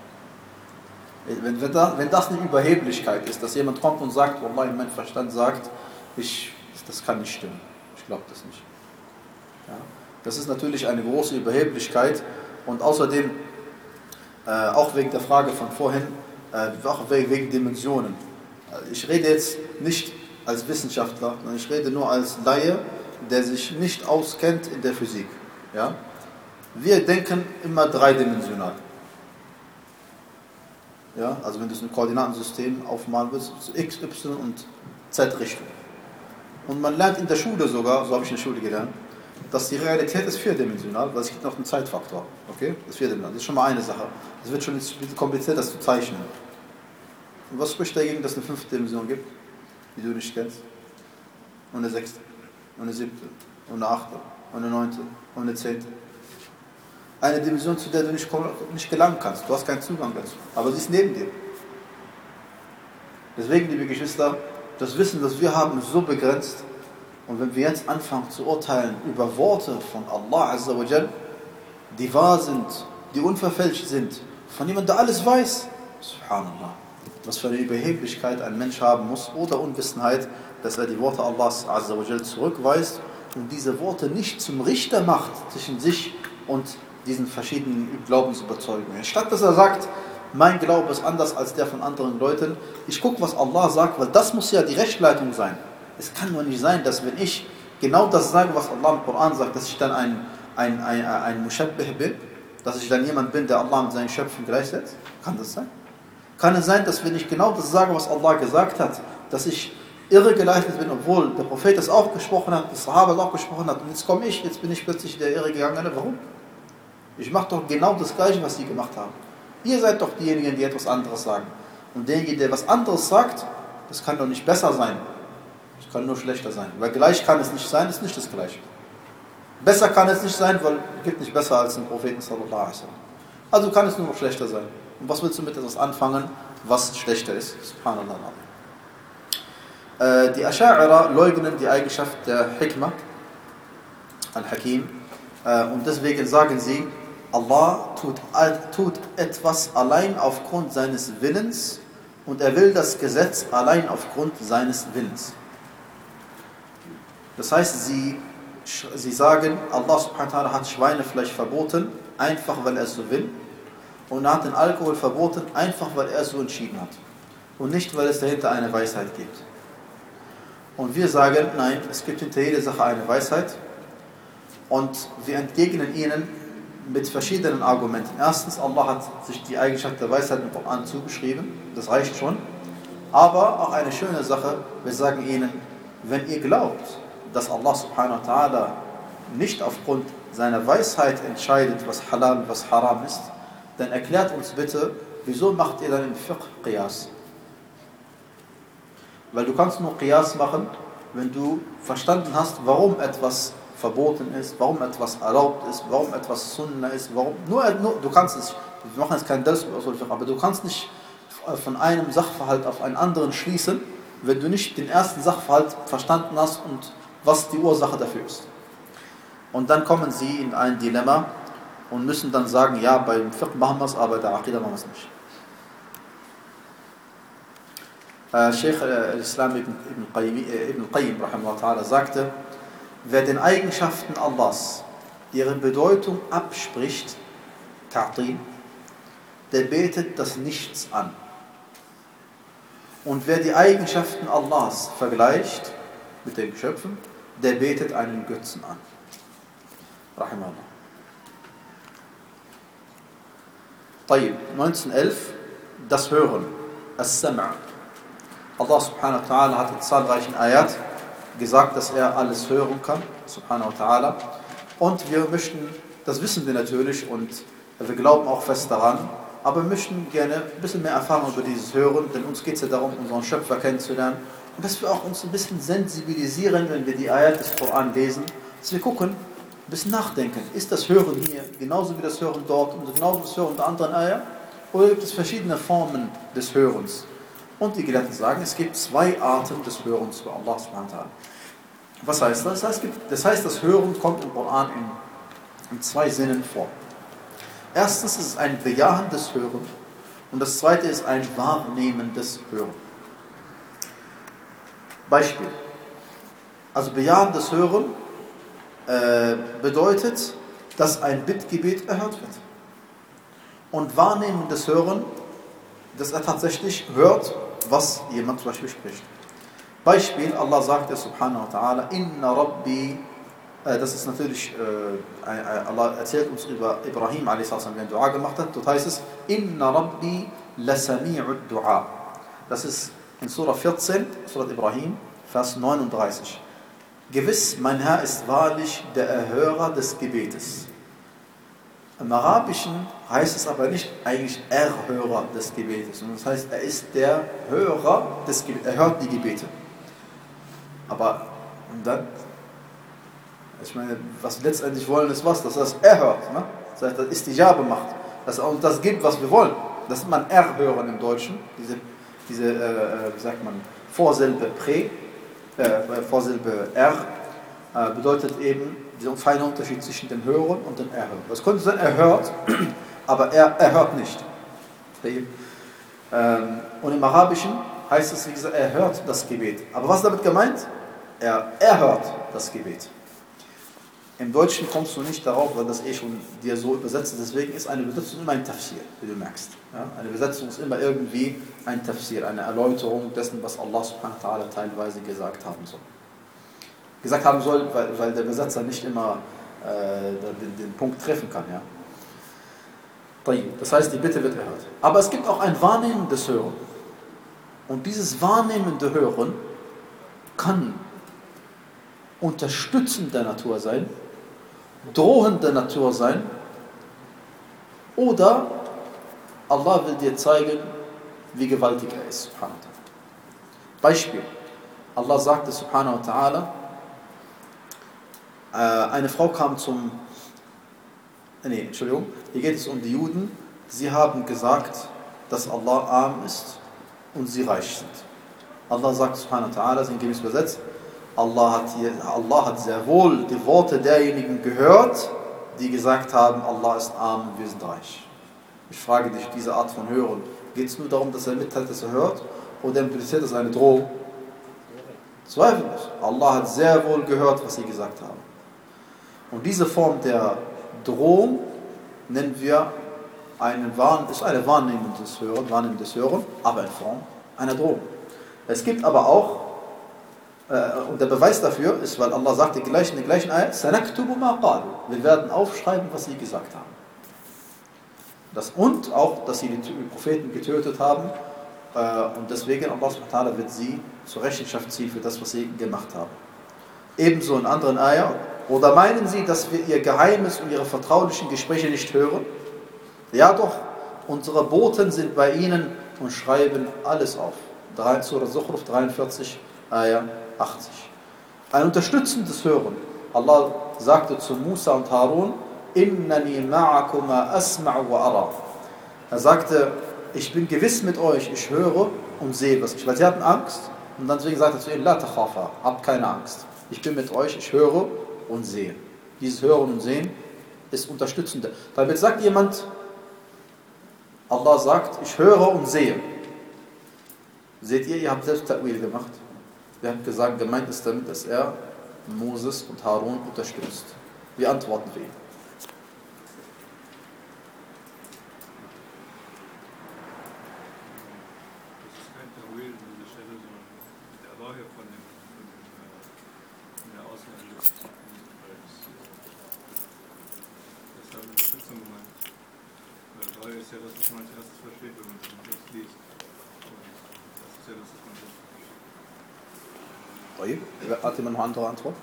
Wenn, wenn, das, wenn das eine Überheblichkeit ist, dass jemand kommt und sagt, Wallahi, mein Verstand sagt, ich, das kann nicht stimmen. Ich glaube das nicht. Ja? Das ist natürlich eine große Überheblichkeit und außerdem, äh, auch wegen der Frage von vorhin, äh, auch wegen Dimensionen. Ich rede jetzt nicht als Wissenschaftler, sondern ich rede nur als Laie, der sich nicht auskennt in der Physik. Ja? Wir denken immer dreidimensional. Ja? Also wenn du so ein Koordinatensystem aufmalen willst, X, Y und Z-Richtung. Und man lernt in der Schule sogar, so habe ich in der Schule gelernt, dass die Realität ist vierdimensional, weil es gibt noch einen Zeitfaktor. Okay? Das ist vierdimensional. Das ist schon mal eine Sache. Es wird schon kompliziert, das zu zeichnen. Und was spricht dagegen, dass es eine fünfte Dimension gibt, die du nicht kennst? Und eine sechste, und eine siebte, und eine achte, und eine neunte, und eine zehnte. Eine Dimension, zu der du nicht, nicht gelangen kannst. Du hast keinen Zugang dazu. Aber sie ist neben dir. Deswegen, liebe Geschwister, das Wissen, das wir haben, ist so begrenzt. Und wenn wir jetzt anfangen zu urteilen über Worte von Allah Azza wa Jal, die wahr sind, die unverfälscht sind, von jemandem, der alles weiß, subhanallah, was für eine Überheblichkeit ein Mensch haben muss oder Unwissenheit, dass er die Worte Allahs Azza wa Jal zurückweist und diese Worte nicht zum Richter macht zwischen sich und diesen verschiedenen Glaubensüberzeugungen. Statt dass er sagt, mein Glaube ist anders als der von anderen Leuten, ich gucke, was Allah sagt, weil das muss ja die Rechtleitung sein. Es kann nur nicht sein, dass wenn ich genau das sage, was Allah im Koran sagt, dass ich dann ein, ein, ein, ein Mushabbih bin, dass ich dann jemand bin, der Allah mit seinen Schöpfen gleichsetzt. Kann das sein? Kann es sein, dass wenn ich genau das sage, was Allah gesagt hat, dass ich irregeleitet bin, obwohl der Prophet das auch gesprochen hat, der Sahaba das auch gesprochen hat und jetzt komme ich, jetzt bin ich plötzlich der Irregegangene. Warum? Ich mache doch genau das Gleiche, was sie gemacht haben. Ihr seid doch diejenigen, die etwas anderes sagen. Und derjenige, der was anderes sagt, das kann doch nicht besser sein. Es kann nur schlechter sein. Weil gleich kann es nicht sein, ist nicht das Gleiche. Besser kann es nicht sein, weil es gibt nicht besser als den Propheten sallallahu alaihi wasallam. Also kann es nur noch schlechter sein. Und was willst du mit etwas anfangen, was schlechter ist? Subhanallah. Äh, die Asha'ira leugnen die Eigenschaft der Hikmah, Al-Hakim, äh, und deswegen sagen sie, Allah tut, tut etwas allein aufgrund seines Willens und er will das Gesetz allein aufgrund seines Willens. Das heißt, sie, sie sagen, Allah subhanahu wa ta'ala hat Schweinefleisch verboten, einfach weil er es so will, und er hat den Alkohol verboten, einfach weil er es so entschieden hat. Und nicht, weil es dahinter eine Weisheit gibt. Und wir sagen, nein, es gibt hinter jeder Sache eine Weisheit. Und wir entgegnen ihnen mit verschiedenen Argumenten. Erstens, Allah hat sich die Eigenschaft der Weisheit im Koran zugeschrieben. Das reicht schon. Aber auch eine schöne Sache, wir sagen ihnen, wenn ihr glaubt, dass Allah subhanahu wa ta'ala nicht aufgrund seiner Weisheit entscheidet, was halal und was haram ist, dann erklärt uns bitte, wieso macht ihr dann im Fiqh Qiyas? Weil du kannst nur Qiyas machen, wenn du verstanden hast, warum etwas verboten ist, warum etwas erlaubt ist, warum etwas Sunnah ist, warum, nur, nur du kannst es, wir machen jetzt kein Dars über Usul Fiqh, aber du kannst nicht von einem Sachverhalt auf einen anderen schließen, wenn du nicht den ersten Sachverhalt verstanden hast und was die Ursache dafür ist. Und dann kommen sie in ein Dilemma und müssen dann sagen, ja, beim Fiqh machen wir es, aber bei der Aqidah machen wir es nicht. Äh, Sheikh al-Islam ibn, ibn Qayyim, äh, ibn Qayyim rahimahullah sagte, wer den Eigenschaften Allahs ihre Bedeutung abspricht, Ta'til, der betet das Nichts an. Und wer die Eigenschaften Allahs vergleicht mit den Geschöpfen, der betet einen Götzen an. Rahimahullah. طيب, neunzehnhundertelf, das Hören, As-Sam'. Allah subhanahu wa ta'ala hat in zahlreichen Ayat gesagt, dass er alles hören kann, subhanahu wa ta'ala. Und wir möchten, das wissen wir natürlich und wir glauben auch fest daran, aber wir möchten gerne ein bisschen mehr erfahren über dieses Hören, denn uns geht es ja darum, unseren Schöpfer kennenzulernen und dass wir auch uns ein bisschen sensibilisieren, wenn wir die Ayat des Koran lesen, dass wir gucken, ein bisschen nachdenken. Ist das Hören hier genauso wie das Hören dort und genauso wie das Hören der anderen Ayat? Oder gibt es verschiedene Formen des Hörens? Und die Gelehrten sagen, es gibt zwei Arten des Hörens bei Allah subhanahu wa ta'ala. Was heißt das? Das heißt, das heißt, das Hören kommt im Koran in, in zwei Sinnen vor. Erstens ist es ein bejahendes Hören und das zweite ist ein wahrnehmendes Hören. Beispiel. Also bejahendes Hören äh, bedeutet, dass ein Bittgebet erhört wird. Und wahrnehmendes Hören, dass er tatsächlich hört, was jemand zum Beispiel spricht. Beispiel, Allah sagt ja subhanahu wa ta'ala, Inna Rabbi, äh, das ist natürlich, äh, Allah erzählt uns über Ibrahim, a s, wie er Dua gemacht hat, dort heißt es, Inna Rabbi lasami'ud Dua. Das ist in Surah vierzehn, Surah Ibrahim, Vers neununddreißig. Gewiss, mein Herr ist wahrlich der Erhörer des Gebetes. Im Arabischen heißt es aber nicht eigentlich Erhörer des Gebetes, sondern das heißt, er ist der Hörer des Gebetes, er hört die Gebete. Aber und dann, ich meine, was wir letztendlich wollen, ist was? Dass er das erhört. Ne? Das heißt, das ist die Jabe macht. Dass er uns das gibt, was wir wollen. Das nennt man Erhören im Deutschen. Diese, diese äh, wie sagt man, Vorsilbe Prä, äh, Vorsilbe R, äh, bedeutet eben dieser feine Unterschied zwischen dem Hören und dem Erhören. Das könnte sein, er hört, aber er, er hört nicht. Ähm, und im Arabischen heißt es, wie gesagt, er hört das Gebet. Aber was ist damit gemeint? Er, er hört das Gebet. Im Deutschen kommst du nicht darauf, weil das eh schon dir so übersetzt ist. Deswegen ist eine Übersetzung immer ein Tafsir, wie du merkst. Ja? Eine Übersetzung ist immer irgendwie ein Tafsir, eine Erläuterung dessen, was Allah subhanahu wa ta'ala teilweise gesagt haben soll. Gesagt haben soll, weil, weil der Übersetzer nicht immer äh, den, den Punkt treffen kann. Ja? Das heißt, die Bitte wird erhört. Aber es gibt auch ein wahrnehmendes Hören. Und dieses wahrnehmende Hören kann unterstützender Natur sein, drohender Natur sein, oder Allah will dir zeigen, wie gewaltig er ist. Subhanahu wa ta'ala. Beispiel. Allah sagte subhanahu wa ta'ala, Äh, eine Frau kam zum... Nee, Entschuldigung, hier geht es um die Juden. Sie haben gesagt, dass Allah arm ist und sie reich sind. Allah sagt subhanahu wa ta'ala, sinngemäß übersetzt, Allah hat, hier, Allah hat sehr wohl die Worte derjenigen gehört, die gesagt haben, Allah ist arm und wir sind reich. Ich frage dich, diese Art von Hören, geht es nur darum, dass er mitteilt, dass er hört, oder impliziert das eine Drohung? Zweifellos. Allah hat sehr wohl gehört, was sie gesagt haben. Und diese Form der Drohung nennen wir einen Wahrn, ist eine wahrnehmendes Hören, wahrnehmendes Hören, aber in Form einer Drohung. Es gibt aber auch, äh, und der Beweis dafür ist, weil Allah sagt in der gleichen, in der gleichen Ayat, Sanaktubu ma qalu. Wir werden aufschreiben, was sie gesagt haben. Das und auch, dass sie die Propheten getötet haben, äh, und deswegen Allah subhanahu wa ta'ala wird sie zur Rechenschaft ziehen für das, was sie gemacht haben. Ebenso in anderen Ayat. Oder meinen sie, dass wir ihr Geheimnis und ihre vertraulichen Gespräche nicht hören? Ja doch, unsere Boten sind bei ihnen und schreiben alles auf. Surah Zukhruf dreiundvierzig, Ayah achtzig. Ein unterstützendes Hören. Allah sagte zu Musa und Harun, Innani ma'akuma asma'u wa ara. Er sagte, ich bin gewiss mit euch, ich höre und sehe was ich. Weil sie hatten Angst und deswegen sagte er zu ihnen, La takhafa, habt keine Angst. Ich bin mit euch, ich höre und sehe. Dieses Hören und Sehen ist unterstützend. Weil jetzt sagt jemand, Allah sagt, ich höre und sehe. Seht ihr, ihr habt selbst Ta'wil gemacht. Ihr habt gesagt, gemeint ist damit, dass er Moses und Harun unterstützt. Wie antworten wir ihm? Das ist kein Ta'wil an dieser Stelle, sondern der war ja von dem, von dem von der Aussage des das haben wir Unterstützung gemeint. Weil Reihe ist ja das, was man als erstes versteht, wenn man den Text liest. Und das ist ja das, was man selbst versteht. Hat jemand noch eine andere Antwort?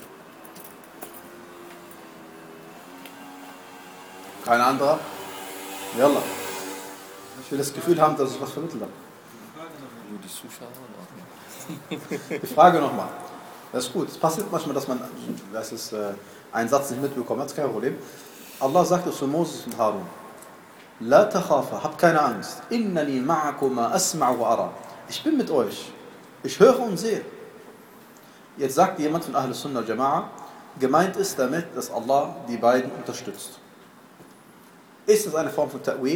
Keine andere? Yalla. Ich will das Gefühl haben, dass ich was vermittelt habe. Nur die Zuschauer oder? Die Frage nochmal. Das ist gut. Es passiert manchmal, dass man das ist, äh, einen Satz nicht mitbekommt. Das ist kein Problem. Allah sagte zu Moses und Harun, La takhafa, habt keine Angst. Innani ma'akuma asma'u wa ara. Ich bin mit euch. Ich höre und sehe. Jetzt sagt jemand von Ahl Sunnah al-Jama'a, gemeint ist damit, dass Allah die beiden unterstützt. Ist das eine Form von Ta'wil?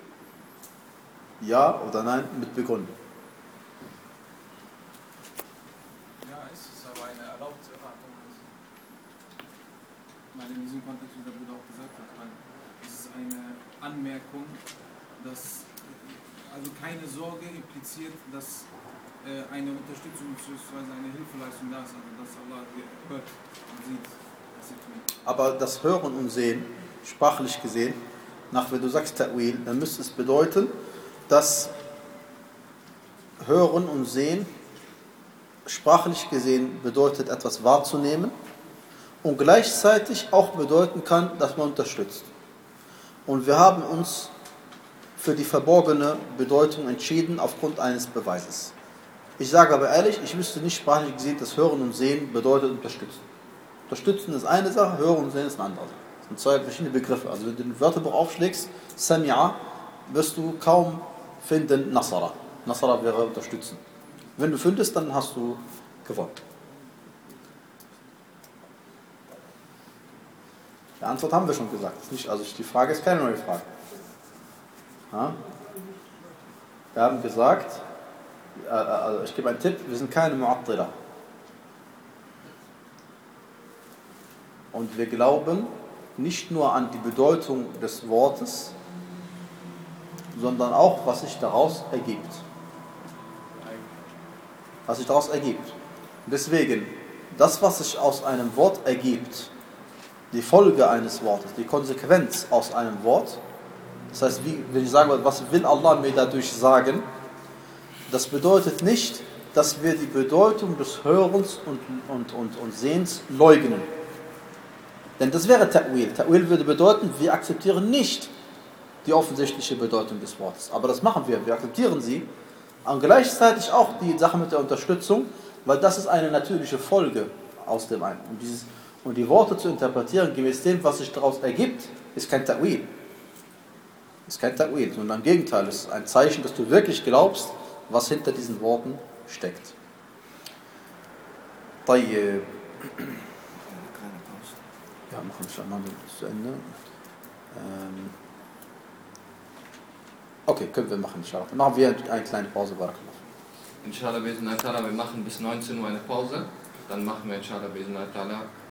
Ja oder nein? Mit Begründung. Ja, es ist aber eine erlaubte Erwartung. Weil in diesem Kontext, wie der Bruder auch gesagt hat, weil es ist eine Anmerkung, dass also keine Sorge impliziert, dass äh, eine Unterstützung bzw. eine Hilfeleistung da ist, also dass Allah hört und sieht, was sie tun. Aber das Hören und Sehen, sprachlich gesehen, nach wenn du sagst Ta'wil, dann müsste es bedeuten, dass Hören und Sehen sprachlich gesehen bedeutet, etwas wahrzunehmen und gleichzeitig auch bedeuten kann, dass man unterstützt. Und wir haben uns für die verborgene Bedeutung entschieden aufgrund eines Beweises. Ich sage aber ehrlich, ich wüsste nicht sprachlich gesehen, dass Hören und Sehen bedeutet unterstützen. Unterstützen ist eine Sache, Hören und Sehen ist eine andere Sache. Das sind zwei verschiedene Begriffe. Also wenn du ein Wörterbuch aufschlägst, Sami'a, wirst du kaum finden Nasara. Nasara wäre unterstützen. Wenn du findest, dann hast du gewonnen. Die Antwort haben wir schon gesagt. Nicht, also die Frage ist keine neue Frage. Ja? Wir haben gesagt, also ich gebe einen Tipp, wir sind keine Mu'attila. Und wir glauben nicht nur an die Bedeutung des Wortes, sondern auch, was sich daraus ergibt. Was sich daraus ergibt. Deswegen, das, was sich aus einem Wort ergibt, die Folge eines Wortes, die Konsequenz aus einem Wort, das heißt, wie, wenn ich sagen will, was will Allah mir dadurch sagen, das bedeutet nicht, dass wir die Bedeutung des Hörens und, und, und, und Sehens leugnen. Denn das wäre Ta'wil. Ta'wil würde bedeuten, wir akzeptieren nicht die offensichtliche Bedeutung des Wortes. Aber das machen wir, wir akzeptieren sie. Und gleichzeitig auch die Sache mit der Unterstützung, weil das ist eine natürliche Folge aus dem einen. Und, dieses, und die Worte zu interpretieren gemäß dem, was sich daraus ergibt, ist kein Ta'wil. Ist kein Ta'wil, sondern im Gegenteil, es ist ein Zeichen, dass du wirklich glaubst, was hinter diesen Worten steckt. طيب. Ja, machen wir schon mal zu Ende. Ähm okay, können wir machen, inshallah. Dann machen wir eine kleine Pause, Barakallah. Inshallah, wir machen bis neunzehn Uhr eine Pause. Dann machen wir inshallah